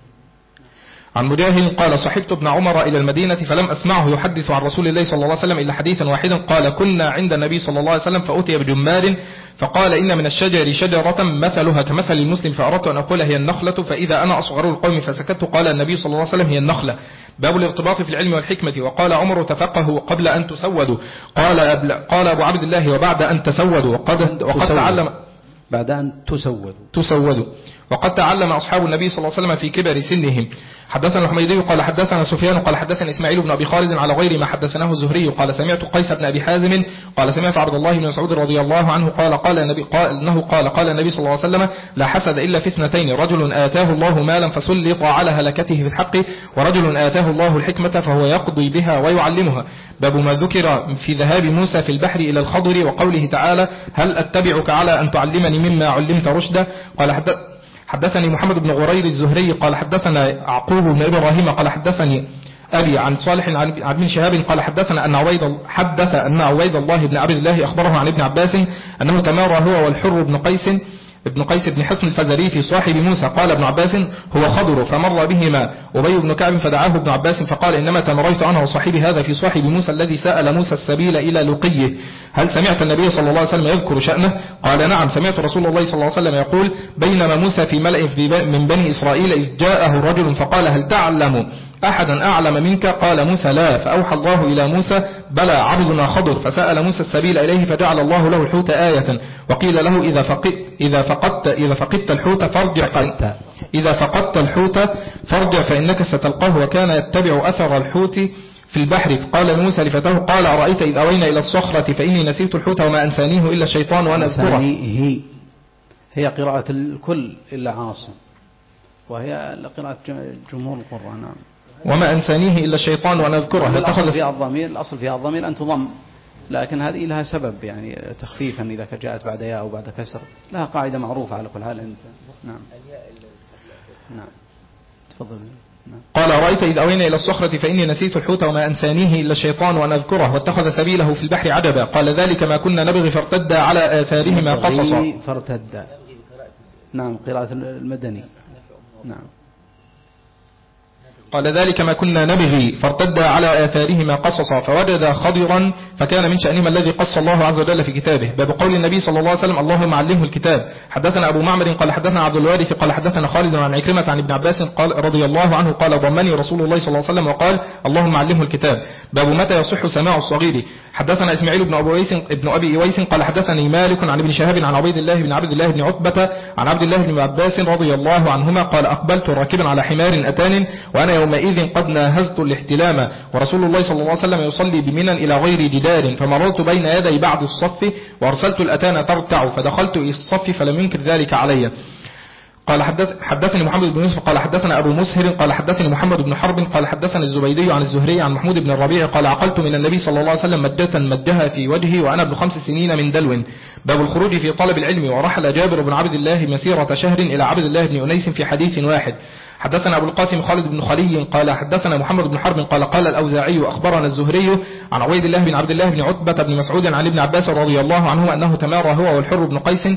عن مجاهد قال صحبت ابن عمر إلى المدينة فلم أسمعه يحدث عن رسول الله صلى الله عليه وسلم إلا حديثا واحدا. قال كنا عند النبي صلى الله عليه وسلم فأتي بجمار فقال إن من الشجر شجرة مثلها كمثل المسلم فأردت أن أقول هي النخلة فإذا أنا أصغر القوم فسكت. قال النبي صلى الله عليه وسلم هي النخلة. باب الارتباط في العلم والحكمة. وقال عمر تفقهوا قبل أن تسودوا. قال أبو عبد الله وبعد أن تسودوا وقد تعلم بعد أن تسودوا وقد تعلم أصحاب النبي صلى الله عليه وسلم في كبر سنهم. حدثنا الحميدي قال حدثنا سفيان قال حدثنا إسماعيل بن أبي خالد على غير ما حدثناه الزهري قال سمعت قيس بن أبي حازم قال سمعت عبد الله بن مسعود رضي الله عنه قال النبي صلى الله عليه وسلم لا حسد إلا في اثنتين رجل آتاه الله مالا فسلط على هلكته في الحق ورجل آتاه الله الحكمة فهو يقضي بها ويعلمها. باب ما ذكر في ذهاب موسى في البحر إلى الخضر وقوله تعالى هل أتبعك على أن تعلمني مما علمت رشدا. قال حدثني محمد بن غرير الزهري قال حدثنا يعقوب بن إبراهيم قال حدثني أبي عن صالح عن ابن شهاب قال حدثنا أن عبيد الله بن عبد الله أخبره عن ابن عباس أنه تمارى هو والحر بن قيس بن حصن الفزاري في صاحب موسى. قال ابن عباس هو خضر فمر بهما أبي بن كعب فدعاه ابن عباس فقال إنما تمريت أنا وصاحبي هذا في صاحب موسى الذي سأل موسى السبيل إلى لقيه هل سمعت النبي صلى الله عليه وسلم يذكر شأنه. قال نعم سمعت رسول الله صلى الله عليه وسلم يقول بينما موسى في ملأ من بني إسرائيل إذ جاءه رجل فقال هل تعلم أحدا أعلم منك. قال موسى لا فأوحى الله إلى موسى بلى عبدنا خضر فسأل موسى السبيل إليه فجعل الله له الحوت آية وقيل له إذا فقدت الحوت فارجع فإنك ستلقاه وكان يتبع أثر الحوت في البحر. قال موسى لفتاه قال أرأيت إذ أوينا إلى الصخرة فإني نسيت الحوت وما أنسانيه إلا الشيطان وأنا أذكره. هي قراءة الكل إلا عاصم وهي قراءة جمهور القرآن. وما أنسانيه إلا الشيطان وأنا أذكره. الأصل فيها الضمير أن تضم لكن هذه لها سبب يعني تخفيفا إذا جاءت بعد ياء أو بعد كسر لها قاعدة معروفة على كل حال. أنت نعم تفضل. قال رأيت إذ أوينا إلى الصخرة فإني نسيت الحوت وما أنسانيه إلا الشيطان وأن أذكره واتخذ سبيله في البحر عجبا. قال ذلك ما كنا نبغي فارتدا على آثارهما قصصا. نعم قراءة المدني. نعم قال ذلك ما كنا نبغي فارتد على آثارهما قصصا فوجد خضرا فكان من شأنهما الذي قص الله عز وجل في كتابه. باب قول النبي صلى الله عليه وسلم اللهم علمه الكتاب. حدثنا أبو معمر قال حدثنا عبد الوارث قال حدثنا خالد عن عكرمة عن ابن عباس قال رضي الله عنه قال ضمني رسول الله صلى الله عليه وسلم وقال اللهم علمه الكتاب. باب متى يصح سماع الصغير. حدثنا إسماعيل بن أبي إويس قال حدثني مالك عن ابن شهاب عن عبيد الله بن عتبة عن عبد الله بن عباس رضي الله عنهما قال أقبلت راكبا على حمار أتان وأنا يومئذ قد ناهزت الاحتلام ورسول الله صلى الله عليه وسلم يصلي بمنى إلى غير جدار فمررت بين يدي بعض الصف وأرسلت الأتان ترتع فدخلت إلى الصف فلم ينكر ذلك علي. قال حدثني محمد بن يوسف قال حدثنا أبو مسهر قال حدثني محمد بن حرب قال حدثني الزبيدي عن الزهري عن محمود بن الربيع قال عقلت من النبي صلى الله عليه وسلم مدها في وجهي وأنا ابن 5 سنين من دلو. باب الخروج في طلب العلم. ورحل جابر بن عبد الله مسيرة شهر إلى عبد الله بن أنيس في حديث واحد. حدثنا أبو القاسم خالد بن خلي قال حدثنا محمد بن حرب قال قال الأوزاعي أخبرنا الزهري عن عبيد الله بن عبد الله بن عتبة بن مسعود عن ابن عباس رضي الله عنه أنه تمارى هو والحر بن قيس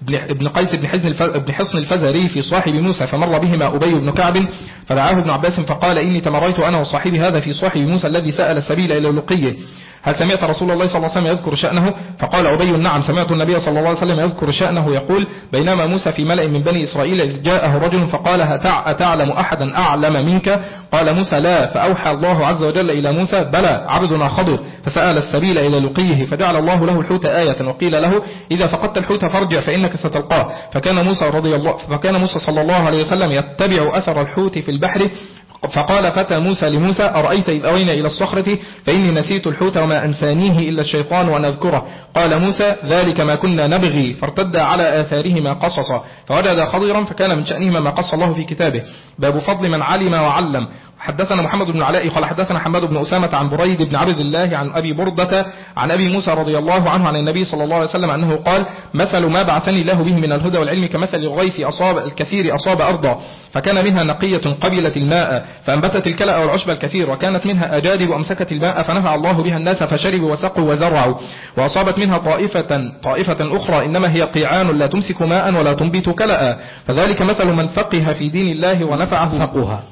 بن حصن الفزاري في صاحب موسى، فمر بهما أبي بن كعب فدعاه ابن عباس فقال إني تمريت أنا وصاحبي هذا في صاحب موسى الذي سأل السبيل إلى لقيه، هل سمعت رسول الله صلى الله عليه وسلم يذكر شأنه؟ فقال أبي نعم سمعت النبي صلى الله عليه وسلم يذكر شأنه يقول بينما موسى في ملأ من بني إسرائيل إذ جاءه رجل فقال أتعلم أحدا أعلم منك؟ قال موسى لا، فأوحى الله عز وجل إلى موسى بلى عبدنا خضر، فسأل السبيل إلى لقيه فجعل الله له الحوت آية، وقيل له إذا فقدت الحوت فارجع فإنك ستلقاه، فكان موسى صلى الله عليه وسلم يتبع أثر الحوت في البحر. فقال فتى موسى لموسى أرأيت إذ أوينا إلى الصخرة فإني نسيت الحوت وما أنسانيه إلا الشيطان وأن أذكره. قال موسى ذلك ما كنا نبغي، فارتد على آثارهما قصصا فوجد خضرا فكان من شأنهما ما قص الله في كتابه. باب فضل من علم وعلم. حدثنا محمد بن علاء قال حدثنا حماد بن أسامة عن بريد بن عبد الله عن أبي بردة عن أبي موسى رضي الله عنه عن النبي صلى الله عليه وسلم أنه قال مثل ما بعثني الله به من الهدى والعلم كمثل الغيث أصاب الكثير أصاب أرضا فكان منها نقية قبلت الماء فأنبتت الكلأ والعشب الكثير، وكانت منها أجادب أمسكت الماء فنفع الله بها الناس فشربوا وسقوا وزرعوا، وأصابت منها طائفة أخرى إنما هي قيعان لا تمسك ماء ولا تنبت كلأ، فذلك مثل من فقه في دين الله ونفعه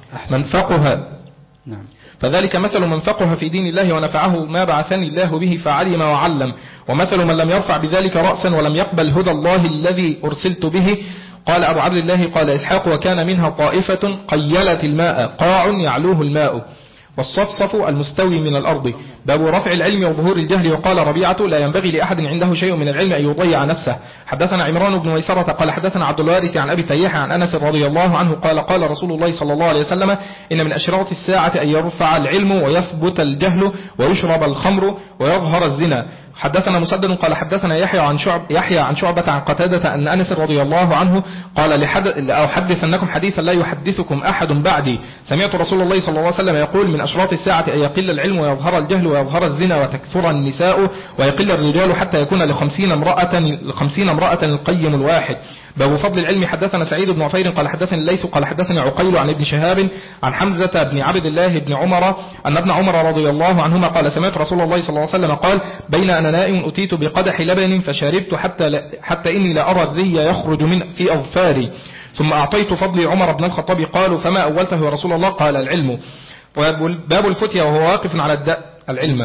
فذلك مثل من فقه في دين الله ونفعه ما بعثني الله به فعلم وعلم، ومثل من لم يرفع بذلك رأسا ولم يقبل هدى الله الذي أرسلت به. قال أبو عبد الله قال إسحاق وكان منها طائفة قيلت الماء قاع يعلوه الماء، والصفصف المستوي من الأرض. باب رفع العلم وظهور الجهل. وقال ربيعة لا ينبغي لأحد عنده شيء من العلم أن يضيع نفسه. حدثنا عمران بن ويسرة قال حدثنا عبد الوارث عن أبي تياح عن أنس رضي الله عنه قال قال رسول الله صلى الله عليه وسلم إن من أشراط الساعة أن يرفع العلم ويثبت الجهل ويشرب الخمر ويظهر الزنا. حدثنا مسدد قال حدثنا يحيى عن شعبة عن قتادة أن أنس رضي الله عنه قال أحدثنكم حديثا لا يحدثكم أحد بعدي، سمعت رسول الله صلى الله عليه وسلم يقول من أشراط الساعة أن يقل العلم ويظهر الجهل ويظهر الزنا وتكثر النساء ويقل الرجال حتى يكون ل50 امرأة القيم الواحد. باب فضل العلم. حدثنا سعيد بن عفير قال حدثني الليث قال حدثني عقيل عن ابن شهاب عن حمزة بن عبد الله بن عمر أن ابن عمر رضي الله عنهما قال سمعت رسول الله صلى الله عليه وسلم قال بين أنا نائم أتيت بقدح لبن فشربت حتى إني لأرى الذي يخرج من في أظفاري، ثم أعطيت فضلي عمر بن الخطاب. قالوا فما أولته يا رسول الله؟ قال العلم. باب الفتية وهو واقف على العلم.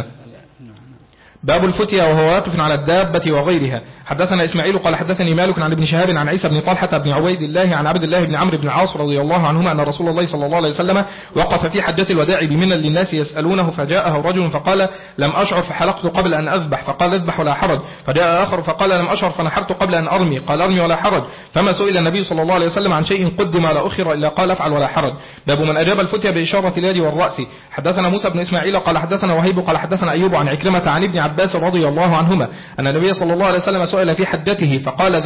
باب الفتية وهو واقف على الدابة وغيرها. حدثنا إسماعيل قال حدثني مالك عن ابن شهاب عن عيسى بن طلحة بن عبيد الله عن عبد الله بن عمرو بن العاص رضي الله عنهما أن رسول الله صلى الله عليه وسلم وقف في حجة الوداع بمنى للناس يسألونه، فجاءه رجل فقال لم أشعر فحلقت قبل أن أذبح، فقال اذبح ولا حرج. فجاء آخر فقال لم أشعر فنحرت قبل أن أرمي، قال أرمي ولا حرج. فما سئل النبي صلى الله عليه وسلم عن شيء قدم ولا أخر إلا قال افعل ولا حرج. باب من أجاب الفتية بإشارة اليد والرأس. حدثنا موسى بن إسماعيل قال حدثنا وهيب قال حدثنا أيوب عن عكرمة عن ابن عباس رضي الله عنهما أن النبي صلى الله عليه وسلم سئل في حجته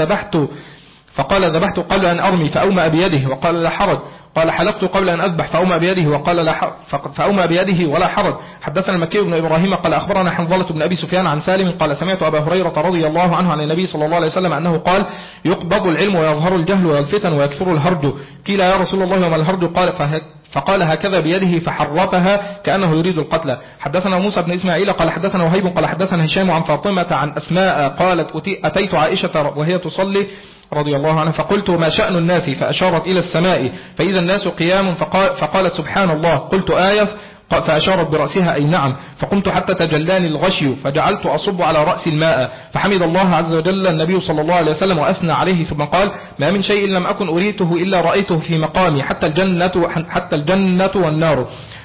فقال ذبحت قبل أن أرمي فأومأ بيده وقال لا حرج. قال حلقت قبل أن أذبح فأومأ بيده وقال فأومأ بيده ولا حرج. حدثنا المكي بن إبراهيم قال أخبرنا حنظلة بن أبي سفيان عن سالم قال سمعت أبا هريرة رضي الله عنه عن النبي صلى الله عليه وسلم أنه قال يقبض العلم ويظهر الجهل والفتن ويكثر الهرج. قيل يا رسول الله وما الهرج؟ فقال هكذا بيده فحرفها كأنه يريد القتل. حدثنا موسى بن إسماعيل قال حدثنا وهيب قال حدثنا هشام عن فاطمة عن أسماء قالت أتيت عائشة وهي تصلي رضي الله عنها فقلت ما شأن الناس؟ فأشارت إلى السماء فإذا الناس قيام فقالت سبحان الله. قلت آية؟ فأشارت برأسها أي نعم. فقمت حتى تجلاني الغشي فجعلت أصب على رأس الماء فحمد الله عز وجل النبي صلى الله عليه وسلم وأثنى عليه ثم قال ما من شيء لم أكن أريته إلا رأيته في مقامي حتى الجنة والنار.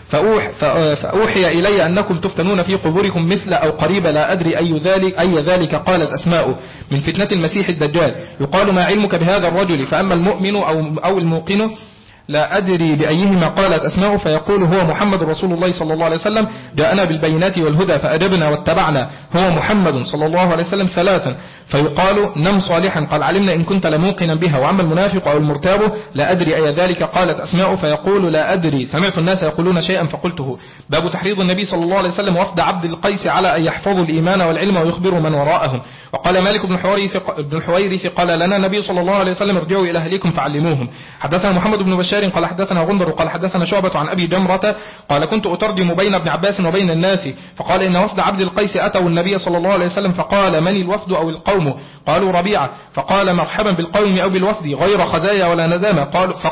فأوحي إلي أنكم تفتنون في قبوركم مثل أو قريب لا أدري أي ذلك. قالت أسماء من فتنة المسيح الدجال. يقال ما علمك بهذا الرجل؟ فأما المؤمن أو الموقن لا أدري بأيهما. قالت أسماء فيقول هو محمد رسول الله صلى الله عليه وسلم جاءنا بالبينات والهدى فأجبنا واتبعنا هو محمد صلى الله عليه وسلم ثلاثا. فيقال نم صالحا قال علمنا إن كنت لموقنا بها. وأما المنافق أو المرتاب لا أدري أي ذلك. قالت أسماء فيقول لا أدري سمعت الناس يقولون شيئا فقلته. باب تحريض النبي صلى الله عليه وسلم وفد عبد القيس على أن يحفظوا الإيمان والعلم ويخبروا من وراءهم. وقال مالك بن الحويرث قال لنا النبي صلى الله عليه وسلم ارجعوا إلى أهليكم فعلموهم. حدثنا محمد بن بشار بشار قال حدثنا غندر قال حدثنا شعبة عن أبي جمرة قال كنت أترجم بين ابن عباس وبين الناس فقال إن وفد عبد القيس أتوا النبي صلى الله عليه وسلم فقال من الوفد أو القوم؟ قالوا ربيعة. فقال مرحبا بالقوم أو بالوفد غير خزايا ولا ندامة.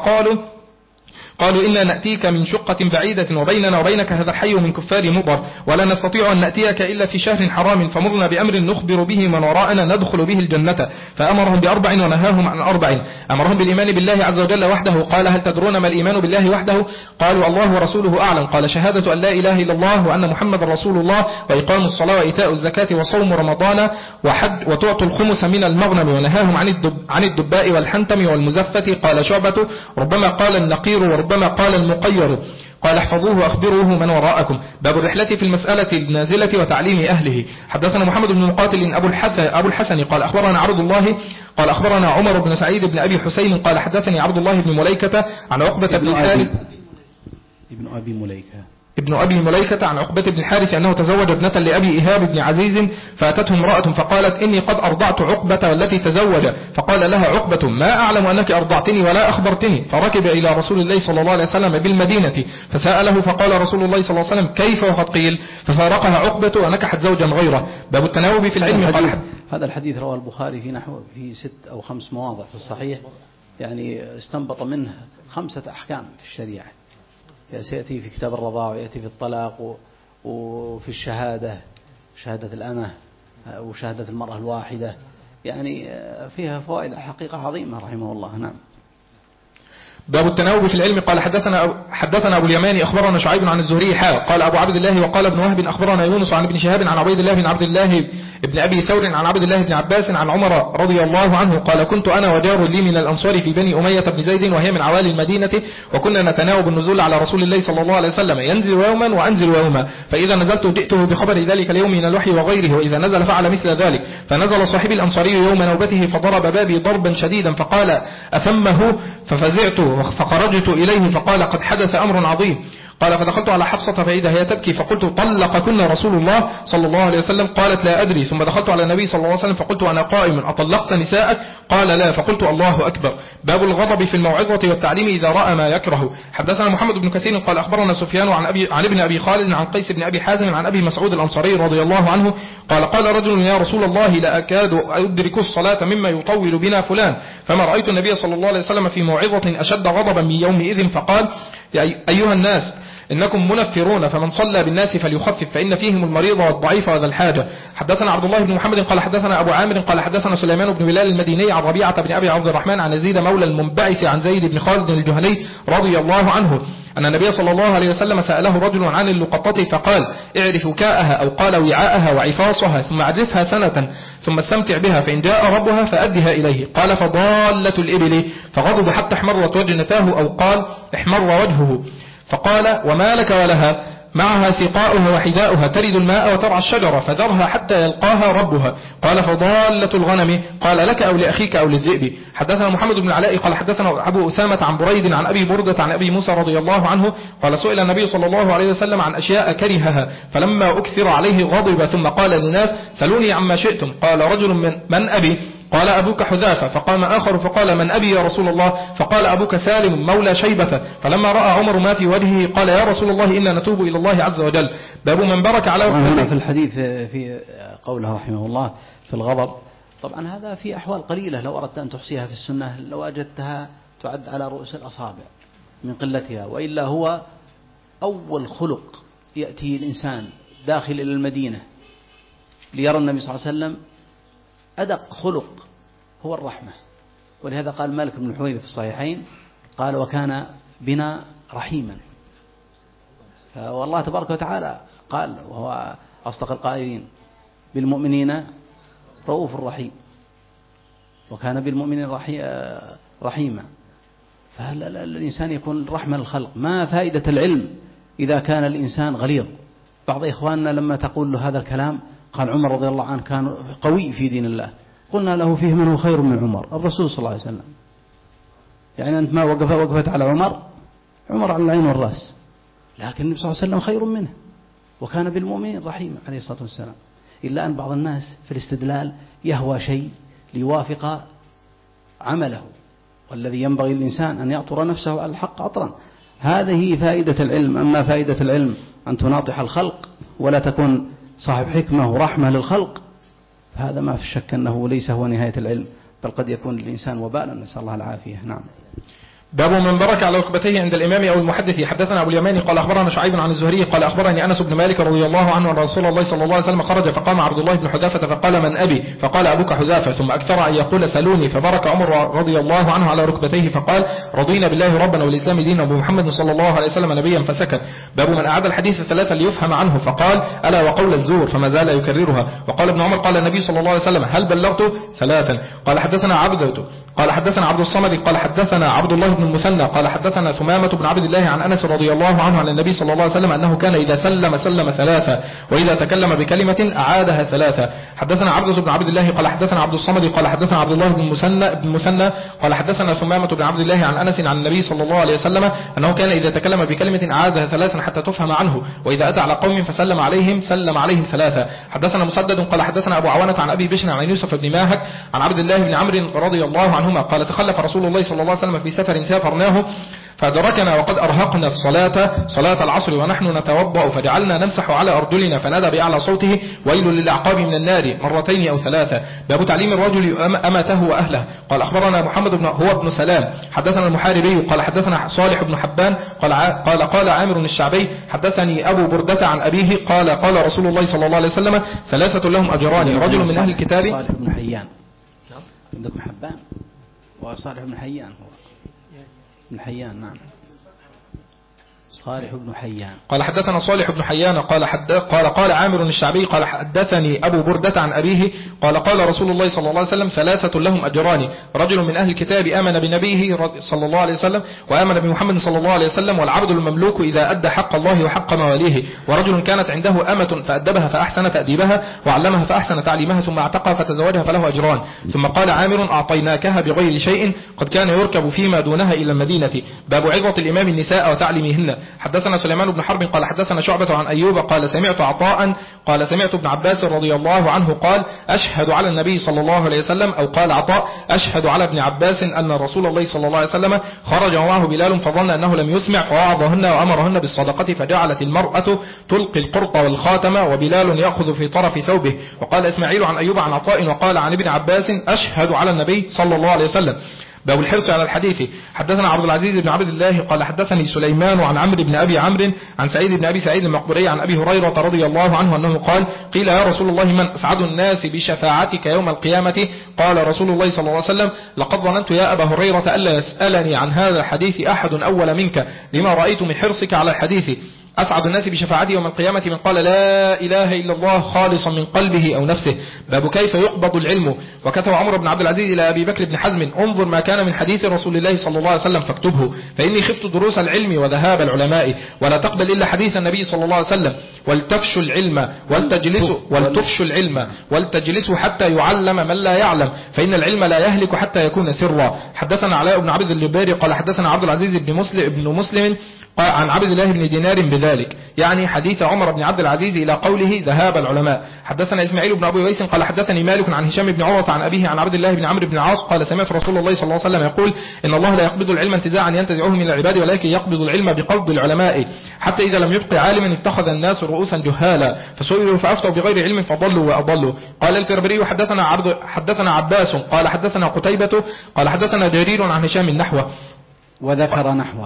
قالوا إنا نأتيك من شقة بعيدة وبيننا وبينك هذا الحي من كفار مضر ولا نستطيع أن نأتيك إلا في شهر حرام فمرنا بأمر نخبر به من وراءنا ندخل به الجنة. فأمرهم بأربع ونهاهم عن أربع. أمرهم بالإيمان بالله عز وجل وحده. قال هل تدرون ما الإيمان بالله وحده؟ قالوا الله ورسوله أعلم. قال شهادة أن لا إله إلا الله وأن محمد رسول الله وإقام الصلاة وإيتاء الزكاة وصوم رمضان وحج وتعطوا الخمس من المغنم. ونهاهم عن الدباء والحنتم والمزفة. قال شعبة ربما قال النقير وربما قال المقير. قال احفظوه وأخبروه من وراءكم. باب الرحلة في المسألة النازلة وتعليم أهله. حدثنا محمد بن مقاتل أبو الحسن قال أخبرنا عبد الله قال أخبرنا عمر بن سعيد بن أبي حسين قال حدثني عبد الله بن مليكة عن عقبة بن الحارث ابن أبي مليكة عن عقبة بن الحارث أنه تزوج ابنة لأبي إيهاب بن عزيز فأتته امرأة فقالت إني قد أرضعت عقبة والتي تزوج. فقال لها عقبة ما أعلم أنك أرضعتني ولا أخبرتني. فركب إلى رسول الله صلى الله عليه وسلم بالمدينة فسأله فقال رسول الله صلى الله عليه وسلم كيف وقد قيل؟ ففارقها عقبة ونكحت زوجا غيره. باب التناوب في العلم. هذا الحديث رواه البخاري في 6 أو 5 مواضع في الصحيح يعني استنبط منه 5 أحكام في الشريعة. سيأتي في كتاب الرضاع ويأتي في الطلاق وفي الشهادة شهادة الأمة وشهادة المرأة الواحدة يعني فيها فوائد حقيقة عظيمة رحمه الله. نعم. باب التناوب في العلم. قال حدثنا أبو اليماني أخبرنا شعيب عن الزهري قال أبو عبد الله وقال ابن وهب أخبرنا يونس عن ابن شهاب عن عبيد الله بن عبد الله ابن أبي ثور عن عبد الله بن عباس عن عمر رضي الله عنه قال كنت أنا وجار لي من الأنصار في بني أمية بن زيد وهي من عوالي المدينة وكنا نتناوب النزول على رسول الله صلى الله عليه وسلم ينزل يوما وأنزل يوما فإذا نزلت جئته بخبر ذلك اليوم من الوحي وغيره وإذا نزل فعل مثل ذلك. فنزل صاحبي الأنصاري يوم نوبته فضرب بابي ضربا شديدا فقال أسمه ففزعت فخرجت إليه فقال قد حدث أمر عظيم. قال فدخلت على حفصة فإذا هي تبكي فقلت طلقكن رسول الله صلى الله عليه وسلم؟ قالت لا أدري. ثم دخلت على النبي صلى الله عليه وسلم فقلت أنا قائم أطلقت نساءك؟ قال لا. فقلت الله أكبر. باب الغضب في الموعظة والتعليم إذا رأى ما يكره. حدثنا محمد بن كثير قال أخبرنا سفيان عن ابن أبي خالد عن قيس بن أبي حازم عن أبي مسعود الأنصاري رضي الله عنه قال رجل يا رسول الله لا أكاد أدرك الصلاة مما يطول بنا فلان فما رأيت النبي صلى الله عليه وسلم في موعظة أشد غضبا من يومئذ فقال يا أيها الناس إنكم منفرون فمن صلى بالناس فليخفف فإن فيهم المريض والضعيف وذا الحاجة. حدثنا عبد الله بن محمد قال حدثنا أبو عامر قال حدثنا سليمان بن بلال المديني عن ربيعة بن أبي عبد الرحمن عن يزيد مولى المنبعث عن زيد بن خالد الجهني رضي الله عنه أن النبي صلى الله عليه وسلم سأله رجل عن اللقطة فقال اعرف وكاءها أو قال وعاءها وعفاصها ثم اعرفها سنة ثم استمتع بها فإن جاء ربها فأدها إليه. قال فضالة الإبل فغضب حتى احمرت وجنتاه أو قال احمر وجهه. فقال وما لك ولها معها سقاؤها وحذاؤها ترد الماء وترعى الشجرة فذرها حتى يلقاها ربها. قال فضالة الغنم قال لك أو لأخيك أو للذئب. حدثنا محمد بن العلاء قال حدثنا أبو أسامة عن بريد عن أبي بردة عن أبي موسى رضي الله عنه قال سئل النبي صلى الله عليه وسلم عن أشياء كرهها فلما أكثر عليه غضب ثم قال للناس سلوني عما شئتم. قال رجل من أبي؟ قال أبوك حذافة. فقام آخر فقال من أبي يا رسول الله؟ فقال أبوك سالم مولى شيبة. فلما رأى عمر ما في وجهه قال يا رسول الله إنا نتوب إلى الله عز وجل. باب من برك على هنا في الحديث في قوله رحمه الله في الغضب. طبعا هذا في أحوال قليلة لو أردت أن تحصيها في السنة لو وجدتها تعد على رؤوس الأصابع من قلتها. وإلا هو أول خلق يأتي الإنسان داخل إلى المدينة ليرى النبي صلى الله عليه وسلم أدق خلق هو الرحمة. ولهذا قال مالك بن الحويرث في الصحيحين قال وكان بنا رحيما. والله تبارك وتعالى قال وهو أصدق القائلين بالمؤمنين رؤوف رحيم وكان بالمؤمنين رحيما. فالإنسان يكون رحمة للخلق. ما فائدة العلم إذا كان الإنسان غليظ. بعض إخواننا لما تقول له هذا الكلام قال عمر رضي الله عنه كان قوي في دين الله. قلنا له فيه من هو خير من عمر الرسول صلى الله عليه وسلم. يعني أنت ما وقفت على عمر على العين والرأس لكن النبي صلى الله عليه وسلم خير منه وكان بالمؤمنين رحيم عليه الصلاة والسلام. إلا أن بعض الناس في الاستدلال يهوى شيء ليوافق عمله والذي ينبغي للإنسان أن يأطر نفسه على الحق أطرا. هذه فائدة العلم. أما فائدة العلم أن تناطح الخلق ولا تكون صاحب حكمة ورحمة للخلق، هذا ما في شك أنه ليس هو نهاية العلم، بل قد يكون للإنسان وبالا، نسأل الله العافية. نعم. باب من برك على ركبتيه عند الإمام أو المحدث. حدثنا أبو اليماني قال أخبرنا شعيب عن الزهري قال أخبرني أنس بن مالك رضي الله عنه أن رسول الله صلى الله عليه وسلم خرج فقام عبد الله بن حذافة فقال من أبي؟ فقال أبوك حذافة، ثم أكثر أن يقول سلوني، فبرك عمر رضي الله عنه على ركبتيه فقال رضينا بالله ربنا والإسلام دينا وبمحمد صلى الله عليه وسلم نبيا، فسكت. باب من أعاد الحديث ثلاثا ليفهم عنه فقال ألا وقول الزور، فما زال يكررها. وقال ابن عمر قال النبي صلى الله عليه وسلم هل بلغت؟ ثلاثا. قال حدثنا عبد الصمد قال حدثنا عبد الله بن المثنى قال حدثنا ثمامة بن عبد الله عن أنس رضي الله عنه عن النبي صلى الله عليه وسلم أنه كان إذا سلم ثلاثة وإذا تكلم بكلمة أعادها ثلاثة. حدثنا عبد بن عبد الله قال حدثنا عبد الصمد قال حدثنا عبد الله بن المثنى قال حدثنا ثمامة بن عبد الله عن أنس عن النبي صلى الله عليه وسلم أنه كان إذا تكلم بكلمة أعادها ثلاثا حتى تفهم عنه، وإذا أتى على قوم فسلم عليهم سلم عليهم ثلاثة. حدثنا مسدد قال حدثنا أبو عوانة عن أبي بشر عن يوسف بن ماهك عن عبد الله بن عمرو رضي الله عنهما قال تخلف رسول الله صلى الله عليه وسلم في سفر سافرناه فأدركنا وقد أرهقنا صلاة العصر ونحن نتوضأ فجعلنا نمسح على أرجلنا فنادى بأعلى صوته ويل للأعقاب من النار مرتين أو ثلاثة. باب تعليم الرجل أمته وأهله. قال أخبرنا محمد بن سلام حدثنا المحاربي قال حدثنا صالح بن حبان قال عامر الشعبي حدثني أبو بردة عن أبيه قال رسول الله صلى الله عليه وسلم ثلاثة لهم أجران رجل من أهل الكتاب. صالح بن حيان عندكم حبان وصالح بن حيان هو بن حيان. نعم. صالح بن حيان قال حدثنا صالح بن حيان قال عامر الشعبي قال حدثني أبو بردة عن أبيه قال رسول الله صلى الله عليه وسلم ثلاثة لهم أجران رجل من أهل الكتاب آمن بنبيه صلى الله عليه وسلم وآمن بمحمد صلى الله عليه وسلم والعبد المملوك إذا أدى حق الله وحق مواليه، ورجل كانت عنده أمة فأدبها فأحسن تأديبها وعلمها فأحسن تعليمها ثم اعتقها فتزوجها فله أجران. ثم قال عامر أعطيناكها بغير شيء قد كان يركب فيما دونها إلى المدينة. باب عظة الإمام النساء وتعليمهن. حدثنا سليمان بن حرب قال حدثنا شعبة عن أيوب قال سمعت عطاء قال سمعت ابن عباس رضي الله عنه قال أشهد على النبي صلى الله عليه وسلم أو قال عطاء أشهد على ابن عباس أن رسول الله صلى الله عليه وسلم خرج ومعه بلال فظن أنه لم يسمع فوعظهن وأمرهن بالصدقة فجعلت المرأة تلقي القرط والخاتم وبلال يأخذ في طرف ثوبه. وقال إسماعيل عن أيوب عن عطاء وقال عن ابن عباس أشهد على النبي صلى الله عليه وسلم. باب الحرص على الحديث. حدثنا عبد العزيز بن عبد الله قال حدثني سليمان عن عمرو بن أبي عمرو عن سعيد بن أبي سعيد المقبري عن أبي هريرة رضي الله عنه أنه قال قيل يا رسول الله من أسعد الناس بشفاعتك يوم القيامة؟ قال رسول الله صلى الله عليه وسلم لقد ظننت يا أبا هريرة ألا يسألني عن هذا الحديث أحد أول منك لما رأيت من حرصك على الحديث. أسعد الناس بشفاعته يوم القيامة من قال لا إله إلا الله خالصا من قلبه أو نفسه. باب كيف يقبض العلم. وكتب عمر بن عبد العزيز إلى أبي بكر بن حزم انظر ما كان من حديث رسول الله صلى الله عليه وسلم فاكتبه فإني خفت دروس العلم وذهاب العلماء ولا تقبل إلا حديث النبي صلى الله عليه وسلم ولتفشوا العلم ولتجلسوا حتى يعلم من لا يعلم فإن العلم لا يهلك حتى يكون سرا. حدثنا علاء بن عبد اللباري قال حدثنا عبد العزيز بن مسلم عن عبد الله بن دينار بذلك يعني حديث عمر بن عبد العزيز إلى قوله ذهاب العلماء. حدثنا إسماعيل بن أبي ويس قال حدثني مالك عن هشام بن عروة عن أبيه عن عبد الله بن عمرو بن العاص قال سمعت رسول الله صلى الله عليه وسلم يقول إن الله لا يقبض العلم انتزاعا ينتزعه من العباد ولكن يقبض العلم بقبض العلماء حتى إذا لم يبق عالما اتخذ الناس رؤوسا جهالا فسئلوا فأفتوا بغير علم فضلوا وأضلوا. قال الفربري حدثنا عباس قال حدثنا قتيبة قال حدثنا جرير عن هشام نحوه وذكر نحوه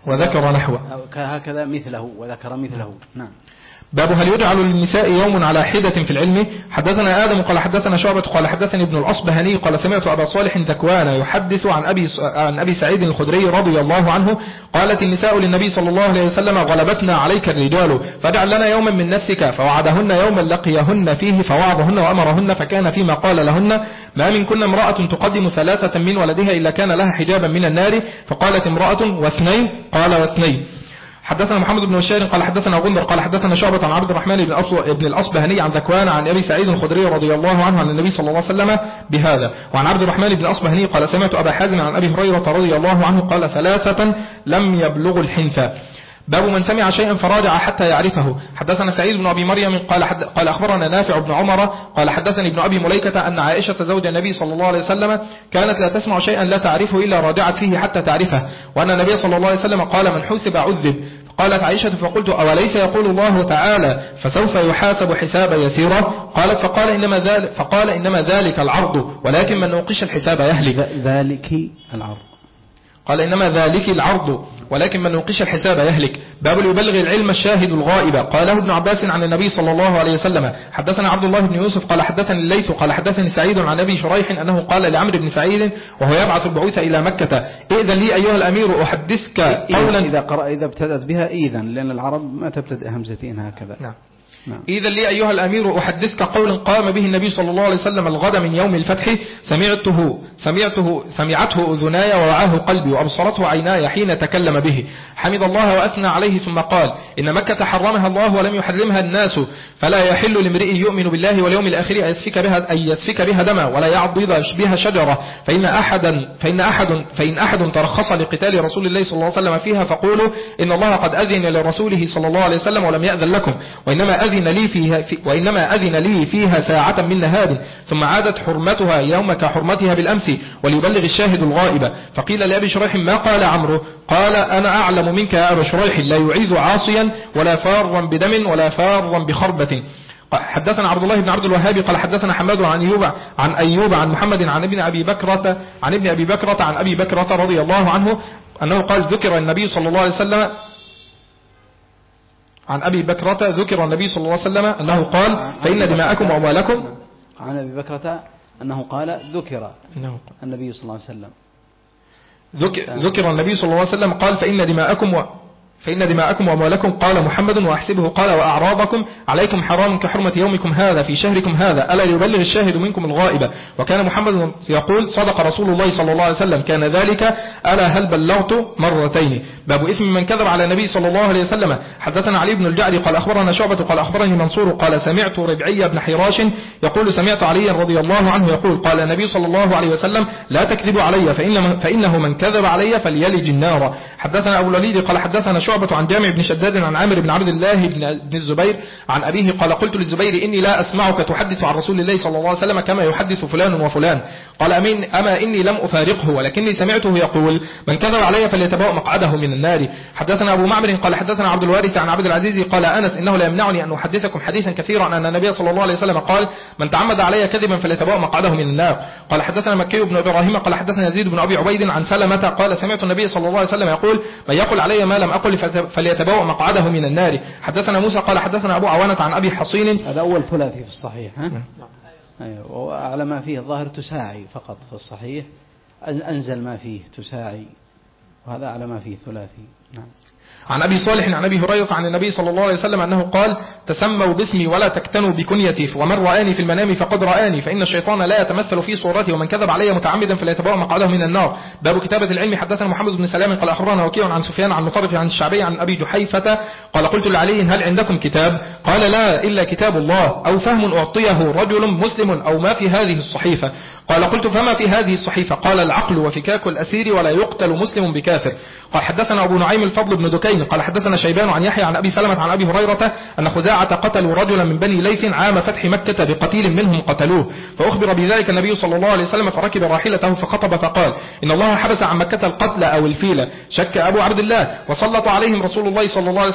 هكذا مثله وذكر مثله. نعم. باب هل يجعل للنساء يوم على حدة في العلم. حدثنا آدم قال حدثنا شعبة قال حدثني ابن الأصبهاني قال سمعت أبا صالح ذكوان يحدث عن أبي سعيد الخدري رضي الله عنه قالت النساء للنبي صلى الله عليه وسلم غلبتنا عليك الرجال فاجعل لنا يوما من نفسك فوعدهن يوما لقيهن فيه فوعظهن وأمرهن فكان فيما قال لهن ما من كن امرأة تقدم ثلاثة من ولدها إلا كان لها حجابا من النار فقالت امرأة واثنين قال واثنين. حدثنا محمد بن بشار قال حدثنا غندر قال حدثنا شعبة عن عبد الرحمن بن الأصبهاني عن ذكوان عن أبي سعيد الخدري رضي الله عنه عن النبي صلى الله عليه وسلم بهذا. وعن عبد الرحمن بن الأصبهاني قال سمعت أبا حازم عن أبي هريرة رضي الله عنه قال ثلاثة لم يبلغوا الحنثى. باب من سمع شيئا فراجع حتى يعرفه. حدثنا سعيد بن أبي مريم قال أخبرنا نافع بن عمر قال حدثني ابن أبي مليكة أن عائشة زوج النبي صلى الله عليه وسلم كانت لا تسمع شيئا لا تعرفه إلا راجعت فيه حتى تعرفه، وأن النبي صلى الله عليه وسلم قال من حسب عذب. قالت عائشة فقلت أوليس يقول الله تعالى فسوف يحاسب حسابا يسيرا؟ قالت فقال إنما ذلك العرض ولكن من نوقش الحساب يهلك. ذلك العرض قال إنما ذلك العرض ولكن من نوقش الحساب يهلك. باب يبلغ العلم الشاهد الغائب. قاله ابن عباس عن النبي صلى الله عليه وسلم. حدثنا عبد الله بن يوسف قال حدثني الليث قال حدثني سعيد عن أبي شريح أنه قال لعمرو بن سعيد وهو يبعث البعوث إلى مكة إذن لي أيها الأمير أحدثك قولا. إذا ابتدأت بها إذن، لأن العرب ما تبتدأ همزتين هكذا. نعم. إذا لي أيها الأمير أحدثك قولا قام به النبي صلى الله عليه وسلم الغد من يوم الفتح سمعته أذناي ووعاه قلبي وأبصرته عيناي حين تكلم به، حمد الله وأثنى عليه ثم قال إن مكة حرمها الله ولم يحرمها الناس، فلا يحل لامرئ يؤمن بالله واليوم الآخر أن يسفك بها دما ولا يعضد بها شجرة، فإن أحد ترخص لقتال رسول الله صلى الله عليه وسلم فيها فقولوا إن الله قد أذن لرسوله صلى الله عليه وسلم ولم يأذن لكم، وإنما أذن لي فيها ساعة من نهار، ثم عادت حرمتها يوم كحرمتها بالأمس، وليبلغ الشاهد الغائب. فقيل لأبي شريح ما قال عمرو؟ قال أنا أعلم منك يا أبا شريح لا يعيذ عاصيا ولا فارا بدم ولا فارا بخربة. حدثنا عبد الله بن عبد الوهاب قال حدثنا حماد عن أيوب عن محمد عن ابن أبي بكرة عن أبي بكرة رضي الله عنه أنه قال ذكر النبي صلى الله عليه وسلم عن أبي بكرة ذكر النبي صلى الله عليه وسلم أنه قال فإن دماءكم وأموالكم. عن أبي بكرة أنه قال ذكر النبي صلى الله عليه وسلم ذكر النبي صلى الله عليه وسلم قال فإن دماءكم وأموالكم. قال محمد وأحسبه قال وأعراضكم عليكم حرام كحرمة يومكم هذا في شهركم هذا، ألا يبلغ الشاهد منكم الغائب. وكان محمد يقول صدق رسول الله صلى الله عليه وسلم كان ذلك، ألا هل بلغت مرتين. باب اسم من كذب على النبي صلى الله عليه وسلم. حدثنا علي بن الجعد قال أخبرنا شعبة قال أخبرني منصور قال سمعت ربعي بن حراش يقول سمعت علي رضي الله عنه يقول قال النبي صلى الله عليه وسلم لا تكذبوا علي فإنه من كذب علي فليلج النار. حدثنا أبو الوليد قال حدثنا شعبة عن جامع بن شداد عن عامر بن عبد الله بن الزبير عن أبيه قال قلت للزبير إني لا أسمعك تحدث عن رسول الله صلى الله عليه وسلم كما يحدث فلان وفلان. قال أما إني لم أفارقه ولكني سمعته يقول من كذب علي فليتبوأ مقعده من النار. حدثنا أبو معمر قال حدثنا عبد الوارث عن عبد العزيز قال أنس إنه لا يمنعني أن أحدثكم حديثا كثيرا أن النبي صلى الله عليه وسلم قال من تعمد علي كذبا فليتبوأ مقعده من النار. قال حدثنا مكي بن إبراهيم قال حدثنا يزيد بن أبي عبيد عن سلمة قال سمعت النبي صلى الله عليه وسلم يقول من يقول علي ما لم أقل فليتبوأ مقعده من النار. حدثنا موسى قال حدثنا أبو عوانة عن أبي حصين. هذا أول ثلاثي في الصحيح أيوة. وأعلى ما فيه الظاهر تساعي فقط في الصحيح، أنزل ما فيه تساعي، وهذا أعلى ما فيه ثلاثي. نعم. عن أبي صالح عن أبي هريرة عن النبي صلى الله عليه وسلم أنه قال تسموا باسمي ولا تكتنوا بكنيتي، ومن رآني في المنام فقد رآني، فإن الشيطان لا يتمثل في صورتي، ومن كذب علي متعمدا فليتبوأ مقعده من النار. باب كتابة العلم. حدثنا محمد بن سلام قال أخبرنا وكيع عن سفيان عن مطرف عن الشعبي عن أبي جحيفة قال قلت لعلي هل عندكم كتاب؟ قال لا إلا كتاب الله أو فهم أعطيه رجل مسلم أو ما في هذه الصحيفة. قال قلت فما في هذه الصحيفة؟ قال العقل وفكاك الأسير ولا يقتل مسلم بكافر. قال حدثنا أبو نعيم الفضل بن دكين قال حدثنا شيبان عن يحيى عن أبي سلمة عن أبي هريرة أن خزاعة قتلوا رجلا من بني ليث عام فتح مكة بقتيل منهم قتلوه، فأخبر بذلك النبي صلى الله عليه وسلم فركب راحلته فخطب فقال إن الله حبس عن مكة القتل أو الفيلة. شك أبو عبد الله وسلط عليهم رسول الله صلى الله عليه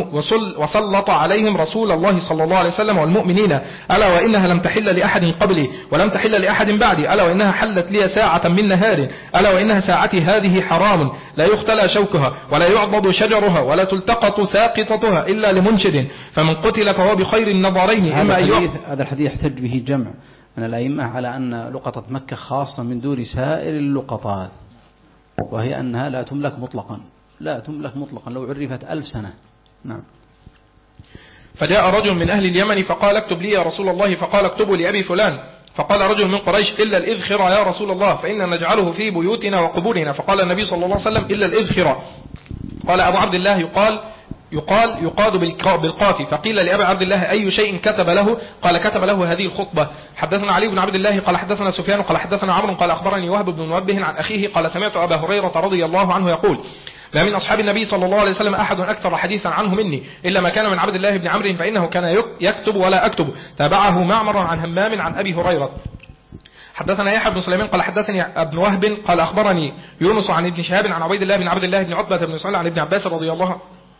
وسلم والمؤمنين ألا وإنها لم تحل لأحد قبلي ولم تحل لأحد بعدي، ألا وإنها حلت لي ساعة من نهار، ألا وإنها ساعتي هذه حرام لا يختلى شوكها ولا يعضد شجرها ولا تلتقط ساقطتها إلا لمنشد، فمن قتل فهو بخير النظرين. هذا الحديث يحتج به جمع من الأئمة على أن لقطة مكة خاصة من دون سائر اللقطات، وهي أنها لا تملك مطلقا لو عرفت 1000 سنة. نعم. فجاء رجل من أهل اليمن فقال اكتب لي يا رسول الله، فقال اكتبوا لأبي فلان. فقال رجل من قريش إلا الإذخر يا رسول الله فإن نجعله في بيوتنا وقبورنا. فقال النبي صلى الله عليه وسلم إلا الإذخر. قال أبو عبد الله يقاد بالقاف. فقيل لأبي عبد الله أي شيء كتب له؟ قال كتب له هذه الخطبة. حدثنا علي بن عبد الله قال حدثنا سفيان قال حدثنا عمرو قال أخبرني وهب بن منبه عن أخيه قال سمعت أبا هريرة رضي الله عنه يقول لا من أصحاب النبي صلى الله عليه وسلم أحد أكثر حديثا عنه مني إلا ما كان من عبد الله بن عمرو فإنه كان يكتب ولا أكتب. تابعه معمر عن همام عن أبي هريرة. حدثنا يحيى بن سليمان قال حدثني ابن وهب قال أخبرني يونس عن ابن شهاب عن عبيد الله بن عبد الله بن عتبة بن مسعود عن ابن عباس رضي الله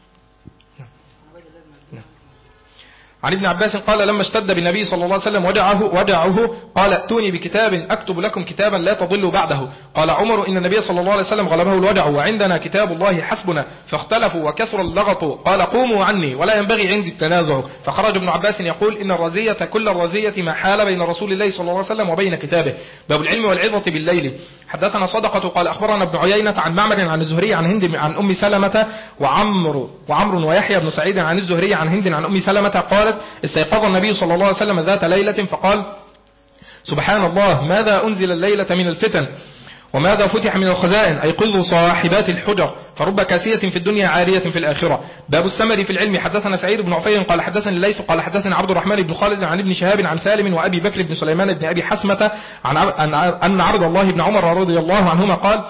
عن ابن عباس قال لما اشتد بالنبي صلى الله عليه وسلم وجعه قال ائتوني بكتاب أكتب لكم كتابا لا تضلوا بعده. قال عمر إن النبي صلى الله عليه وسلم غلبه الوجع وعندنا كتاب الله حسبنا، فاختلفوا وكثر اللغط. قال قوموا عني ولا ينبغي عندي التنازع. فخرج ابن عباس يقول إن الرزية كل الرزية ما حال بين رسول الله صلى الله عليه وسلم وبين كتابه. باب العلم والعظة بالليل. حدثنا صدقة قال أخبرنا ابن عيينة عن معمر عن الزهري عن هند عن أم سلمة وعمر ويحيى بن سعيد عن الزهري عن هند عن أم سلمة قالت استيقظ النبي صلى الله عليه وسلم ذات ليلة فقال سبحان الله ماذا أنزل الليلة من الفتن وماذا فتح من الخزائن أيقظوا صاحبات الحجر فرب كاسية في الدنيا عارية في الآخرة. باب السمر في العلم. حدثنا سعيد بن عفير قال حدثني الليث قال حدثنا عبد الرحمن بن خالد عن ابن شهاب عن سالم وأبي بكر بن سليمان بن أبي حسمة أن عبد الله بن عمر رضي الله عنهما قال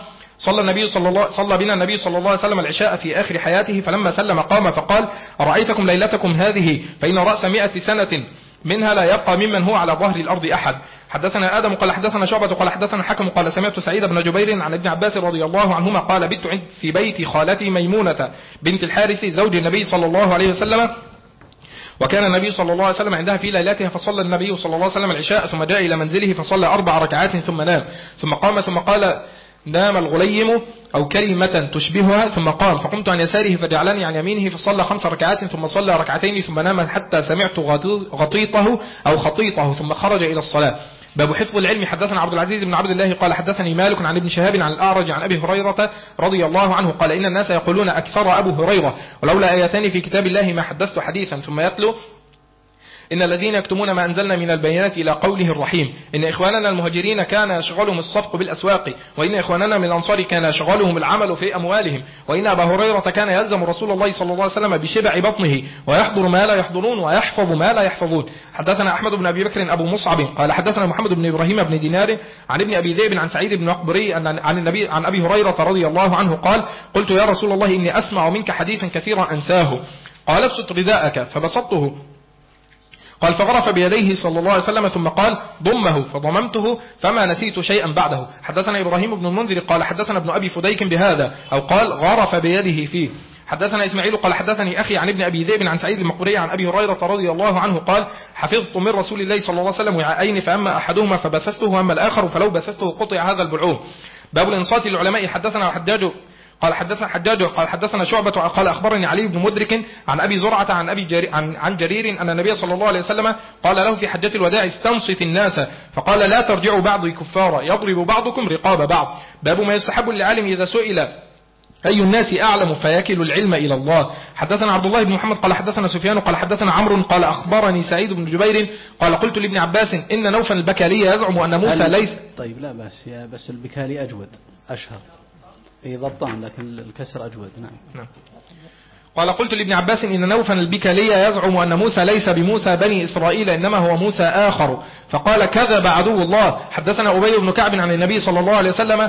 صلى بنا النبي صلى الله عليه وسلم العشاء في آخر حياته فلما سلم قام فقال أرأيتكم ليلتكم هذه فإن رأس 100 سنة منها لا يبقى ممن هو على ظهر الأرض أحد. حدثنا آدم قال حدثنا شعبة قال حدثنا حكم قال سمعت سعيد بن جبير عن ابن عباس رضي الله عنهما قال بت في بيت خالتي ميمونة بنت الحارث زوج النبي صلى الله عليه وسلم وكان النبي صلى الله عليه وسلم عندها في ليلتها فصلى النبي صلى الله عليه وسلم العشاء ثم جاء إلى منزله فصلى 4 ركعات ثم نام ثم قام ثم قال نام الغليم أو كلمة تشبهها ثم قام فقمت عن يساره فجعلني عن يمينه فصلى 5 ركعات ثم صلى 2 ثم نام حتى سمعت غطيطه أو خطيطه ثم خرج إلى الصلاة. باب حفظ العلم. حدثنا عبد العزيز بن عبد الله قال حدثني مالك عن ابن شهاب عن الأعرج عن أبي هريرة رضي الله عنه قال إن الناس يقولون أكثر أبو هريرة ولولا آيتان في كتاب الله ما حدثت حديثا ثم يتلو إن الذين يكتمون ما أنزلنا من البينات إلى قوله الرحيم إن إخواننا المهاجرين كان يشغلهم الصفق بالأسواق وإن إخواننا من الأنصار كان يشغلهم العمل في أموالهم وإن أبا هريرة كان يلزم رسول الله صلى الله عليه وسلم بشبع بطنه ويحضر ما لا يحضرون ويحفظ ما لا يحفظون. حدثنا أحمد بن أبي بكر أبو مصعب قال حدثنا محمد بن إبراهيم بن دينار عن ابن أبي ذئب عن سعيد بن مقبري عن أبي هريرة رضي الله عنه قال قلت يا رسول الله إني أسمع منك حديثا كثيرا أنساه قال ابسط رداءك فبسطته قال فغرف بيديه صلى الله عليه وسلم ثم قال ضمه فضممته فما نسيت شيئا بعده. حدثنا إبراهيم بن المنذر قال حدثنا ابن أبي فديك بهذا أو قال غرف بيده فيه. حدثنا إسماعيل قال حدثني أخي عن ابن أبي ذئب عن سعيد المقبري عن أبي هريرة رضي الله عنه قال حفظت من رسول الله صلى الله عليه وسلم وعاءين فأما أحدهما فبثثته وأما الآخر فلو بثثته قطع هذا البلعوم. باب الإنصات للعلماء. حدثنا حجاج قال حدثنا حجاج قال حدثنا شعبة قال أخبرني علي بن مدرك عن أبي زرعة عن جرير أن النبي صلى الله عليه وسلم قال له في حجة الوداع استنصت الناس فقال لا ترجعوا بعض كفارا يضرب بعضكم رقاب بعض. باب ما يستحب للعالم إذا سئل أي الناس أعلم فيكل العلم إلى الله. حدثنا عبد الله بن محمد قال حدثنا سفيان قال حدثنا عمرو قال أخبرني سعيد بن جبير قال قلت لابن عباس إن نوفل البكالي يزعم أن موسى ليس. طيب لا بس البكالي أجود أشهر أي ضبطان لكن الكسر أجود. نعم. قال قلت لابن عباس إن نوفل البكالي يزعم أن موسى ليس بموسى بني إسرائيل إنما هو موسى آخر فقال كذب عدو الله. حدثنا أبي بن كعب عن النبي صلى الله عليه وسلم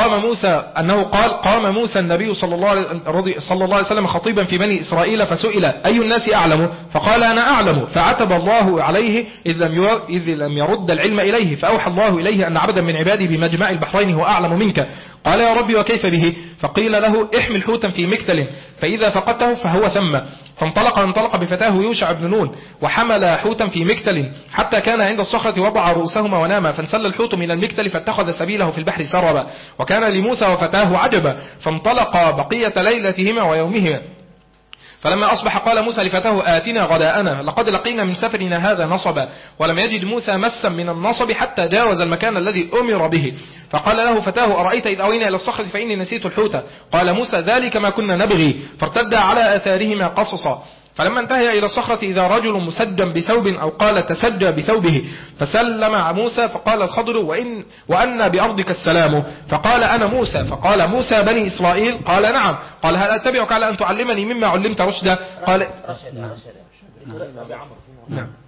قام موسى النبي صلى الله عليه وسلم خطيبا في بني إسرائيل فسئل أي الناس أعلم فقال أنا أعلم فعتب الله عليه إذ لم يرد العلم إليه فأوحى الله إليه أن عبدا من عباده بمجمع البحرين هو أعلم منك. قال يا ربي وكيف به فقيل له احمل حوتا في مكتل فإذا فقدته فهو ثم فانطلق بفتاه يوشع بن نون وحمل حوتا في مكتل حتى كان عند الصخرة وضع رؤوسهما وناما فانسل الحوت من المكتل فاتخذ سبيله في البحر سربا وكان لموسى وفتاه عجبا فانطلقا بقية ليلتهما ويومهما فلما أصبح قال موسى لفتاه آتنا غداءنا لقد لقينا من سفرنا هذا نصبا ولم يجد موسى مسا من النصب حتى جاوز المكان الذي أمر به فقال له فتاه أرأيت إذ أوينا إلى الصخرة فإني نسيت الحوت قال موسى ذلك ما كنا نبغي فارتدى على آثارهما قصصا فلما انتهى إلى الصخرة إذا رجل مسجى بثوب أو قال تسجى بثوبه فسلم موسى فقال الخضر وأن بأرضك السلام فقال أنا موسى فقال موسى بني إسرائيل قال نعم قال هل أتبعك على أن تعلمني مما علمت رشدا قال نعم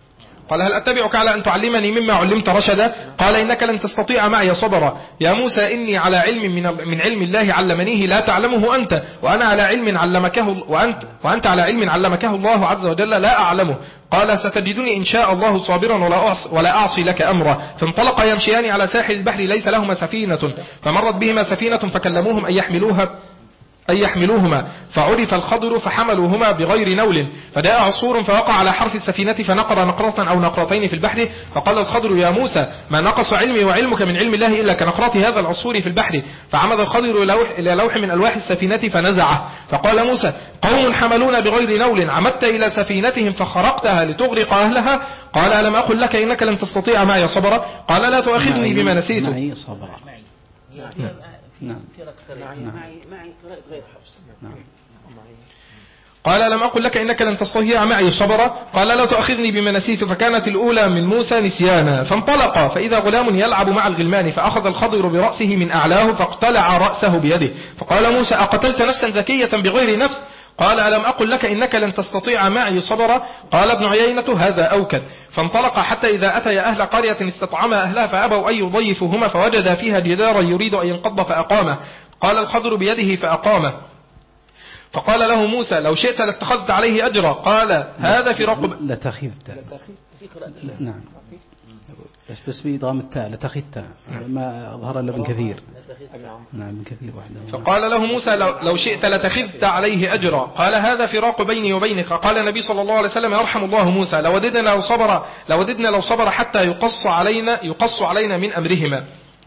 قال هل أتبعك على أن تعلمني مما علمت رشدا؟ قال إنك لن تستطيع معي صبرا. يا موسى إني على علم من علم الله علمنيه لا تعلمه أنت، وأنا على علم علمكه وأنت على علم علمكه الله عز وجل لا أعلمه. قال ستجدني إن شاء الله صابرا ولا أعصي لك أمرا. فانطلقا يمشيان على ساحل البحر ليس لهما سفينة، فمرت بهما سفينة فكلموهم أن يحملوهما، فعرف الخضر فحملوهما بغير نول. فجاء عصفور فوقع على حرف السفينة فنقر نقرة أو نقرتين في البحر. فقال الخضر يا موسى ما نقص علمي وعلمك من علم الله إلا كنقرة هذا العصفور في البحر. فعمد الخضر إلى لوح من ألواح السفينة فنزعه. فقال موسى قوم حملون بغير نول عمدت إلى سفينتهم فخرقتها لتغرق أهلها. قال ألم أقل لك إنك لن تستطيع معي صبرا؟ قال لا تؤاخذني بما نسيت. معي صبرا. نعم. معي قراءة غير حفص. نعم. قال لم أقل لك إنك لن تستطيع معي صبرا؟ قال لا تؤاخذني بما نسيت. فكانت الأولى من موسى نسيانا. فانطلقا فإذا غلام يلعب مع الغلمان، فأخذ الخضر برأسه من أعلاه فاقتلع رأسه بيده. فقال موسى أقتلت نفسا زكية بغير نفس؟ قال ألم أقل لك إنك لن تستطيع معي صبرا؟ قال ابن عيينة هذا أوكد. فانطلق حتى إذا أتيا أهل قرية استطعما أهلها فأبوا أن يضيفوهما، فوجدا فيها جدارا يريد أن ينقض فأقامه. قال الخضر بيده فأقامه. فقال له موسى لو شئت لاتخذت عليه أجرا. قال هذا فراق لتخذت. نعم بس بإضغام التاء لتخذت ما أظهر إلا ابن كثير. نعم ابن كثير وحده. فقال له موسى لو شئت لتخذت عليه أجرا. قال هذا فراق بيني وبينك. قال النبي صلى الله عليه وسلم يرحم الله موسى لوددنا لو صبر حتى يقص علينا من أمرهما.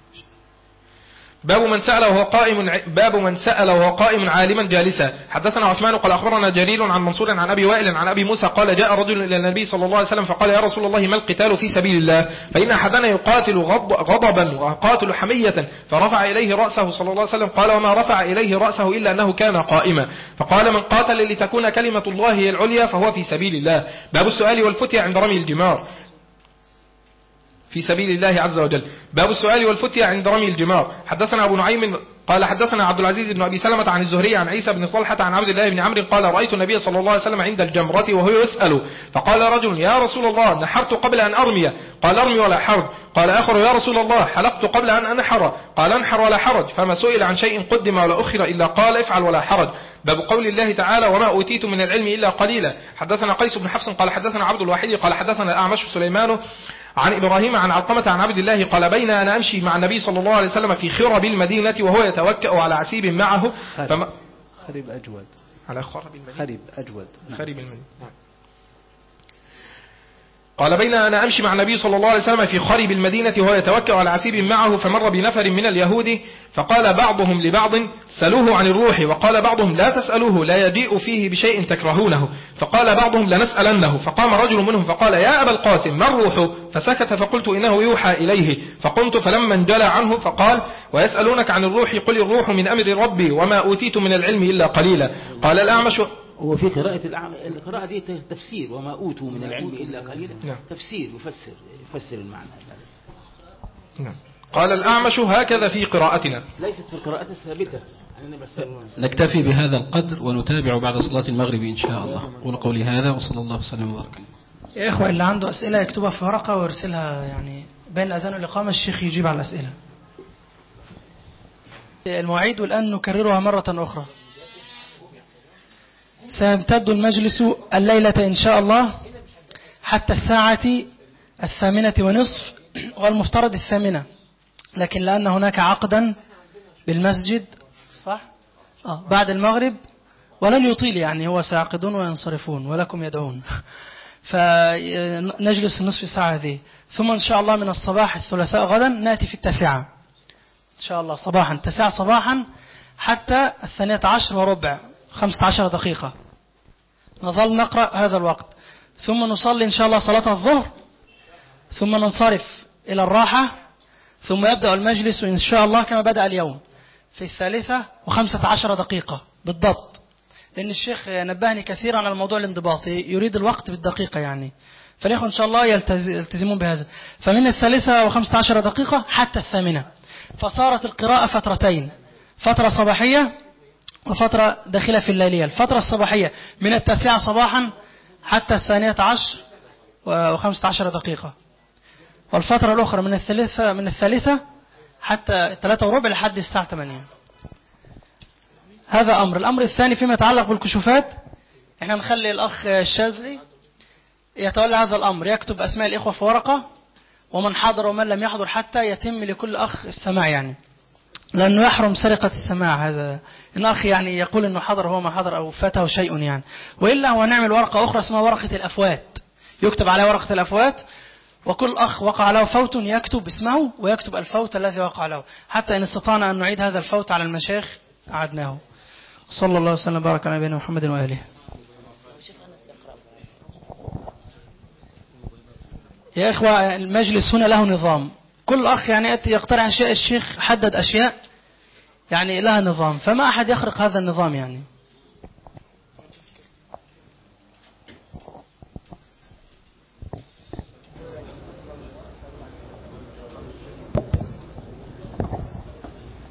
باب من سأل وهو قائم عالما جالسا. حدثنا عثمان قال أخبرنا جرير عن منصور عن أبي وائل عن أبي موسى قال جاء رجل إلى النبي صلى الله عليه وسلم فقال يا رسول الله ما القتال في سبيل الله؟ فإن أحدنا يقاتل غضبا وقاتل حمية. فرفع إليه رأسه صلى الله عليه وسلم. قال وما رفع إليه رأسه إلا أنه كان قائما. فقال من قاتل لتكون كلمة الله هي العليا فهو في سبيل الله. باب السؤال والفتية عند رمي الجمار في سبيل الله عز وجل. باب السؤال والفتية عند رمي الجمار. حدثنا أبو نعيم قال حدثنا عبد العزيز بن أبي سلمة عن الزهري عن عيسى بن طلحة عن عبد الله بن عمرو قال رأيت النبي صلى الله عليه وسلم عند الجمرة وهو يسأل. فقال رجل يا رسول الله نحرت قبل أن أرمي. قال ارمي ولا حرج. قال آخر يا رسول الله حلقت قبل أن أنحر. قال انحر ولا حرج. فما سئل عن شيء قدم ولا أخر إلا قال افعل ولا حرج. باب قول الله تعالى وما أوتيت من العلم إلا قليلا. حدثنا قيس بن حفص قال حدثنا عبد الواحد قال حدثنا الأعمش سليمان عن إبراهيم عن علقمة عن عبد الله قال بين أنا أمشي مع النبي صلى الله عليه وسلم في خرب المدينة وهو يتوكأ على عسيب معه خرب أجود على خرب المدينة خرب أجود خرب المدينة. قال بين أنا أمشي مع النبي صلى الله عليه وسلم في خرب المدينة وهو يتوكأ على عسيب معه فمر بنفر من اليهود فقال بعضهم لبعض سألوه عن الروح وقال بعضهم لا تسألوه لا يجيء فيه بشيء تكرهونه. فقال بعضهم لنسألنه. فقام رجل منهم فقال يا أبا القاسم ما الروح؟ فسكت فقلت إنه يوحى إليه. فقمت فلما انجلى عنه فقال ويسألونك عن الروح قل الروح من أمر ربي وما أوتيت من العلم إلا قليلا. قال الأعمش هو في القراءة دي تفسير وما أوتوا من العلم إلا قليلا. نعم. تفسير يفسر المعنى. نعم. قال الأعمش هكذا في قراءتنا ليست في القراءات الثابتة. نكتفي بهذا القدر ونتابع بعد صلاة المغرب إن شاء الله. قول قولي هذا وصلى الله وسلم وبارك. يا إخوة اللي عنده أسئلة يكتبها في ورقة ويرسلها يعني بين الأذان والإقامة الشيخ يجيب على الأسئلة. المواعيد والآن نكررها مرة أخرى. سيمتد المجلس الليلة إن شاء الله حتى الساعة 8:30 والمفترض 8، لكن لأن هناك عقدا بالمسجد صح بعد المغرب ولن يطيل يعني هو سيعقدون وينصرفون ولكم يدعون فنجلس النصف ساعة هذه ثم إن شاء الله من الصباح الثلاثاء غدا نأتي في 9 إن شاء الله صباحا 9 صباحا حتى 12:15 15 دقيقة نظل نقرأ هذا الوقت ثم نصلي إن شاء الله صلاة الظهر ثم ننصرف إلى الراحة ثم يبدأ المجلس إن شاء الله كما بدأ اليوم في 3:15 دقيقة بالضبط لأن الشيخ نبهني كثيرا على الموضوع الانضباطي يريد الوقت بالدقيقة يعني فالإخوة إن شاء الله يلتزمون بهذا فمن 3:15 دقيقة حتى 8 فصارت القراءة فترتين فترة صباحية وفترة داخلة في الليلية. الفترة الصباحية من 9 صباحا حتى 12 و15 دقيقة، والفترة الأخرى من الثالثة حتى 3:15 لحد الساعة 8. هذا أمر. الأمر الثاني فيما يتعلق بالكشوفات، احنا نخلي الأخ الشاذلي يتولى هذا الأمر، يكتب أسماء الإخوة في ورقة ومن حضر ومن لم يحضر حتى يتم لكل أخ السماع، يعني لأنه يحرم سرقة السماع. هذا إن أخ يعني يقول إنه حضر هو ما حضر أو فاته شيء يعني. وإلا هو نعمل ورقة أخرى اسمها ورقة الأفوات، يكتب عليها ورقة الأفوات، وكل أخ وقع له فوت يكتب اسمه ويكتب الفوت الذي وقع له، حتى إن استطعنا أن نعيد هذا الفوت على المشايخ أعدناه. صلى الله وسلم وبارك على نبينا محمد وآله. يا إخوة المجلس هنا له نظام، كل أخ يعني يأتي يقترح أشياء، الشيخ حدد أشياء يعني لها نظام، فما أحد يخرق هذا النظام يعني.